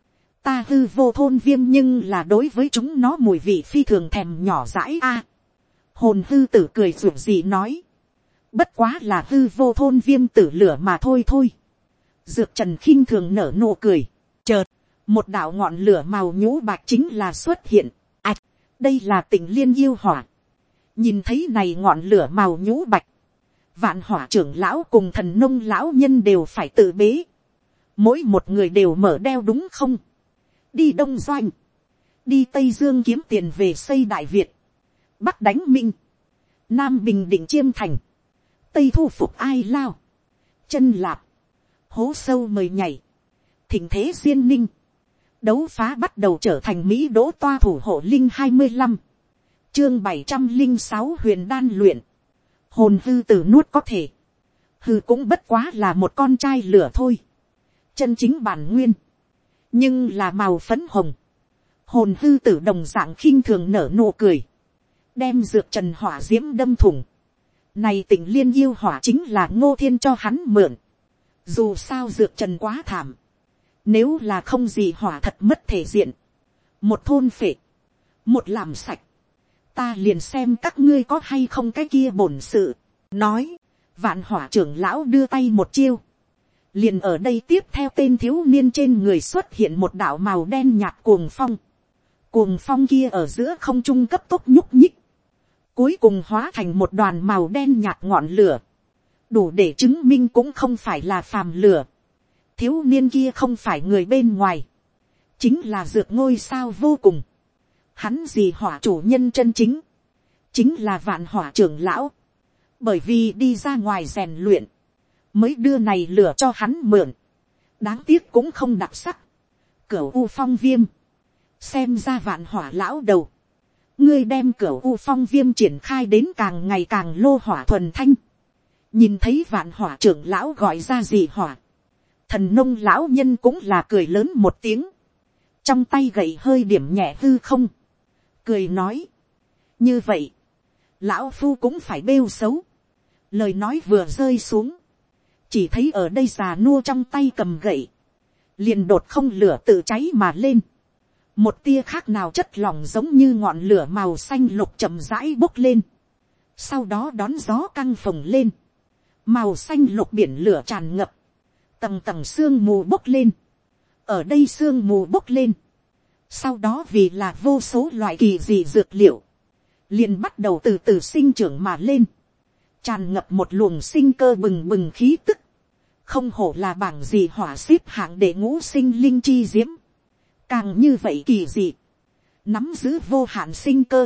Ta Hư Vô Thôn Viêm nhưng là đối với chúng nó mùi vị phi thường thèm nhỏ dãi a. Hồn hư tử cười rủi gì nói, bất quá là Hư Vô Thôn Viêm tử lửa mà thôi thôi. Dược Trần khinh thường nở nụ cười, chợt một đạo ngọn lửa màu nhũ bạc chính là xuất hiện. Ảch, đây là Tịnh Liên yêu hỏa. Nhìn thấy này ngọn lửa màu nhũ bạch, Vạn Hỏa trưởng lão cùng Thần Nông lão nhân đều phải tự bế. Mỗi một người đều mở đeo đúng không? Đi Đông Doanh, đi Tây Dương kiếm tiền về xây Đại Việt, Bắc đánh Minh, Nam bình định Chiêm Thành, Tây thu phục Ai Lao, Chân Lạp, hố sâu mời nhảy, thỉnh thế duyên ninh. Đấu phá bắt đầu trở thành Mỹ Đỗ Toa thủ hộ linh 25. Chương 706 huyền đan luyện. Hồn hư tử nuốt có thể, hư cũng bất quá là một con trai lửa thôi. Chân chính bản nguyên, nhưng là màu phấn hồng. Hồn hư tử đồng dạng khinh thường nở nụ cười, đem Dược Trần hỏa d i ễ m đâm thủng. Này Tịnh Liên yêu hỏa chính là Ngô Thiên cho hắn mượn. Dù sao Dược Trần quá thảm, nếu là không gì hỏa thật mất thể diện. Một thôn phệ, một làm sạch, ta liền xem các ngươi có hay không cái kia bổn sự. Nói, Vạn Hỏa trưởng lão đưa tay một chiêu, liền ở đây tiếp theo tên thiếu niên trên người xuất hiện một đạo màu đen nhạt cuồng phong. Cuồng phong kia ở giữa không trung cấp tốc nhúc nhích, cuối cùng hóa thành một đoàn màu đen nhạt ngọn lửa, đủ để chứng minh cũng không phải là phàm lửa. Thiếu niên kia không phải người bên ngoài, chính là Dược ngôi sao vô cùng. Hắn gì hỏa chủ nhân chân chính, chính là Vạn Hỏa trưởng lão. Bởi vì đi ra ngoài rèn luyện, mới đưa này lửa cho hắn mượn. Đáng tiếc cũng không đặc sắc. Cửu U Phong Viêm, xem ra Vạn Hỏa lão đầu, ngươi đem Cửu U Phong Viêm triển khai đến càng ngày càng lô hỏa thuần thanh. Nhìn thấy Vạn Hỏa trưởng lão gọi ra dị hỏa, Thần Nông lão nhân cũng là cười lớn một tiếng, trong tay gậy hơi điểm nhẹ hư không, cười nói, như vậy, lão phu cũng phải bêu xấu. Lời nói vừa rơi xuống, chỉ thấy ở đây già nua trong tay cầm gậy, liền đột không lửa tự cháy mà lên. Một tia khác nào chất lỏng giống như ngọn lửa màu xanh lục chậm rãi bốc lên, sau đó đón gió căng phồng lên, màu xanh lục biển lửa tràn ngập, tầng tầng sương mù bốc lên. Ở đây sương mù bốc lên, sau đó vì là vô số loại kỳ dị dược liệu, liền bắt đầu từ từ sinh trưởng mà lên, tràn ngập một luồng sinh cơ bừng bừng khí tức. Không hổ là bảng dị hỏa xếp hạng để ngũ sinh linh chi diễm, càng như vậy kỳ dị, nắm giữ vô hạn sinh cơ.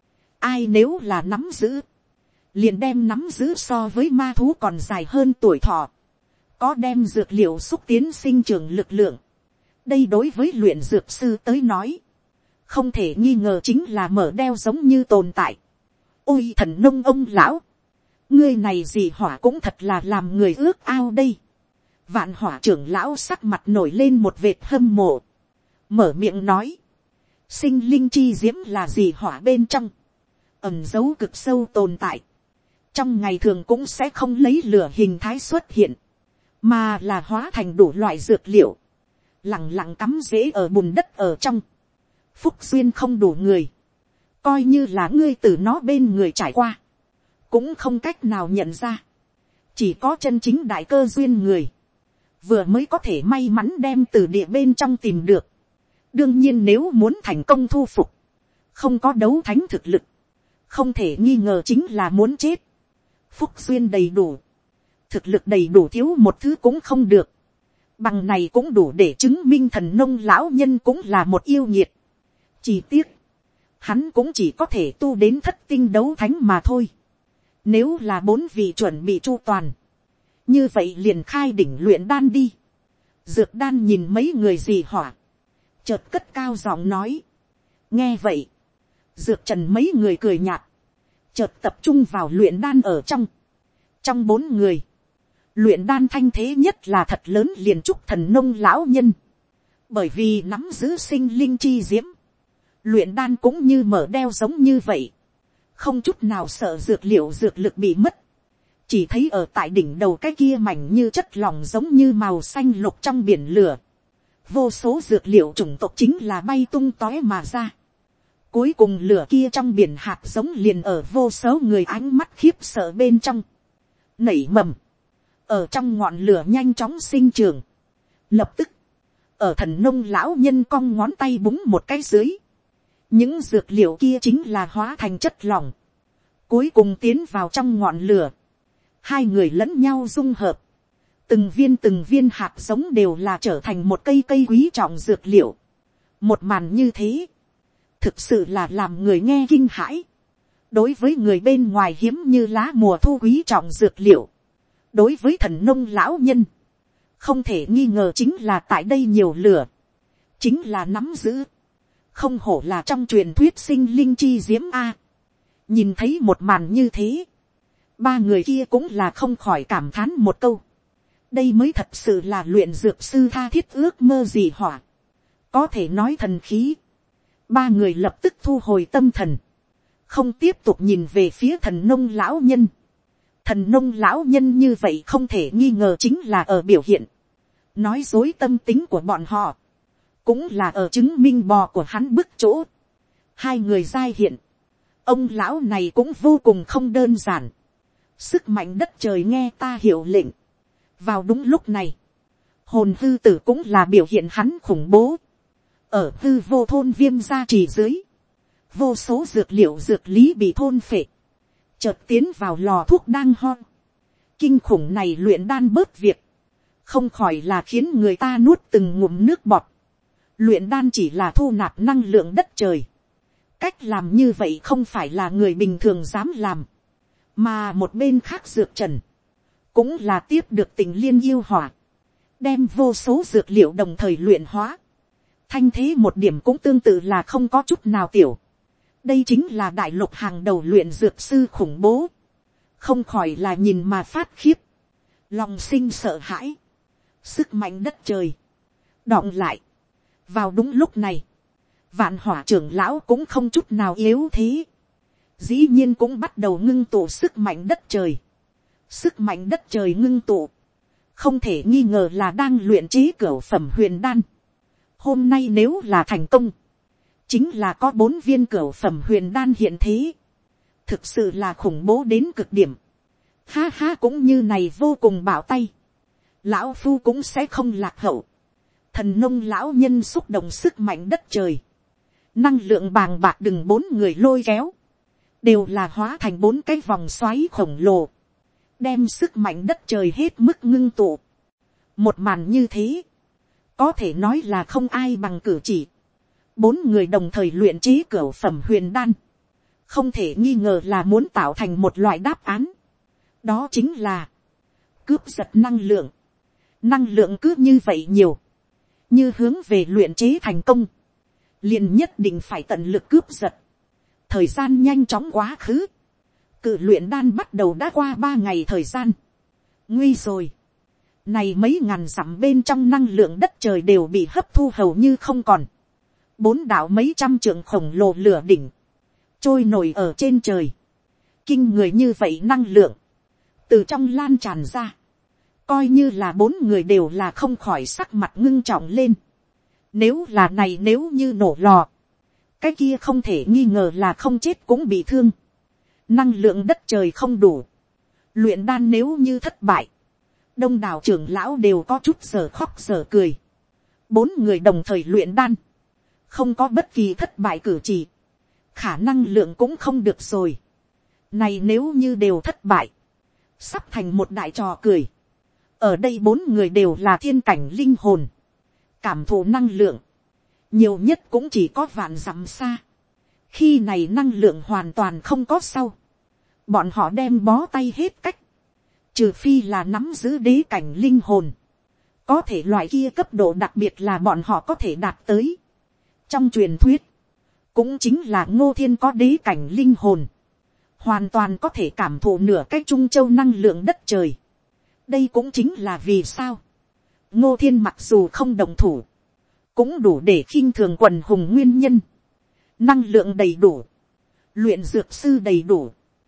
Ai nếu là nắm giữ, liền đem nắm giữ so với ma thú còn dài hơn tuổi thọ, có đem dược liệu xúc tiến sinh trưởng lực lượng. Đây đối với luyện dược sư tới nói, không thể nghi ngờ chính là mở đeo giống như tồn tại. Ôi Thần Nông ông lão, ngươi này gì hỏa cũng thật là làm người ước ao đây. Vạn Hỏa trưởng lão sắc mặt nổi lên một vệt hâm mộ, mở miệng nói, sinh linh chi diễm là gì hỏa bên trong, ẩn dấu cực sâu tồn tại, trong ngày thường cũng sẽ không lấy lửa hình thái xuất hiện, mà là hóa thành đủ loại dược liệu, lẳng lặng cắm rễ ở bùn đất ở trong. Phúc duyên không đủ người, coi như là ngươi từ nó bên người trải qua, cũng không cách nào nhận ra. Chỉ có chân chính đại cơ duyên người, vừa mới có thể may mắn đem từ địa bên trong tìm được. Đương nhiên nếu muốn thành công thu phục, không có đấu thánh thực lực, không thể nghi ngờ chính là muốn chết. Phúc duyên đầy đủ, thực lực đầy đủ thiếu một thứ cũng không được. Bằng này cũng đủ để chứng minh thần nông lão nhân cũng là một yêu nghiệt. Chỉ tiếc, hắn cũng chỉ có thể tu đến thất tinh đấu thánh mà thôi. Nếu là 4 vị chuẩn bị chu toàn, như vậy liền khai đỉnh luyện đan đi. Dược đan nhìn mấy người gì hỏa, chợt cất cao giọng nói. Nghe vậy, dược trần mấy người cười nhạt, chợt tập trung vào luyện đan ở trong. Trong 4 người, luyện đan thanh thế nhất là thật lớn liền trúc thần nông lão nhân. Bởi vì nắm giữ sinh linh chi diễm, luyện đan cũng như mở đeo giống như vậy, không chút nào sợ dược liệu dược lực bị mất. Chỉ thấy ở tại đỉnh đầu cái kia mảnh như chất lỏng giống như màu xanh lục trong biển lửa, vô số dược liệu chủng tộc chính là bay tung tóe mà ra. Cuối cùng lửa kia trong biển hạt giống liền ở vô số người ánh mắt khiếp sợ bên trong nảy mầm, ở trong ngọn lửa nhanh chóng sinh trưởng. Lập tức, ở thần nông lão nhân cong ngón tay búng một cái dưới, những dược liệu kia chính là hóa thành chất lỏng, cuối cùng tiến vào trong ngọn lửa. Hai người lẫn nhau dung hợp, từng viên hạt giống đều là trở thành một cây cây quý trọng dược liệu. Một màn như thế, thực sự là làm người nghe kinh hãi. Đối với người bên ngoài hiếm như lá mùa thu quý trọng dược liệu, đối với thần nông lão nhân, không thể nghi ngờ chính là tại đây nhiều lửa, chính là nắm giữ. Không hổ là trong truyền thuyết sinh linh chi diễm a. Nhìn thấy một màn như thế, 3 người kia cũng là không khỏi cảm thán một câu. Đây mới thật sự là luyện dược sư tha thiết ước mơ gì hỏa. Có thể nói thần khí. 3 người lập tức thu hồi tâm thần, không tiếp tục nhìn về phía thần nông lão nhân. Thần nông lão nhân như vậy không thể nghi ngờ chính là ở biểu hiện nói dối tâm tính của bọn họ, cũng là ở chứng minh bò của hắn bức chỗ. Hai người giai hiện, ông lão này cũng vô cùng không đơn giản. Sức mạnh đất trời nghe ta hiệu lệnh. Vào đúng lúc này, hồn hư tử cũng là biểu hiện hắn khủng bố. Ở hư vô thôn viêm gia trì dưới, vô số dược liệu dược lý bị thôn phệ, chợt tiến vào lò thuốc đang ho. Kinh khủng này luyện đan bớt việc, không khỏi là khiến người ta nuốt từng ngụm nước bọt. Luyện đan chỉ là thu nạp năng lượng đất trời. Cách làm như vậy không phải là người bình thường dám làm. Mà một bên khác dược trần, cũng là tiếp được tình liên yêu hỏa, đem vô số dược liệu đồng thời luyện hóa. Thanh thế một điểm cũng tương tự là không có chút nào tiểu. Đây chính là đại lục hàng đầu luyện dược sư khủng bố. Không khỏi là nhìn mà phát khiếp, lòng sinh sợ hãi. Sức mạnh đất trời đọng lại. Vào đúng lúc này, Vạn Hỏa trưởng lão cũng không chút nào yếu thế, dĩ nhiên cũng bắt đầu ngưng tụ sức mạnh đất trời. Sức mạnh đất trời ngưng tụ, không thể nghi ngờ là đang luyện chế cửu phẩm huyền đan. Hôm nay nếu là thành công, chính là có 4 viên cửu phẩm huyền đan hiện thế. Thực sự là khủng bố đến cực điểm. Ha ha, cũng như này vô cùng bảo tay, lão phu cũng sẽ không lạc hậu. Thần nông lão nhân xúc động sức mạnh đất trời, năng lượng bàng bạc đừng 4 người lôi kéo, đều là hóa thành 4 cái vòng xoáy khổng lồ, đem sức mạnh đất trời hết mức ngưng tụ. Một màn như thế, có thể nói là không ai bằng cử chỉ. 4 người đồng thời luyện chế cửu phẩm huyền đan, không thể nghi ngờ là muốn tạo thành một loại đáp án. Đó chính là cướp giật năng lượng. Năng lượng cứ như vậy nhiều, như hướng về luyện chế thành công, liền nhất định phải tận lực cướp giật. Thời gian nhanh chóng quá khứ, cự luyện đan bắt đầu đã qua 3 ngày thời gian. Nguy rồi, này mấy ngàn dặm bên trong năng lượng đất trời đều bị hấp thu hầu như không còn. 4 đạo mấy trăm trượng khổng lồ lửa đỉnh trôi nổi ở trên trời. Kinh người như vậy năng lượng từ trong lan tràn ra, coi như là 4 người đều là không khỏi sắc mặt ngưng trọng lên. Nếu là này, nếu như nổ lò, cái kia không thể nghi ngờ là không chết cũng bị thương. Năng lượng đất trời không đủ, luyện đan nếu như thất bại, đông đảo trưởng lão đều có chút giờ khóc giờ cười. 4 người đồng thời luyện đan, không có bất kỳ thất bại cử chỉ, khả năng lượng cũng không được rồi. Này nếu như đều thất bại, sắp thành một đại trò cười. Ở đây 4 người đều là thiên cảnh linh hồn, cảm thụ năng lượng, nhiều nhất cũng chỉ có vạn dặm xa. Khi này năng lượng hoàn toàn không có sau, bọn họ đem bó tay hết cách, trừ phi là nắm giữ đế cảnh linh hồn, có thể loại kia cấp độ đặc biệt là bọn họ có thể đạt tới. Trong truyền thuyết, cũng chính là Ngô Thiên có đế cảnh linh hồn, hoàn toàn có thể cảm thụ nửa cái Trung Châu năng lượng đất trời. Đây cũng chính là vì sao Ngô Thiên mặc dù không đồng thủ, cũng đủ để khinh thường quần hùng nguyên nhân. Năng lượng đầy đủ, luyện dược sư đầy đủ,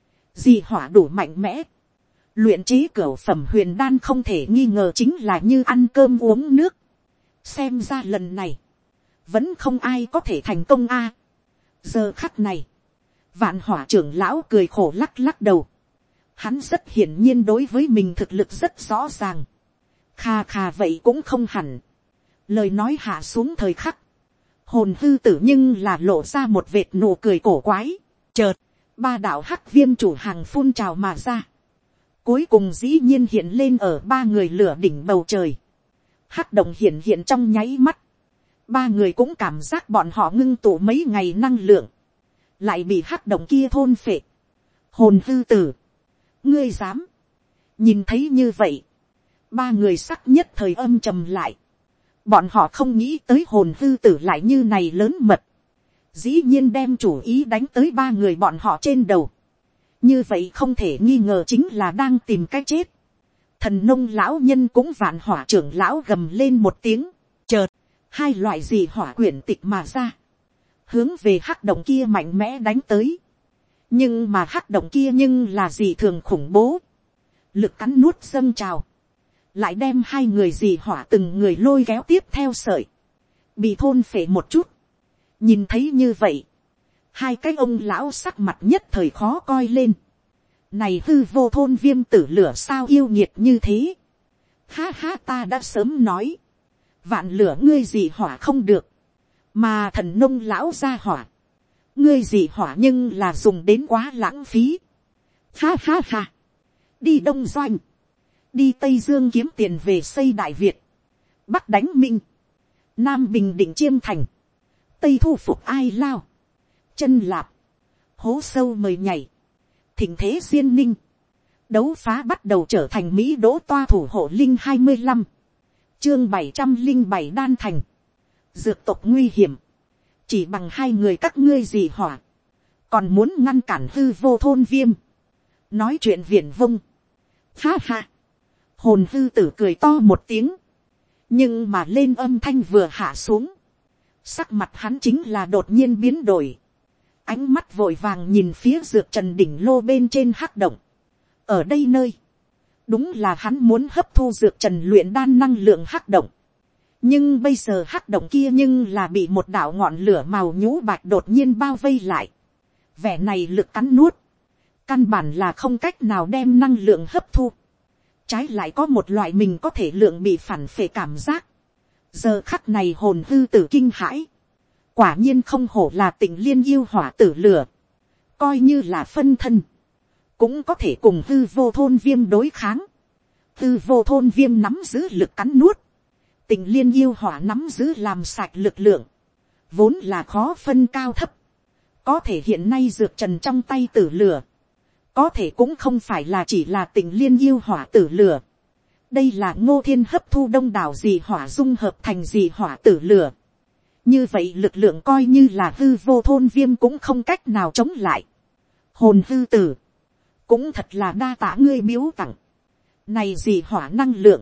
dị hỏa đủ mạnh mẽ, luyện chế cửu phẩm huyền đan không thể nghi ngờ chính là như ăn cơm uống nước. Xem ra lần này vẫn không ai có thể thành công a. Giờ khắc này, Vạn Hỏa trưởng lão cười khổ lắc lắc đầu. Hắn rất hiển nhiên đối với mình thực lực rất rõ ràng. Khà khà vậy cũng không hẳn. Lời nói hạ xuống thời khắc, hồn hư tử nhưng là lộ ra một vệt nụ cười cổ quái. Chợt, 3 đạo hắc viêm chủ hàng phun trào mà ra. Cuối cùng dĩ nhiên hiện lên ở 3 người lửa đỉnh bầu trời. Hắc động hiện hiện trong nháy mắt. 3 người cũng cảm giác bọn họ ngưng tụ mấy ngày năng lượng, lại bị hắc động kia thôn phệ. Hồn hư tử, ngươi dám? Nhìn thấy như vậy, 3 người sắc nhất thời âm trầm lại. Bọn họ không nghĩ tới hồn hư tử lại như này lớn mật, dĩ nhiên đem chủ ý đánh tới 3 người bọn họ trên đầu. Như vậy không thể nghi ngờ chính là đang tìm cái chết. Thần nông lão nhân cũng Vạn Hỏa trưởng lão gầm lên một tiếng. Chợt, 2 loại dị hỏa quyển tịch mà ra, hướng về hắc động kia mạnh mẽ đánh tới. Nhưng mà hắc động kia nhưng là dị thường khủng bố, lực cắn nuốt dâng trào, lại đem 2 người dị hỏa từng người lôi kéo tiếp theo sợi, bị thôn phệ một chút. Nhìn thấy như vậy, 2 cái ông lão sắc mặt nhất thời khó coi lên. Này hư vô thôn viêm tử lửa sao yêu nghiệt như thế. Ha ha, ta đã sớm nói, vạn lửa ngươi dị hỏa không được, mà thần nông lão ra hỏa, ngươi dị hỏa nhưng là dùng đến quá lãng phí. Ha ha ha, đi Đông Doanh, đi Tây Dương kiếm tiền về xây Đại Việt, Bắc đánh Minh, Nam bình định Chiêm Thành, Tây thu phục Ai Lao, chân lạp, hố sâu mời nhảy, thỉnh thế duyên ninh. Đấu phá bắt đầu trở thành Mỹ đỗ toa thủ hộ linh 25. Chương 707 đan thành. Dược tộc nguy hiểm. Chỉ bằng 2 người các ngươi dị hỏa, còn muốn ngăn cản hư vô thôn viêm. Nói chuyện viển vông. Ha ha. Hồn hư tử cười to một tiếng. Nhưng mà lên âm thanh vừa hạ xuống, sắc mặt hắn chính là đột nhiên biến đổi. Ánh mắt vội vàng nhìn phía dược trần đỉnh lô bên trên hắc động. Ở đây nơi, đúng là hắn muốn hấp thu dược trần luyện đan năng lượng hắc động. Nhưng bây giờ hắc động kia nhưng là bị một đạo ngọn lửa màu nhũ bạch đột nhiên bao vây lại. Vẻ này lực cắn nuốt, căn bản là không cách nào đem năng lượng hấp thu. Trái lại có một loại mình có thể lượng bị phản phệ cảm giác. Giờ khắc này hồn hư tử kinh hãi. Quả nhiên không hổ là Tịnh Liên yêu hỏa tử lửa. Coi như là phân thân, cũng có thể cùng hư vô thôn viêm đối kháng. Hư vô thôn viêm nắm giữ lực cắn nuốt, Tịnh Liên yêu hỏa nắm giữ làm sạch lực lượng, vốn là khó phân cao thấp. Có thể hiện nay dược trần trong tay tử lửa, có thể cũng không phải là chỉ là Tịnh Liên yêu hỏa tử lửa. Đây là Ngô Thiên hấp thu đông đảo dị hỏa dung hợp thành dị hỏa tử lửa. Như vậy lực lượng coi như là hư vô thôn viêm cũng không cách nào chống lại. Hồn hư tử, cũng thật là đa tạ ngươi biếu tặng. Này dị hỏa năng lượng,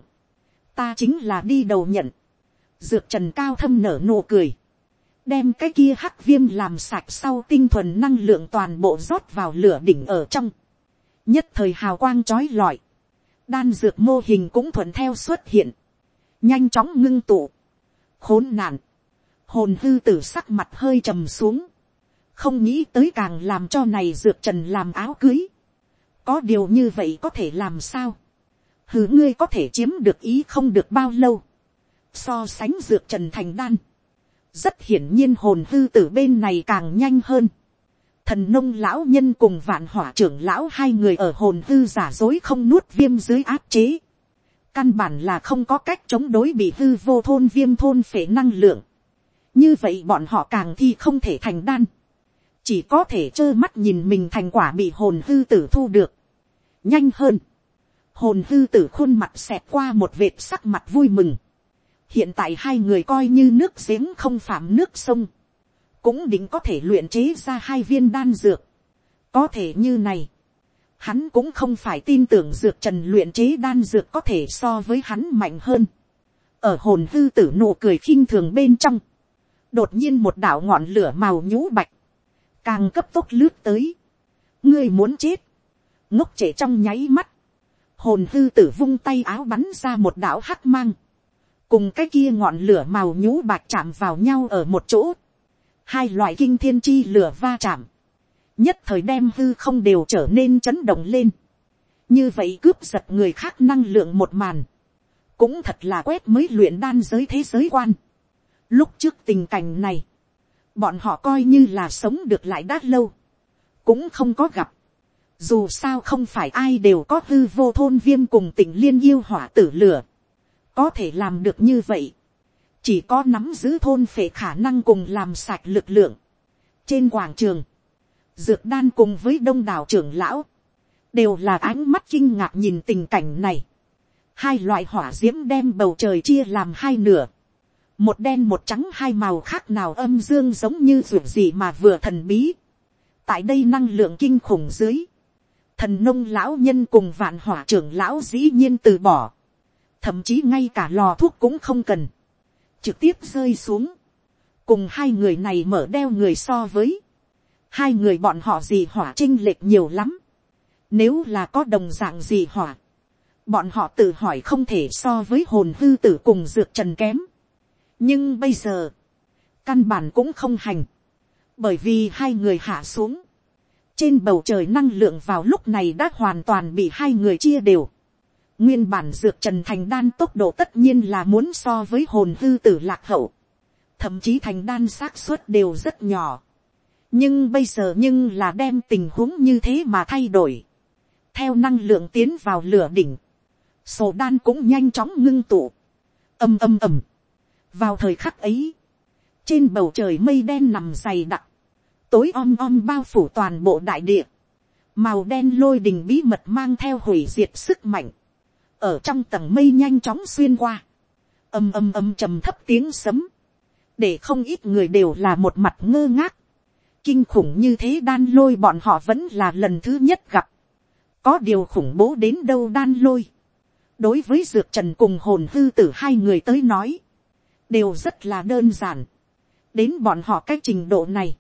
ta chính là đi đầu nhận. Dược trần cao thâm nở nụ cười, đem cái kia hắc viêm làm sạch sau tinh thuần năng lượng toàn bộ rót vào lửa đỉnh ở trong. Nhất thời hào quang chói lọi, đan dược mô hình cũng thuận theo xuất hiện, nhanh chóng ngưng tụ. Khốn nạn, hồn hư tử sắc mặt hơi trầm xuống, không nghĩ tới càng làm cho này dược trần làm áo cưới. Có điều như vậy có thể làm sao? Hứ, ngươi có thể chiếm được ý không được bao lâu. So sánh dược trần thành đan, Rất hiển nhiên hồn hư tử bên này càng nhanh hơn. Thần nông lão nhân cùng vạn hỏa trưởng lão hai người ở hồn hư giả dối không nuốt viêm dưới áp chế. Căn bản là không có cách chống đối bị hư vô thôn viêm thôn phệ năng lượng. Như vậy bọn họ càng thì không thể thành đan. Chỉ có thể trơ mắt nhìn mình thành quả bị hồn hư tử thu được. Nhanh hơn. Hồn hư tử khuôn mặt xẹt qua một vệt sắc mặt vui mừng. Hiện tại hai người coi như nước giếng không phạm nước sông. Cũng định có thể luyện chế ra 2 viên đan dược. Có thể như này. Hắn cũng không phải tin tưởng dược trần luyện chế đan dược có thể so với hắn mạnh hơn. Ở hồn hư tử nụ cười khinh thường bên trong. Đột nhiên một đạo ngọn lửa màu nhũ bạch. Càng cấp tốc lướt tới. Ngươi muốn chết. Ngốc trệ trong nháy mắt. Hồn hư tử vung tay áo bắn ra một đạo hắc mang. Cùng cái kia ngọn lửa màu nhũ bạch chạm vào nhau ở một chỗ. Hai loại kinh thiên chi lửa va chạm. Nhất thời đem hư không đều trở nên chấn động lên. Như vậy cướp giật người khác năng lượng một màn. Cũng thật là quét mới luyện đan giới thế giới quan. Lúc trước tình cảnh này. Bọn họ coi như là sống được lại đã lâu. Cũng không có gặp. Dù sao không phải ai đều có hư vô thôn viêm cùng tình liên yêu hỏa tử lửa. Có thể làm được như vậy. Chỉ có nắm giữ thôn phệ khả năng cùng làm sạch lực lượng. Trên quảng trường. Dược đan cùng với đông đảo trưởng lão. Đều là ánh mắt kinh ngạc nhìn tình cảnh này. Hai loại hỏa diễm đem bầu trời chia làm hai nửa. Một đen một trắng hai màu khác nào âm dương giống như ruột gì mà vừa thần bí. Tại đây năng lượng kinh khủng dưới. Thần nông lão nhân cùng vạn hỏa trưởng lão dĩ nhiên từ bỏ. Thậm chí ngay cả lò thuốc cũng không cần. Trực tiếp rơi xuống. Cùng hai người này mở đeo người so với. Hai người bọn họ dị hỏa chênh lệch nhiều lắm. Nếu là có đồng dạng dị hỏa. Bọn họ tự hỏi không thể so với hồn hư tử cùng dược trần kém. Nhưng bây giờ. Căn bản cũng không hành. Bởi vì hai người hạ xuống. Trên bầu trời năng lượng vào lúc này đã hoàn toàn bị hai người chia đều. Nguyên bản dược trần thành đan tốc độ tất nhiên là muốn so với hồn hư tử lạc hậu. Thậm chí thành đan xác suất đều rất nhỏ. Nhưng bây giờ nhưng là đem tình huống như thế mà thay đổi. Theo năng lượng tiến vào lửa đỉnh. Sổ đan cũng nhanh chóng ngưng tụ. Ầm ầm ầm. Vào thời khắc ấy. Trên bầu trời mây đen nằm dày đặc. Tối om om bao phủ toàn bộ đại địa. Màu đen lôi đình bí mật mang theo hủy diệt sức mạnh. Ở trong tầng mây nhanh chóng xuyên qua. Ầm ầm ầm trầm thấp tiếng sấm. Để không ít người đều là một mặt ngơ ngác. Kinh khủng như thế đan lôi bọn họ vẫn là lần thứ nhất gặp. Có điều khủng bố đến đâu đan lôi. Đối với dược trần cùng hồn hư tử hai người tới nói. Đều rất là đơn giản. Đến bọn họ cái trình độ này.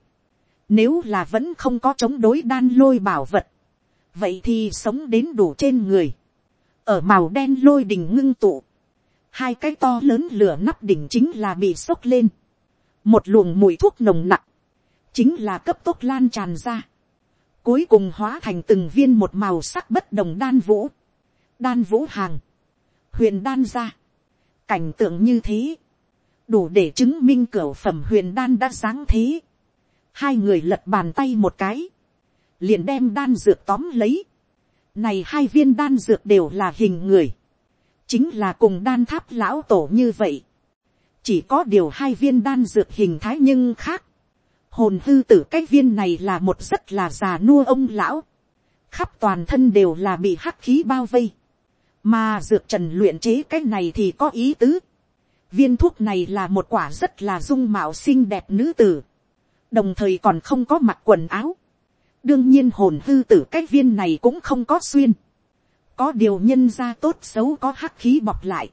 Nếu là vẫn không có chống đối đan lôi bảo vật. Vậy thì sống đến đủ trên người. Ở màu đen lôi đỉnh ngưng tụ. Hai cái to lớn lửa nắp đỉnh chính là bị sốc lên. Một luồng mùi thuốc nồng nặc. Chính là cấp tốc lan tràn ra. Cuối cùng hóa thành từng viên một màu sắc bất đồng đan vũ. Đan vũ hàng. Huyền đan ra. Cảnh tượng như thế. Đủ để chứng minh cửu phẩm huyền đan đã sáng thế. Hai người lật bàn tay một cái. Liền đem đan dược tóm lấy. Này hai viên đan dược đều là hình người. Chính là cùng đan tháp lão tổ như vậy. Chỉ có điều hai viên đan dược hình thái nhưng khác. Hồn hư tử cái viên này là một rất là già nua ông lão. Khắp toàn thân đều là bị hắc khí bao vây. Mà dược trần luyện chế cái này thì có ý tứ. Viên thuốc này là một quả rất là dung mạo xinh đẹp nữ tử. Đồng thời còn không có mặc quần áo. Đương nhiên hồn hư tử cái viên này cũng không có xuyên. Có điều nhân ra tốt xấu có hắc khí bọc lại.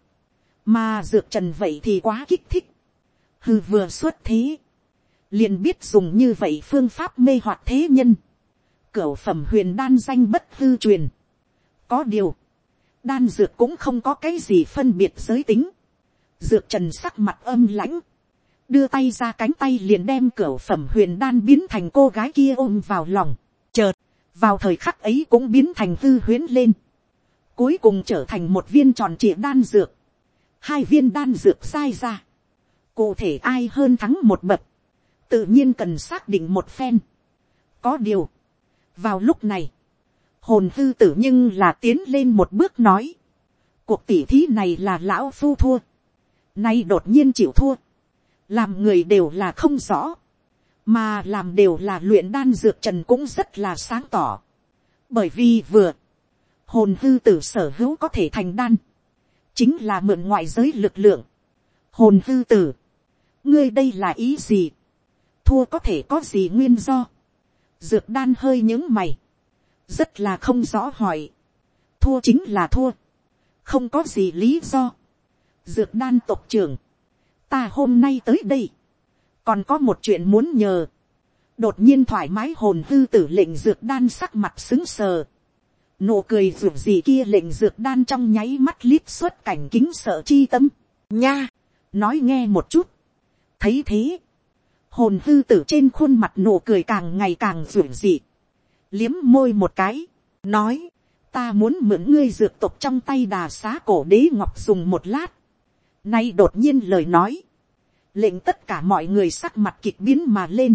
Mà dược trần vậy thì quá kích thích. Hư vừa xuất thế. Liền biết dùng như vậy phương pháp mê hoặc thế nhân. Cửu phẩm huyền đan danh bất hư truyền. Có điều. Đan dược cũng không có cái gì phân biệt giới tính. Dược trần sắc mặt âm lãnh. Đưa tay ra cánh tay liền đem cửu phẩm huyền đan biến thành cô gái kia ôm vào lòng. Chợt. Vào thời khắc ấy cũng biến thành hư huyễn lên. Cuối cùng trở thành một viên tròn trịa đan dược. Hai viên đan dược sai ra. Cụ thể ai hơn thắng một bậc, tự nhiên cần xác định một phen. Có điều, vào lúc này, hồn hư tử nhưng là tiến lên một bước nói, cuộc tỉ thí này là lão phu thua, nay đột nhiên chịu thua, làm người đều là không rõ, mà làm đều là luyện đan dược trần cũng rất là sáng tỏ, bởi vì vừa, hồn hư tử sở hữu có thể thành đan, chính là mượn ngoại giới lực lượng. Hồn hư tử, ngươi đây là ý gì, thua có thể có gì nguyên do. Dược đan hơi những mày, rất là không rõ hỏi, thua chính là thua, không có gì lý do. Dược đan tộc trưởng, ta hôm nay tới đây, còn có một chuyện muốn nhờ. Đột nhiên thoải mái hồn hư tử lệnh dược đan sắc mặt xứng sờ, nụ cười ruột gì kia lệnh dược đan trong nháy mắt lít xuất cảnh kính sợ chi tâm. Nha, nói nghe một chút. Thấy thế, hồn hư tử trên khuôn mặt nụ cười càng ngày càng ruột dị, liếm môi một cái, nói, ta muốn mượn ngươi dược tộc trong tay Đà Xá Cổ Đế Ngọc dùng một lát. Nay đột nhiên lời nói, lệnh tất cả mọi người sắc mặt kịch biến mà lên.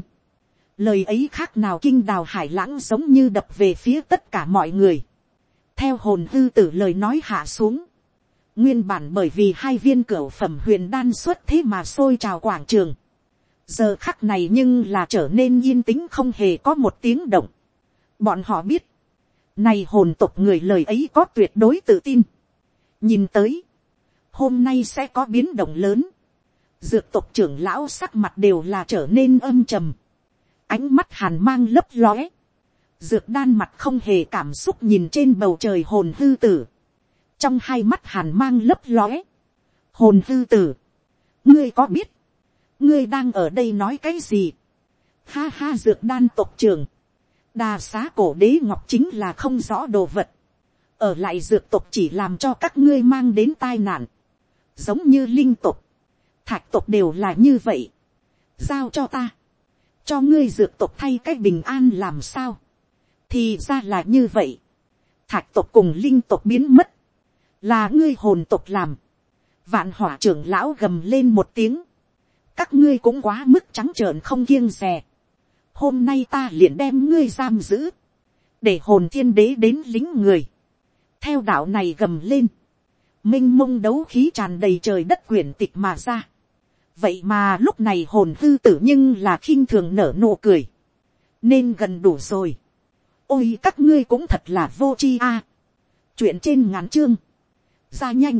Lời ấy khác nào kinh đào hải lãng, giống như đập về phía tất cả mọi người. Theo hồn hư tử lời nói hạ xuống, nguyên bản bởi vì hai viên cửu phẩm huyền đan xuất thế mà sôi trào quảng trường, giờ khắc này nhưng là trở nên yên tĩnh, không hề có một tiếng động. Bọn họ biết, này hồn tộc người lời ấy có tuyệt đối tự tin. Nhìn tới, hôm nay sẽ có biến động lớn. Dược tộc trưởng lão sắc mặt đều là trở nên âm trầm, ánh mắt hàn mang lấp lóe. Dược đan mặt không hề cảm xúc nhìn trên bầu trời hồn hư tử, trong hai mắt hàn mang lấp lóe. Hồn hư tử, ngươi có biết, ngươi đang ở đây nói cái gì? Ha ha, dược đan tộc trưởng, Đà Xá Cổ Đế Ngọc chính là không rõ đồ vật, ở lại dược tộc chỉ làm cho các ngươi mang đến tai nạn, giống như linh tộc, thạch tộc đều là như vậy. Giao cho ta, cho ngươi dược tộc thay cách bình an làm sao? Thì ra là như vậy, thạch tộc cùng linh tộc biến mất, là ngươi hồn tộc làm. Vạn Hỏa trưởng lão gầm lên một tiếng, các ngươi cũng quá mức trắng trợn không kiêng dè. Hôm nay ta liền đem ngươi giam giữ, để hồn thiên đế đến lính người. Theo đạo này gầm lên, minh mông đấu khí tràn đầy trời đất quyển tịch mà ra. Vậy mà lúc này hồn hư tử nhưng là khinh thường nở nụ cười, nên gần đủ rồi. Ôi các ngươi cũng thật là vô tri a. Chuyện trên ngàn chương, ra nhanh,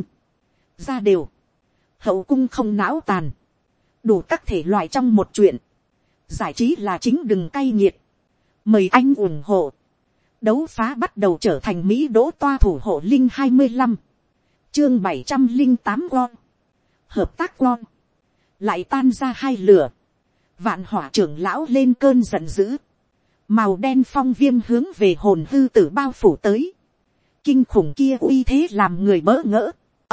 ra đều, hậu cung không não tàn, đủ các thể loại trong một chuyện. Giải trí là chính, đừng cay nghiệt, mời anh ủng hộ. Đấu phá bắt đầu trở thành Mỹ đỗ toa thủ hộ linh 25, chương 708 con, hợp tác con, lại tan ra hai lửa. Vạn Hỏa trưởng lão lên cơn giận dữ, màu đen phong viêm hướng về hồn hư tử bao phủ tới. Kinh khủng kia uy thế làm người bỡ ngỡ.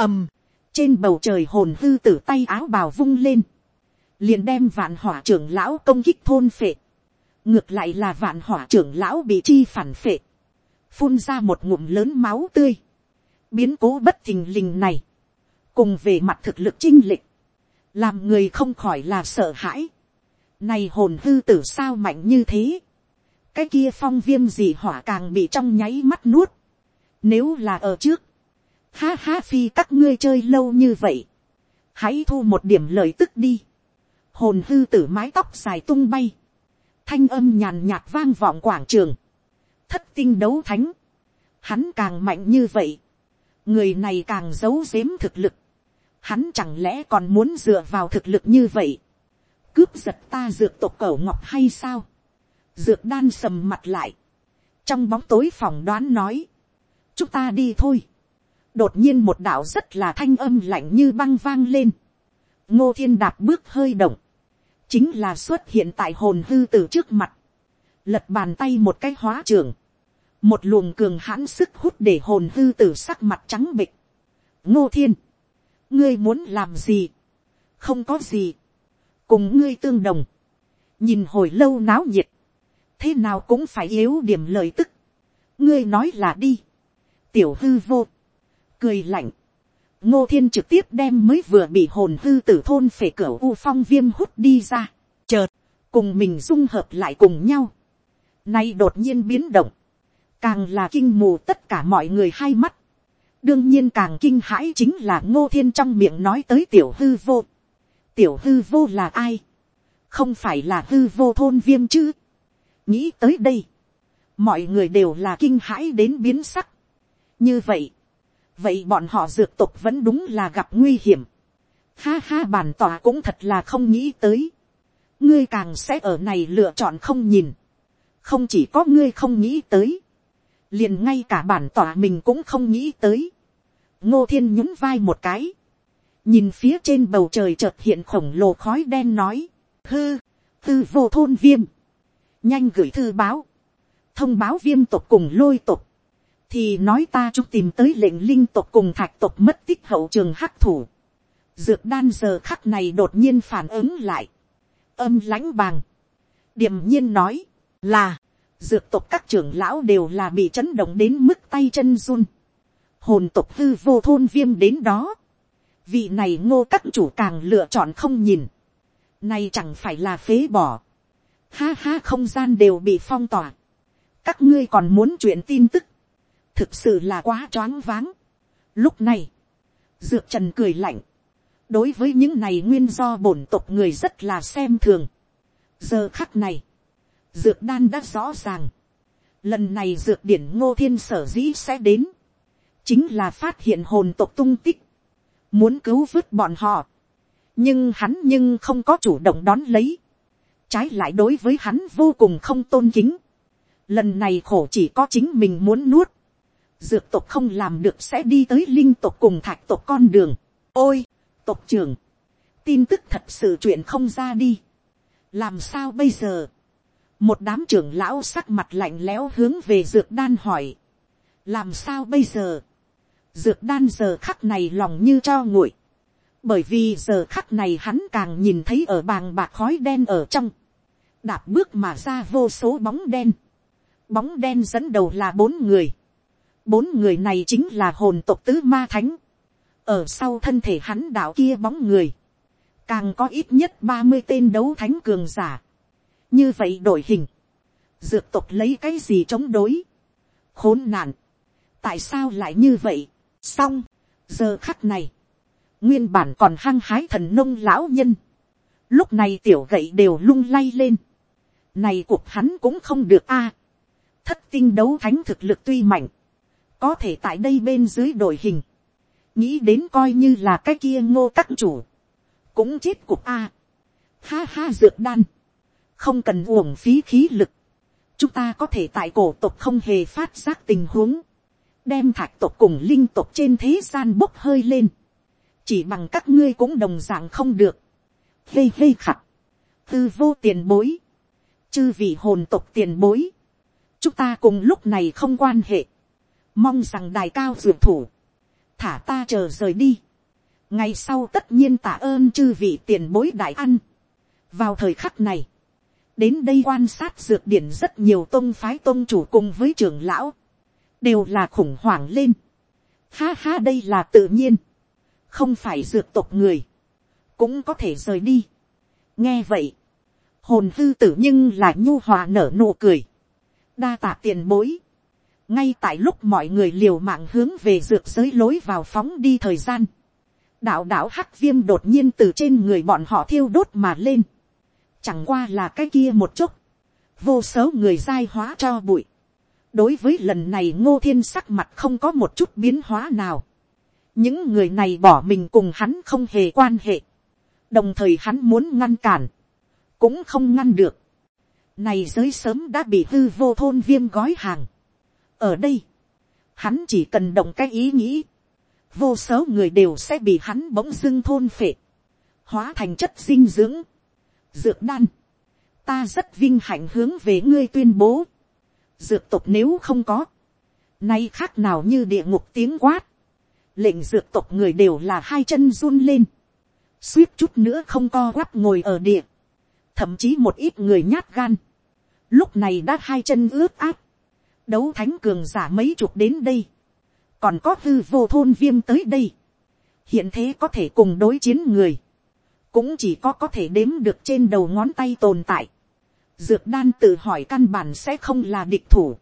Trên bầu trời hồn hư tử tay áo bào vung lên, liền đem Vạn Hỏa trưởng lão công kích thôn phệ. Ngược lại là Vạn Hỏa trưởng lão bị chi phản phệ, phun ra một ngụm lớn máu tươi. Biến cố bất thình lình này, cùng về mặt thực lực chinh lịch, làm người không khỏi là sợ hãi. Này hồn hư tử sao mạnh như thế? Cái kia phong viêm dị hỏa càng bị trong nháy mắt nuốt. Nếu là ở trước, ha ha phi các ngươi chơi lâu như vậy, hãy thu một điểm lợi tức đi. Hồn hư tử mái tóc dài tung bay, thanh âm nhàn nhạt vang vọng quảng trường. Thất tinh đấu thánh, hắn càng mạnh như vậy, người này càng giấu giếm thực lực. Hắn chẳng lẽ còn muốn dựa vào thực lực như vậy cướp giật ta dược tộc cẩu ngọc hay sao? Dược đan sầm mặt lại, trong bóng tối phỏng đoán nói, chúng ta đi thôi. Đột nhiên một đạo rất là thanh âm lạnh như băng vang lên. Ngô Thiên đạp bước hơi động, chính là xuất hiện tại hồn hư tử trước mặt, lật bàn tay một cái hóa trưởng, một luồng cường hãn sức hút để hồn hư tử sắc mặt trắng bệch. Ngô Thiên, ngươi muốn làm gì? Không có gì, cùng ngươi tương đồng. Nhìn hồi lâu náo nhiệt, thế nào cũng phải yếu điểm lời tức. Ngươi nói là đi. Tiểu hư vô cười lạnh, Ngô Thiên trực tiếp đem mới vừa bị hồn hư tử thôn phệ cửa u phong viêm hút đi ra. Chợt, cùng mình dung hợp lại cùng nhau. Nay đột nhiên biến động. Càng là kinh mù tất cả mọi người hai mắt. Đương nhiên càng kinh hãi chính là Ngô Thiên trong miệng nói tới tiểu hư vô. Tiểu hư vô là ai? Không phải là hư vô thôn viêm chứ? Nghĩ tới đây. Mọi người đều là kinh hãi đến biến sắc. Như vậy. Vậy bọn họ dược tộc vẫn đúng là gặp nguy hiểm. Ha ha, bản tỏa cũng thật là không nghĩ tới. Ngươi càng sẽ ở này lựa chọn không nhìn. Không chỉ có ngươi không nghĩ tới. Liền ngay cả bản tỏa mình cũng không nghĩ tới. Ngô Thiên nhún vai một cái. Nhìn phía trên bầu trời chợt hiện khổng lồ khói đen nói. Hư vô thôn viêm. Nhanh gửi thư báo. Thông báo viêm tộc cùng lôi tộc. Thì nói ta chúc tìm tới lệnh linh tộc cùng thạch tộc mất tích hậu trường hắc thủ. Dược đan giờ khắc này đột nhiên phản ứng lại. Âm lãnh bàng. Điềm nhiên nói là. Dược tộc các trưởng lão đều là bị chấn động đến mức tay chân run. Hồn tộc hư vô thôn viêm đến đó. Vị này Ngô các chủ càng lựa chọn không nhìn. Này chẳng phải là phế bỏ. Ha ha, không gian đều bị phong tỏa. Các ngươi còn muốn chuyện tin tức. Thực sự là quá choáng váng. Lúc này, Dược Trần cười lạnh. Đối với những này nguyên do bổn tộc người rất là xem thường. Giờ khắc này, Dược Đan đã rõ ràng. Lần này Dược Điển Ngô Thiên sở dĩ sẽ đến. Chính là phát hiện hồn tộc tung tích. Muốn cứu vớt bọn họ. Nhưng hắn không có chủ động đón lấy. Trái lại đối với hắn vô cùng không tôn kính. Lần này khổ chỉ có chính mình muốn nuốt. Dược tộc không làm được sẽ đi tới linh tộc cùng thạch tộc con đường. Ôi, tộc trưởng. Tin tức thật sự chuyện không ra đi. Làm sao bây giờ? Một đám trưởng lão sắc mặt lạnh lẽo hướng về Dược Đan hỏi. Làm sao bây giờ? Dược Đan giờ khắc này lòng như tro nguội. Bởi vì giờ khắc này hắn càng nhìn thấy ở bàng bạc khói đen ở trong. Đạp bước mà ra vô số bóng đen. Bóng đen dẫn đầu là 4 người. 4 người này chính là hồn tộc tứ ma thánh. Ở sau thân thể hắn đạo kia bóng người. Càng có ít nhất 30 tên đấu thánh cường giả. Như vậy đổi hình. Dược tộc lấy cái gì chống đối? Khốn nạn. Tại sao lại như vậy? Xong. Giờ khắc này. Nguyên bản còn hăng hái thần nông lão nhân. Lúc này tiểu gậy đều lung lay lên. Này cuộc hắn cũng không được a. Thất tinh đấu thánh thực lực tuy mạnh. Có thể tại đây bên dưới đổi hình. Nghĩ đến coi như là cái kia Ngô các chủ. Cũng chết cục a. Ha ha, Dược Đan. Không cần uổng phí khí lực. Chúng ta có thể tại cổ tộc không hề phát giác tình huống. Đem thạch tộc cùng linh tộc trên thế gian bốc hơi lên. Chỉ bằng các ngươi cũng đồng dạng không được. Hê hê khặt. Tư vô tiền bối. Chư vị hồn tộc tiền bối. Chúng ta cùng lúc này không quan hệ. Mong rằng đài cao dược thủ. Thả ta chờ rời đi. Ngày sau tất nhiên tạ ơn chư vị tiền bối đại ăn. Vào thời khắc này. Đến đây quan sát dược điển rất nhiều tông phái tông chủ cùng với trưởng lão. Đều là khủng hoảng lên. Ha ha, đây là tự nhiên. Không phải dược tộc người. Cũng có thể rời đi. Nghe vậy. Hồn hư tử nhưng là nhu hòa nở nụ cười. Đa tạ tiền bối. Ngay tại lúc mọi người liều mạng hướng về dược giới lối vào phóng đi thời gian. Đạo đạo hắc viêm đột nhiên từ trên người bọn họ thiêu đốt mà lên. Chẳng qua là cái kia một chút. Vô số người dai hóa cho bụi. Đối với lần này Ngô Thiên sắc mặt không có một chút biến hóa nào. Những người này bỏ mình cùng hắn không hề quan hệ. Đồng thời hắn muốn ngăn cản. Cũng không ngăn được. Này giới sớm đã bị hư vô thôn viêm gói hàng. Ở đây. Hắn chỉ cần động cái ý nghĩ. Vô số người đều sẽ bị hắn bỗng dưng thôn phệ. Hóa thành chất dinh dưỡng. Dược Đan. Ta rất vinh hạnh hướng về ngươi tuyên bố. Dược tộc nếu không có. Nay khác nào như địa ngục tiếng quát. Lệnh dược tộc người đều là hai chân run lên. Suýt chút nữa không co quắp ngồi ở địa. Thậm chí một ít người nhát gan. Lúc này đã hai chân ướt át. Đấu thánh cường giả mấy chục đến đây. Còn có hư vô thôn viêm tới đây. hiện thế có thể cùng đối chiến người, cũng chỉ có thể đếm được trên đầu ngón tay tồn tại. Dược đan tự hỏi căn bản sẽ không là địch thủ.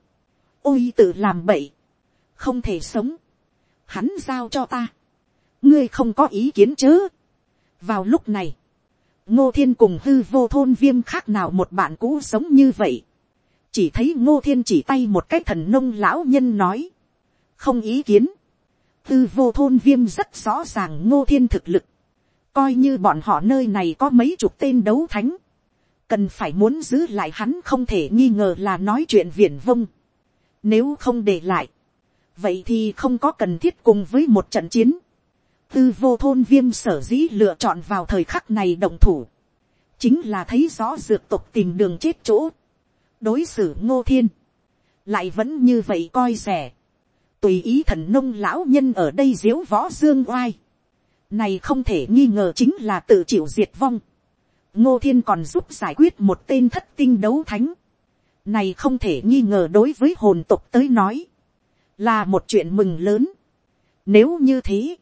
Ôi tự làm bậy, không thể sống, hắn giao cho ta, ngươi không có ý kiến chứ. Vào lúc này, Ngô Thiên cùng Hư Vô Thôn Viêm khác nào một bạn cũ sống như vậy. Chỉ thấy Ngô Thiên chỉ tay một cái thần nông lão nhân nói, không ý kiến. Hư Vô Thôn Viêm rất rõ ràng Ngô Thiên thực lực, coi như bọn họ nơi này có mấy chục tên đấu thánh, cần phải muốn giữ lại hắn không thể nghi ngờ là nói chuyện viển vông. Nếu không để lại, vậy thì không có cần thiết cùng với một trận chiến. Tư Vô Thôn Viêm sở dĩ lựa chọn vào thời khắc này động thủ, chính là thấy rõ dược tộc tìm đường chết chỗ. Đối xử Ngô Thiên, lại vẫn như vậy coi rẻ. Tùy ý thần nông lão nhân ở đây diếu võ dương oai, này không thể nghi ngờ chính là tự chịu diệt vong. Ngô Thiên còn giúp giải quyết một tên thất tinh đấu thánh, này không thể nghi ngờ đối với hồn tộc tới nói, là một chuyện mừng lớn. Nếu như thế,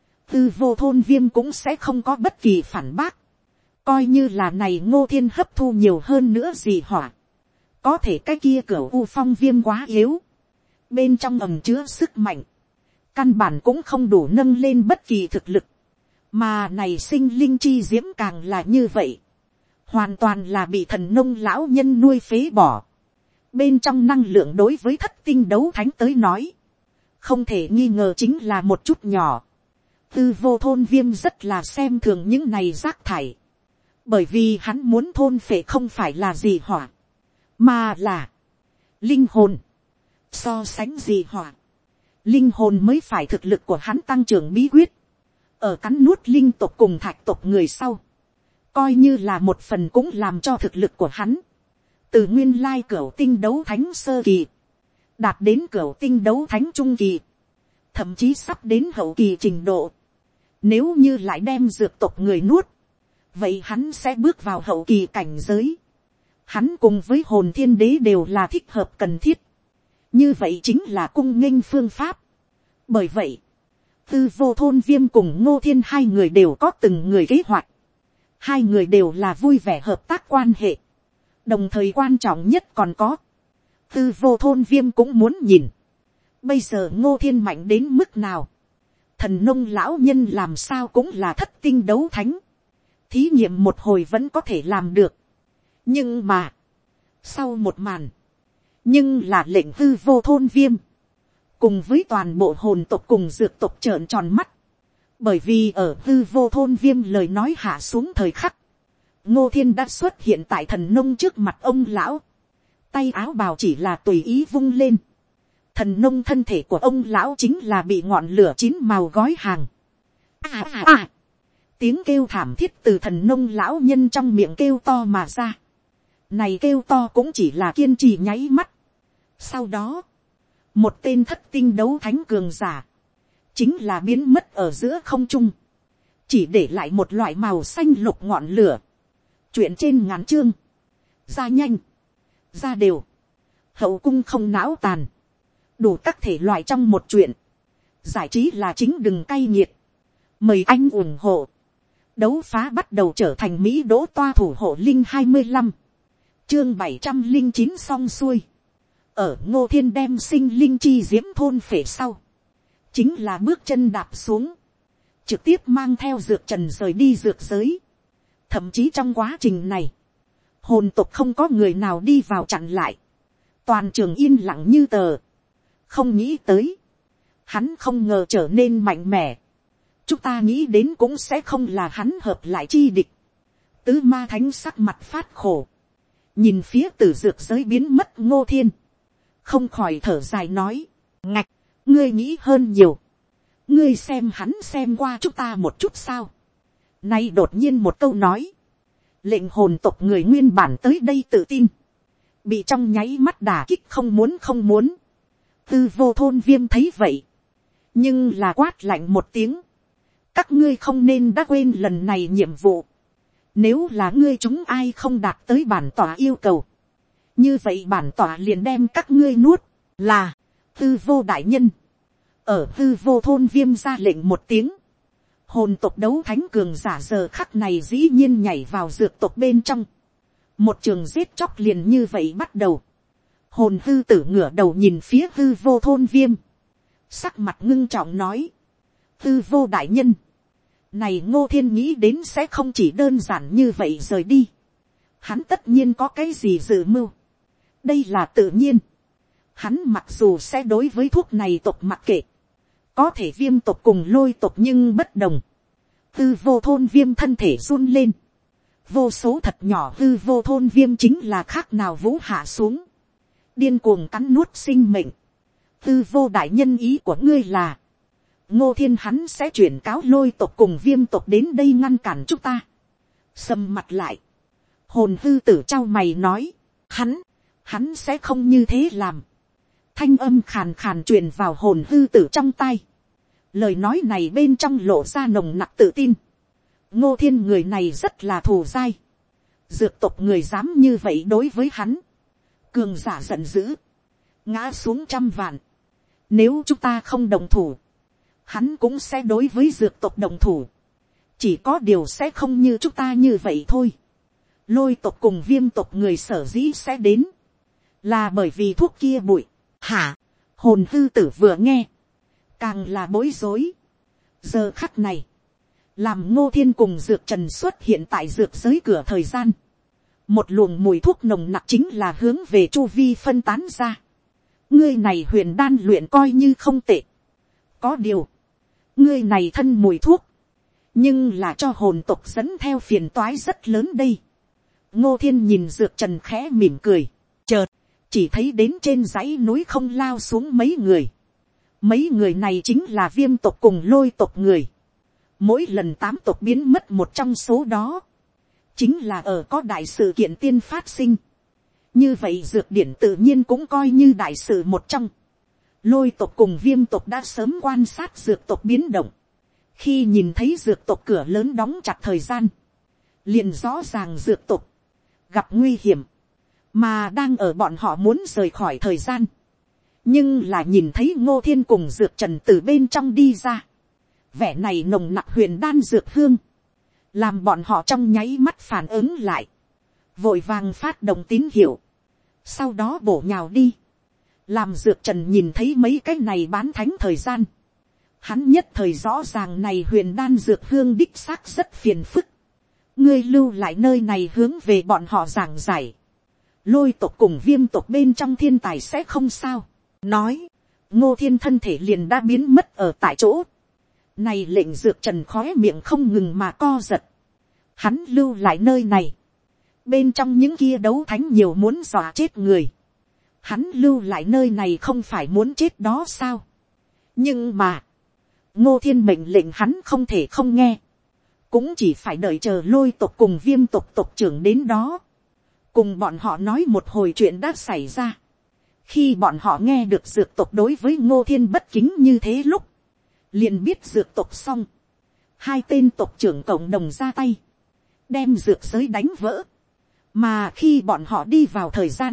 Tư Vô Thôn Viêm cũng sẽ không có bất kỳ phản bác. Coi như là này Ngô Thiên hấp thu nhiều hơn nữa gì hỏa, có thể cái kia cửa u phong viêm quá yếu, bên trong ẩm chứa sức mạnh, căn bản cũng không đủ nâng lên bất kỳ thực lực. Mà này sinh linh chi diễm càng là như vậy, hoàn toàn là bị thần nông lão nhân nuôi phế bỏ. Bên trong năng lượng đối với thất tinh đấu thánh tới nói, không thể nghi ngờ chính là một chút nhỏ. Tư Vô Thôn Viêm rất là xem thường những này rác thải, bởi vì hắn muốn thôn phệ không phải là gì hỏa, mà là linh hồn. So sánh gì hỏa, linh hồn mới phải thực lực của hắn tăng trưởng bí quyết. Ở cắn nuốt linh tộc cùng thạch tộc người sau, coi như là một phần cũng làm cho thực lực của hắn, từ nguyên lai cửu tinh đấu thánh sơ kỳ, đạt đến cửu tinh đấu thánh trung kỳ, thậm chí sắp đến hậu kỳ trình độ. Nếu như lại đem dược tộc người nuốt, vậy hắn sẽ bước vào hậu kỳ cảnh giới. Hắn cùng với hồn thiên đế đều là thích hợp cần thiết. Như vậy chính là cung nghênh phương pháp. Bởi vậy, Tư Vô Thôn Viêm cùng Ngô Thiên hai người đều có từng người kế hoạch. Hai người đều là vui vẻ hợp tác quan hệ. Đồng thời quan trọng nhất còn có, Tư Vô Thôn Viêm cũng muốn nhìn, bây giờ Ngô Thiên mạnh đến mức nào. Thần nông lão nhân làm sao cũng là thất tinh đấu thánh, thí nghiệm một hồi vẫn có thể làm được. Nhưng mà, sau một màn, nhưng là lệnh Tư Vô Thôn Viêm cùng với toàn bộ hồn tộc cùng dược tộc trợn tròn mắt. Bởi vì ở Tư Vô Thôn Viêm lời nói hạ xuống thời khắc, Ngô Thiên đã xuất hiện tại thần nông trước mặt ông lão. Tay áo bào chỉ là tùy ý vung lên. Thần nông thân thể của ông lão chính là bị ngọn lửa chín màu gói hàng. Tiếng kêu thảm thiết từ thần nông lão nhân trong miệng kêu to mà ra. Này kêu to cũng chỉ là kiên trì nháy mắt. Sau đó, một tên thất tinh đấu thánh cường giả, chính là biến mất ở giữa không trung, chỉ để lại một loại màu xanh lục ngọn lửa. Chuyện trên ngắn chương, ra nhanh, ra đều, hậu cung không não tàn, đủ các thể loại trong một chuyện. Giải trí là chính đừng cay nghiệt, mời anh ủng hộ. Đấu phá bắt đầu trở thành Mỹ đỗ toa thủ hộ Linh 25, chương 709 xong xuôi. Ở Ngô Thiên đem sinh linh chi diễm thôn phể sau, chính là bước chân đạp xuống, trực tiếp mang theo dược trần rời đi dược giới. Thậm chí trong quá trình này, hồn tộc không có người nào đi vào chặn lại, toàn trường yên lặng như tờ. Không nghĩ tới, hắn không ngờ trở nên mạnh mẽ. Chúng ta nghĩ đến cũng sẽ không là hắn hợp lại chi địch. Tứ ma thánh sắc mặt phát khổ, nhìn phía từ dược giới biến mất Ngô Thiên, không khỏi thở dài nói, ngạch, ngươi nghĩ hơn nhiều. Ngươi xem hắn xem qua chúng ta một chút sao. Nay đột nhiên một câu nói, lệnh hồn tộc người nguyên bản tới đây tự tin, bị trong nháy mắt đả kích không muốn. Tư Vô Thôn Viêm thấy vậy, nhưng là quát lạnh một tiếng, các ngươi không nên đã quên lần này nhiệm vụ. Nếu là ngươi chúng ai không đạt tới bản tỏa yêu cầu, như vậy bản tỏa liền đem các ngươi nuốt. Là Tư Vô đại nhân. Ở Tư Vô Thôn Viêm ra lệnh một tiếng, Hồn tộc đấu thánh cường giả giờ khắc này dĩ nhiên nhảy vào dược tộc bên trong. Một trường giết chóc liền như vậy bắt đầu. Hồn hư tử ngửa đầu nhìn phía hư vô thôn viêm. Sắc mặt ngưng trọng nói. Hư vô đại nhân. Này Ngô Thiên nghĩ đến sẽ không chỉ đơn giản như vậy rời đi. Hắn tất nhiên có cái gì dự mưu. Đây là tự nhiên. Hắn mặc dù sẽ đối với thuốc này tộc mặc kệ. Có thể viêm tộc cùng lôi tộc nhưng bất đồng. Hư vô thôn viêm thân thể run lên. Vô số thật nhỏ hư vô thôn viêm chính là khác nào vũ hạ xuống. Điên cuồng cắn nuốt sinh mệnh. Hư vô đại nhân ý của ngươi là. Ngô Thiên hắn sẽ chuyển cáo lôi tộc cùng viêm tộc đến đây ngăn cản chúng ta. Sầm mặt lại. Hồn hư tử trao mày nói. Hắn sẽ không như thế làm. Thanh âm khàn khàn truyền vào hồn hư tử trong tai. Lời nói này bên trong lộ ra nồng nặc tự tin. Ngô Thiên người này rất là thù dai. Dược tộc người dám như vậy đối với hắn. Cường giả giận dữ. Ngã xuống trăm vạn. Nếu chúng ta không đồng thủ. Hắn cũng sẽ đối với dược tộc đồng thủ. Chỉ có điều sẽ không như chúng ta như vậy thôi. Lôi tộc cùng viêm tộc người sở dĩ sẽ đến. Là bởi vì thuốc kia bụi. Hả? Hồn hư tử vừa nghe. Càng là bối rối. Giờ khắc này. Làm Ngô Thiên cùng dược trần xuất hiện tại dược giới cửa thời gian. Một luồng mùi thuốc nồng nặc chính là hướng về chu vi phân tán ra. Ngươi này huyền đan luyện coi như không tệ. Có điều. Ngươi này thân mùi thuốc. Nhưng là cho hồn tộc dẫn theo phiền toái rất lớn đây. Ngô Thiên nhìn dược trần khẽ mỉm cười. Chợt. Chỉ thấy đến trên dãy núi không lao xuống mấy người. Mấy người này chính là viêm tộc cùng lôi tộc người. Mỗi lần 8 tộc biến mất một trong số đó. Chính là ở có đại sự kiện tiên phát sinh. Như vậy dược điển tự nhiên cũng coi như đại sự một trong. Lôi tộc cùng viêm tộc đã sớm quan sát dược tộc biến động. Khi nhìn thấy dược tộc cửa lớn đóng chặt thời gian. Liền rõ ràng dược tộc gặp nguy hiểm. Mà đang ở bọn họ muốn rời khỏi thời gian. Nhưng là nhìn thấy Ngô Thiên cùng dược trần từ bên trong đi ra. Vẻ này nồng nặc huyền đan dược hương. Làm bọn họ trong nháy mắt phản ứng lại. Vội vàng phát động tín hiệu. Sau đó bổ nhào đi. Làm dược trần nhìn thấy mấy cái này bán thánh thời gian. Hắn nhất thời rõ ràng này huyền đan dược hương đích xác rất phiền phức. Ngươi lưu lại nơi này hướng về bọn họ giảng giải. Lôi tộc cùng viêm tộc bên trong thiên tài sẽ không sao. Nói. Ngô Thiên thân thể liền đã biến mất ở tại chỗ. Này lệnh dược trần khóe miệng không ngừng mà co giật. Hắn lưu lại nơi này. Bên trong những kia đấu thánh nhiều muốn dọa chết người. Hắn lưu lại nơi này không phải muốn chết đó sao. Nhưng mà. Ngô Thiên mệnh lệnh hắn không thể không nghe. Cũng chỉ phải đợi chờ lôi tộc cùng viêm tộc tộc trưởng đến đó. Cùng bọn họ nói một hồi chuyện đã xảy ra. Khi bọn họ nghe được dược tộc đối với Ngô Thiên bất kính như thế lúc. Liền biết dược tộc xong. Hai tên tộc trưởng cộng đồng ra tay. Đem dược giới đánh vỡ. Mà khi bọn họ đi vào thời gian.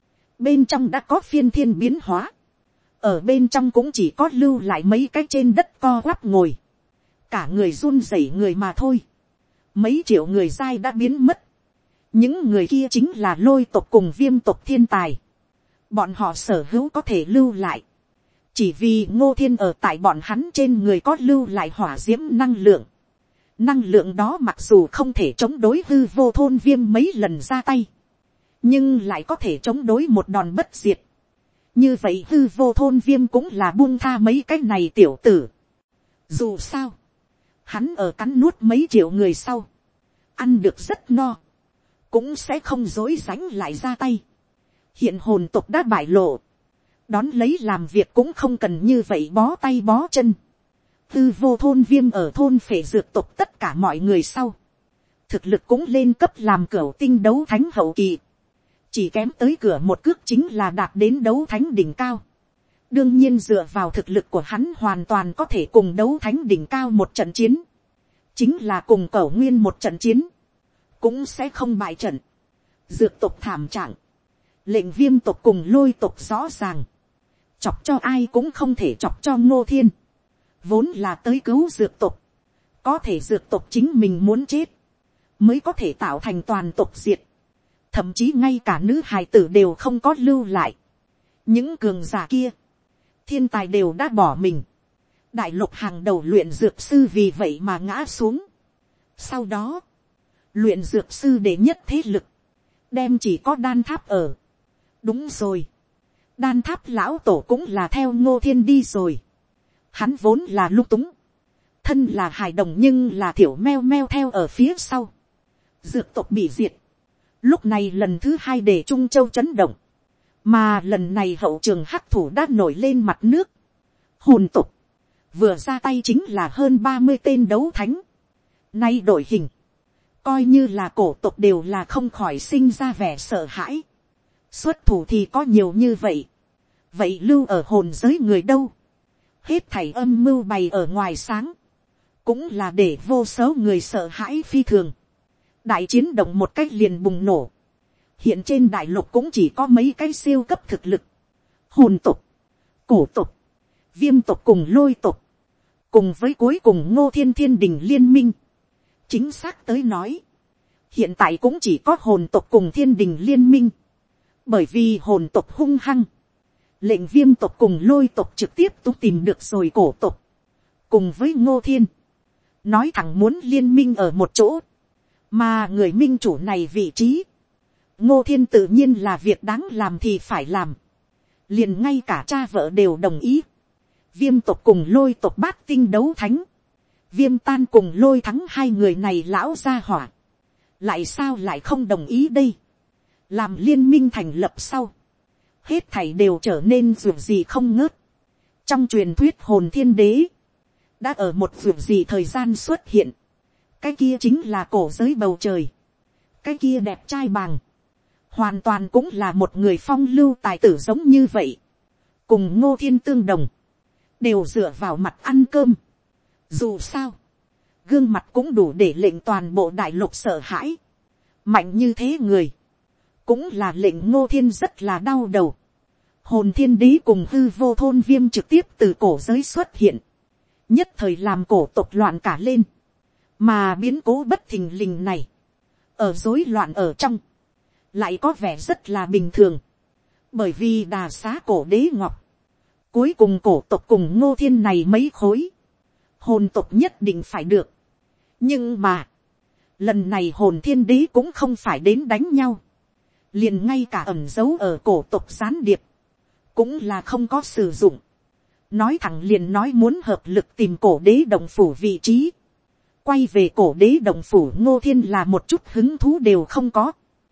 Bên trong đã có phiên thiên biến hóa. Ở bên trong cũng chỉ có lưu lại mấy cái trên đất co quắp ngồi. Cả người run rẩy người mà thôi. Mấy triệu người dai đã biến mất. Những người kia chính là lôi tộc cùng viêm tộc thiên tài. Bọn họ sở hữu có thể lưu lại. Chỉ vì Ngô Thiên ở tại bọn hắn trên người có lưu lại hỏa diễm năng lượng. Năng lượng đó mặc dù không thể chống đối hư vô thôn viêm mấy lần ra tay. Nhưng lại có thể chống đối một đòn bất diệt. Như vậy hư vô thôn viêm cũng là buông tha mấy cái này tiểu tử. Dù sao. Hắn ở cắn nuốt mấy triệu người sau. Ăn được rất no. Cũng sẽ không dối rãnh lại ra tay. Hiện hồn tộc đã bại lộ. Đón lấy làm việc cũng không cần như vậy bó tay bó chân. Tư vô thôn viêm ở thôn phệ dược tộc tất cả mọi người sau. Thực lực cũng lên cấp làm cửu tinh đấu thánh hậu kỳ. Chỉ kém tới cửa một cước chính là đạt đến đấu thánh đỉnh cao. Đương nhiên dựa vào thực lực của hắn hoàn toàn có thể cùng đấu thánh đỉnh cao một trận chiến. Chính là cùng cẩu nguyên một trận chiến. Cũng sẽ không bại trận. Dược tộc thảm trạng. Lệnh viêm tộc cùng lôi tộc rõ ràng. Chọc cho ai cũng không thể chọc cho Ngô Thiên. Vốn là tới cứu dược tộc. có thể dược tộc chính mình muốn chết, mới có thể tạo thành toàn tộc diệt, thậm chí ngay cả nữ hài tử đều không có lưu lại. Những cường giả kia, thiên tài đều đã bỏ mình, đại lục hàng đầu luyện dược sư vì vậy mà ngã xuống. Sau đó, luyện dược sư đệ nhất thế lực, đem chỉ có đan tháp ở. Đúng rồi, đan tháp lão tổ cũng là theo Ngô Thiên đi rồi. Hắn vốn là lung túng, thân là hài đồng nhưng là thiểu meo meo theo ở phía sau. Dược tộc bị diệt, lúc này lần thứ hai để Trung Châu chấn động, mà lần này hậu trường hắc thủ đã nổi lên mặt nước. Hồn tộc vừa ra tay chính là hơn 30 tên đấu thánh, nay đổi hình, coi như là cổ tộc đều là không khỏi sinh ra vẻ sợ hãi. Xuất thủ thì có nhiều như vậy, vậy lưu ở hồn giới người đâu? Hết thảy âm mưu bày ở ngoài sáng, cũng là để vô số người sợ hãi phi thường. Đại chiến động một cách liền bùng nổ. Hiện trên đại lục cũng chỉ có mấy cái siêu cấp thực lực. Hồn tộc, cổ tộc, viêm tộc cùng lôi tộc, cùng với cuối cùng Ngô Thiên Thiên Đình liên minh. Chính xác tới nói, hiện tại cũng chỉ có hồn tộc cùng Thiên Đình liên minh. Bởi vì hồn tộc hung hăng, lệnh viêm tộc cùng lôi tộc trực tiếp tú tìm được rồi cổ tộc, cùng với Ngô Thiên, nói thẳng muốn liên minh ở một chỗ. Mà người minh chủ này vị trí, Ngô Thiên tự nhiên là việc đáng làm thì phải làm. Liền ngay cả cha vợ đều đồng ý. Viêm tộc cùng lôi tộc bát tinh đấu thánh, Viêm Tan cùng Lôi Thắng hai người này lão gia hỏa, lại sao lại không đồng ý đây? Làm liên minh thành lập sau, hết thảy đều trở nên ruộng gì không ngớt. Trong truyền thuyết hồn thiên đế đã ở một ruộng gì thời gian xuất hiện. Cái kia chính là cổ giới bầu trời, cái kia đẹp trai bàng, hoàn toàn cũng là một người phong lưu tài tử giống như vậy. Cùng Ngô Thiên tương đồng, đều dựa vào mặt ăn cơm. Dù sao, gương mặt cũng đủ để lệnh toàn bộ đại lục sợ hãi. Mạnh như thế người, cũng là lệnh Ngô Thiên rất là đau đầu. Hồn thiên đế cùng hư vô thôn viêm trực tiếp từ cổ giới xuất hiện, nhất thời làm cổ tộc loạn cả lên. Mà biến cố bất thình lình này, ở rối loạn ở trong, lại có vẻ rất là bình thường. Bởi vì đà xá cổ đế ngọc, cuối cùng cổ tộc cùng Ngô Thiên này mấy khối, hồn tộc nhất định phải được. Nhưng mà, lần này hồn thiên đế cũng không phải đến đánh nhau, liền ngay cả ẩn giấu ở cổ tộc gián điệp, cũng là không có sử dụng. Nói thẳng liền nói muốn hợp lực tìm cổ đế động phủ vị trí. Quay về cổ đế động phủ Ngô Thiên là một chút hứng thú đều không có.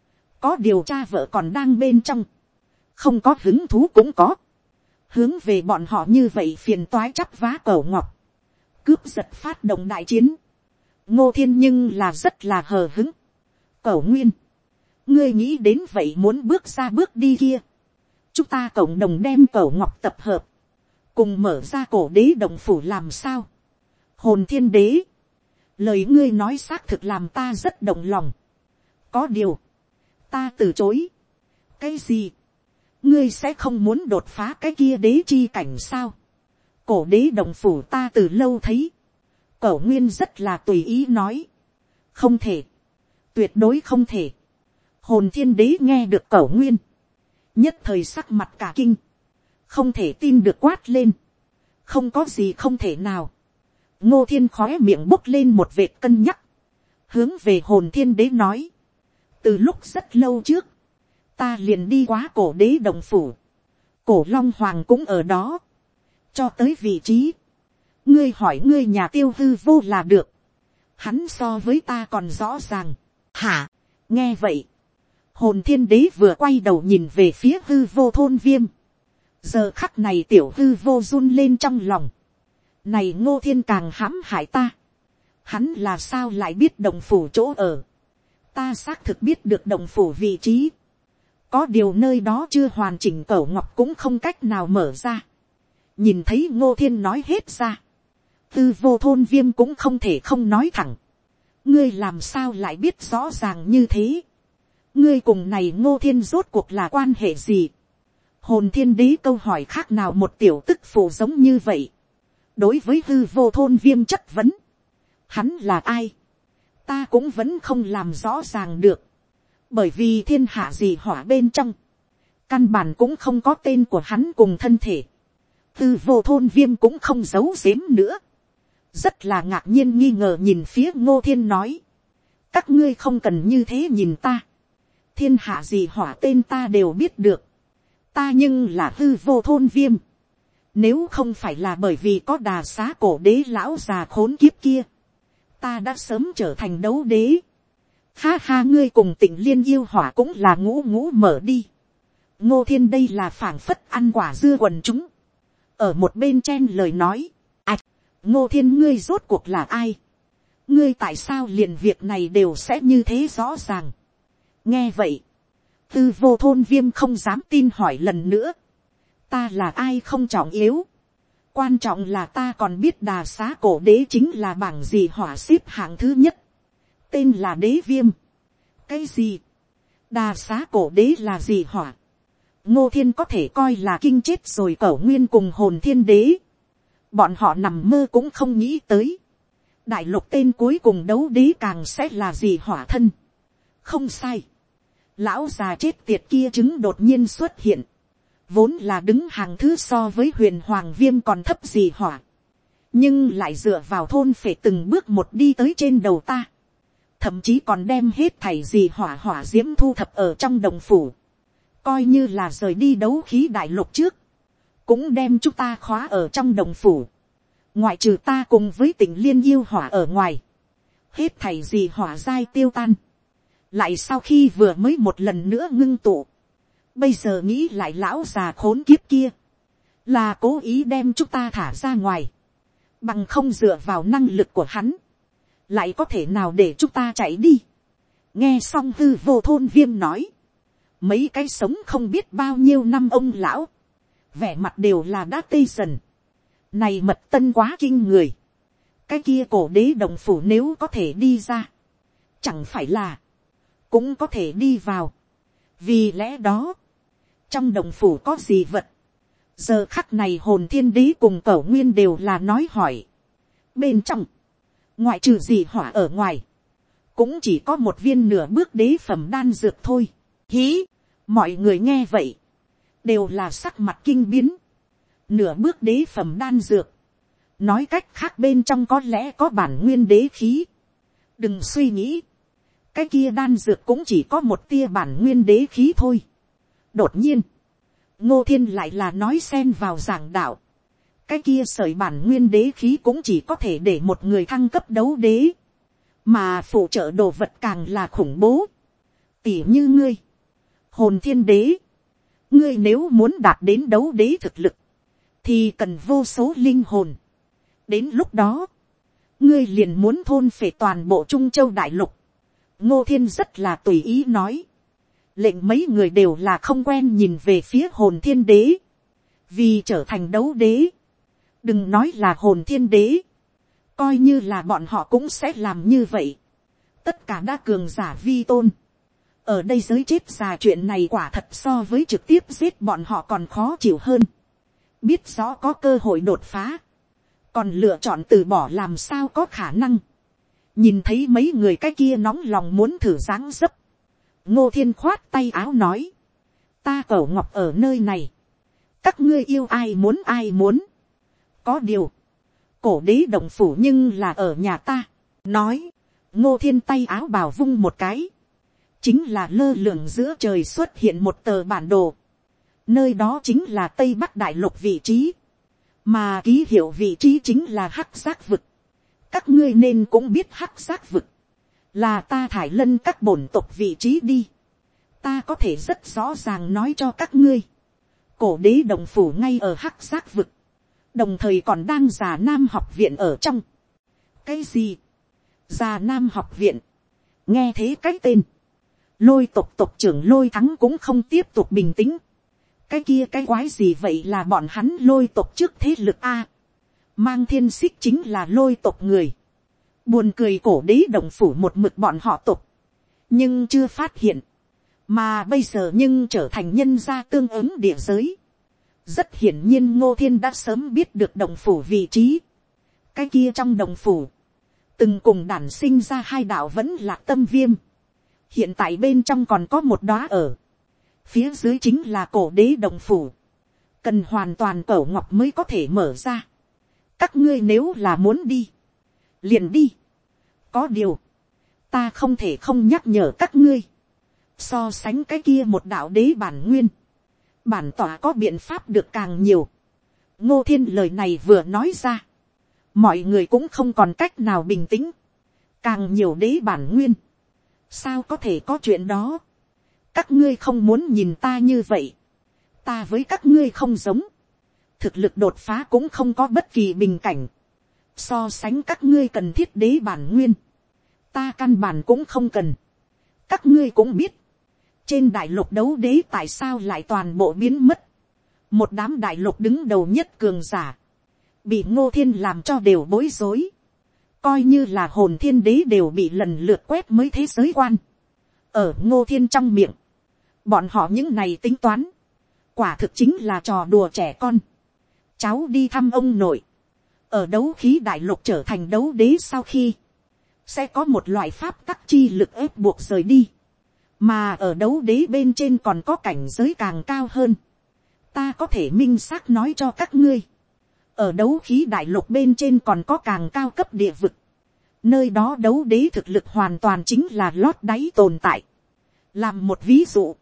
Có điều cha vợ còn đang bên trong, không có hứng thú cũng có. Hướng về bọn họ như vậy phiền toái chắp vá cẩu ngọc, cướp giật phát động đại chiến. Ngô Thiên nhưng là rất là hờ hứng. Cẩu Nguyên, ngươi nghĩ đến vậy muốn bước ra bước đi kia, chúng ta cộng đồng đem cẩu ngọc tập hợp, cùng mở ra cổ đế động phủ làm sao? Hồn thiên đế, lời ngươi nói xác thực làm ta rất động lòng. Có điều, ta từ chối. Cái gì? Ngươi sẽ không muốn đột phá cái kia đế chi cảnh sao? Cổ đế động phủ ta từ lâu thấy. Cẩu Nguyên rất là tùy ý nói. Không thể. Tuyệt đối không thể. Hồn thiên đế nghe được Cẩu Nguyên, nhất thời sắc mặt cả kinh. Không thể tin được quát lên. Không có gì không thể nào. Ngô Thiên khóe miệng bốc lên một vệt cân nhắc. Hướng về hồn thiên đế nói. Từ lúc rất lâu trước, ta liền đi quá cổ đế động phủ. Cổ Long Hoàng cũng ở đó. Cho tới vị trí, ngươi hỏi ngươi nhà Tiêu Hư Vô là được. Hắn so với ta còn rõ ràng. Hả? Nghe vậy, hồn thiên đế vừa quay đầu nhìn về phía hư vô thôn viêm. Giờ khắc này tiểu hư vô run lên trong lòng. Này Ngô Thiên càng hãm hại ta. Hắn là sao lại biết động phủ chỗ ở? Ta xác thực biết được động phủ vị trí. Có điều nơi đó chưa hoàn chỉnh cẩu ngọc cũng không cách nào mở ra. Nhìn thấy Ngô Thiên nói hết ra, tư vô thôn viêm cũng không thể không nói thẳng. Ngươi làm sao lại biết rõ ràng như thế? Ngươi cùng này Ngô Thiên rốt cuộc là quan hệ gì? Hồn thiên đế câu hỏi khác nào một tiểu tức phụ giống như vậy. Đối với hư vô thôn viêm chất vấn, Hắn là ai, ta cũng vẫn không làm rõ ràng được, bởi vì thiên hạ gì hỏa bên trong, căn bản cũng không có tên của hắn cùng thân thể. Tư vô thôn viêm cũng không giấu giếm nữa, rất là ngạc nhiên nghi ngờ nhìn phía Ngô Thiên nói, các ngươi không cần như thế nhìn ta, thiên hạ gì hỏa tên ta đều biết được, ta nhưng là tư vô thôn viêm, nếu không phải là bởi vì có Đà Xá cổ đế lão già khốn kiếp kia, ta đã sớm trở thành đấu đế. Ha ha, ngươi cùng Tịnh Liên yêu hỏa cũng là ngũ ngũ mở đi. Ngô Thiên đây là phảng phất ăn quả dưa quần chúng, ở một bên chen lời nói, ạch, Ngô Thiên ngươi rốt cuộc là ai, ngươi tại sao liền việc này đều sẽ như thế rõ ràng. Nghe vậy, Tư vô thôn viêm không dám tin hỏi lần nữa, ta là ai không trọng yếu, quan trọng là ta còn biết Đà Xá cổ đế chính là bảng gì hỏa xếp hạng thứ nhất, tên là Đế Viêm. Cái gì, Đà Xá cổ đế là gì hỏa? Ngô Thiên có thể coi là kinh chết rồi Cẩu Nguyên cùng Hồn Thiên đế, bọn họ nằm mơ cũng không nghĩ tới, đại lục tên cuối cùng đấu đế càng sẽ là gì hỏa thân. Không sai, lão già chết tiệt kia chứng đột nhiên xuất hiện, vốn là đứng hàng thứ so với Huyền Hoàng Viêm còn thấp gì hỏa, nhưng lại dựa vào thôn phệ từng bước một đi tới trên đầu ta, thậm chí còn đem hết thảy gì hỏa hỏa diễm thu thập ở trong đồng phủ, coi như là rời đi đấu khí đại lục trước, cũng đem chúng ta khóa ở trong đồng phủ, ngoại trừ ta cùng với Tịnh Liên yêu hỏa ở ngoài, hết thảy gì hỏa giai tiêu tan, lại sau khi vừa mới một lần nữa ngưng tụ, bây giờ nghĩ lại lão già khốn kiếp kia, là cố ý đem chúng ta thả ra ngoài, bằng không dựa vào năng lực của hắn, lại có thể nào để chúng ta chạy đi. Nghe xong Tư vô thôn viêm nói, mấy cái sống không biết bao nhiêu năm ông lão, vẻ mặt đều là đã tê dần, này mật tân quá kinh người, cái kia cổ đế đồng phủ nếu có thể đi ra, chẳng phải là cũng có thể đi vào, vì lẽ đó trong đồng phủ có gì vật, giờ khắc này Hồn Thiên đế cùng Cẩu Nguyên đều là nói hỏi, bên trong ngoại trừ gì hỏa ở ngoài, cũng chỉ có một viên nửa bước đế phẩm đan dược thôi. Hí, mọi người nghe vậy, đều là sắc mặt kinh biến. Nửa bước đế phẩm đan dược, nói cách khác bên trong có lẽ có bản nguyên đế khí. Đừng suy nghĩ, cái kia đan dược cũng chỉ có một tia bản nguyên đế khí thôi. Đột nhiên, Ngô Thiên lại là nói xen vào giảng đạo, cái kia sởi bản nguyên đế khí cũng chỉ có thể để một người thăng cấp đấu đế, mà phụ trợ đồ vật càng là khủng bố. Tỉ như ngươi, Hồn Thiên đế, ngươi nếu muốn đạt đến đấu đế thực lực, thì cần vô số linh hồn. Đến lúc đó, ngươi liền muốn thôn phệ toàn bộ Trung Châu đại lục. Ngô Thiên rất là tùy ý nói, lệnh mấy người đều là không quen nhìn về phía Hồn Thiên đế, vì trở thành đấu đế, đừng nói là Hồn Thiên đế, coi như là bọn họ cũng sẽ làm như vậy. Tất cả đã cường giả vi tôn, ở đây giới chết già chuyện này quả thật so với trực tiếp giết bọn họ còn khó chịu hơn. Biết rõ có cơ hội đột phá, còn lựa chọn từ bỏ làm sao có khả năng. Nhìn thấy mấy người cái kia nóng lòng muốn thử dáng dấp, Ngô Thiên khoát tay áo nói, ta Cẩu Ngọc ở nơi này, các ngươi yêu ai muốn. Có điều, cổ đế động phủ nhưng là ở nhà ta. Nói, Ngô Thiên tay áo bào vung một cái, chính là lơ lửng giữa trời xuất hiện một tờ bản đồ. Nơi đó chính là Tây Bắc Đại Lục vị trí, mà ký hiệu vị trí chính là Hắc Giác Vực. Các ngươi nên cũng biết Hắc Giác Vực là ta Thải Lân các bổn tộc vị trí đi. Ta có thể rất rõ ràng nói cho các ngươi, cổ đế đồng phủ ngay ở Hắc Giác Vực, đồng thời còn đang Già Nam học viện ở trong. Cái gì? Già Nam học viện? Nghe thế cái tên, Lôi tộc tộc trưởng Lôi Thắng cũng không tiếp tục bình tĩnh. Cái kia cái quái gì vậy, là bọn hắn Lôi tộc trước thế lực a? Mang Thiên Xích chính là Lôi tộc người. Buồn cười, cổ đế đồng phủ một mực bọn họ tộc, nhưng chưa phát hiện, mà bây giờ nhưng trở thành nhân gia tương ứng địa giới. Rất hiển nhiên Ngô Thiên đã sớm biết được đồng phủ vị trí. Cái kia trong đồng phủ, từng cùng đản sinh ra hai đạo vẫn là tâm viêm, hiện tại bên trong còn có một đóa ở, phía dưới chính là cổ đế đồng phủ, cần hoàn toàn cẩu ngọc mới có thể mở ra. Các ngươi nếu là muốn đi, liền đi. Có điều, ta không thể không nhắc nhở các ngươi, so sánh cái kia một đạo đế bản nguyên, bản tỏa có biện pháp được càng nhiều. Ngô Thiên lời này vừa nói ra, mọi người cũng không còn cách nào bình tĩnh, càng nhiều đế bản nguyên, sao có thể có chuyện đó. Các ngươi không muốn nhìn ta như vậy, ta với các ngươi không giống, thực lực đột phá cũng không có bất kỳ bình cảnh, so sánh các ngươi cần thiết đế bản nguyên, ta căn bản cũng không cần. Các ngươi cũng biết, trên đại lục đấu đế tại sao lại toàn bộ biến mất, một đám đại lục đứng đầu nhất cường giả, bị Ngô Thiên làm cho đều bối rối, coi như là hồn thiên đế đều bị lần lượt quét mới thế giới quan. Ở Ngô Thiên trong miệng, bọn họ những này tính toán, quả thực chính là trò đùa trẻ con. Cháu đi thăm ông nội, ở đấu khí đại lục trở thành đấu đế sau khi, sẽ có một loại pháp tắc chi lực ép buộc rời đi, mà ở đấu đế bên trên còn có cảnh giới càng cao hơn. Ta có thể minh xác nói cho các ngươi, ở đấu khí đại lục bên trên còn có càng cao cấp địa vực, nơi đó đấu đế thực lực hoàn toàn chính là lót đáy tồn tại. Làm một ví dụ,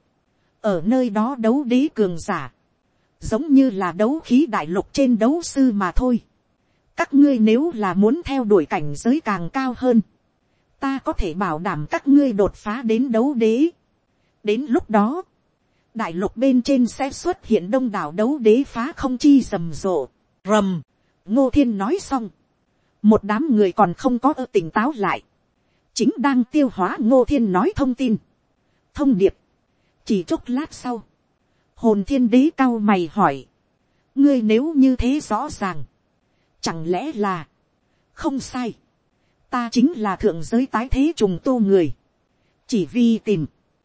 ở nơi đó đấu đế cường giả, giống như là đấu khí đại lục trên đấu sư mà thôi. Các ngươi nếu là muốn theo đuổi cảnh giới càng cao hơn, ta có thể bảo đảm các ngươi đột phá đến đấu đế. Đến lúc đó, đại lục bên trên sẽ xuất hiện đông đảo đấu đế phá không chi rầm rộ. Rầm, Ngô Thiên nói xong, một đám người còn không có tỉnh táo lại, chính đang tiêu hóa Ngô Thiên nói thông tin, thông điệp. Chỉ chốc lát sau, hồn thiên đế cao mày hỏi, ngươi nếu như thế rõ ràng, chẳng lẽ là, không sai, ta chính là thượng giới tái thế trùng tu người, chỉ vì tìm,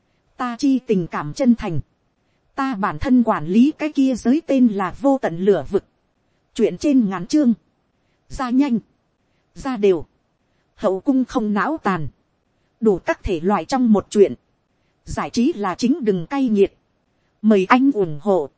ta chi tình cảm chân thành, ta bản thân quản lý cái kia giới tên là vô tận lửa vực, chuyện trên ngắn chương, ra nhanh, ra đều, hậu cung không não tàn, đủ các thể loại trong một chuyện, giải trí là chính đừng cay nghiệt, mời anh ủng hộ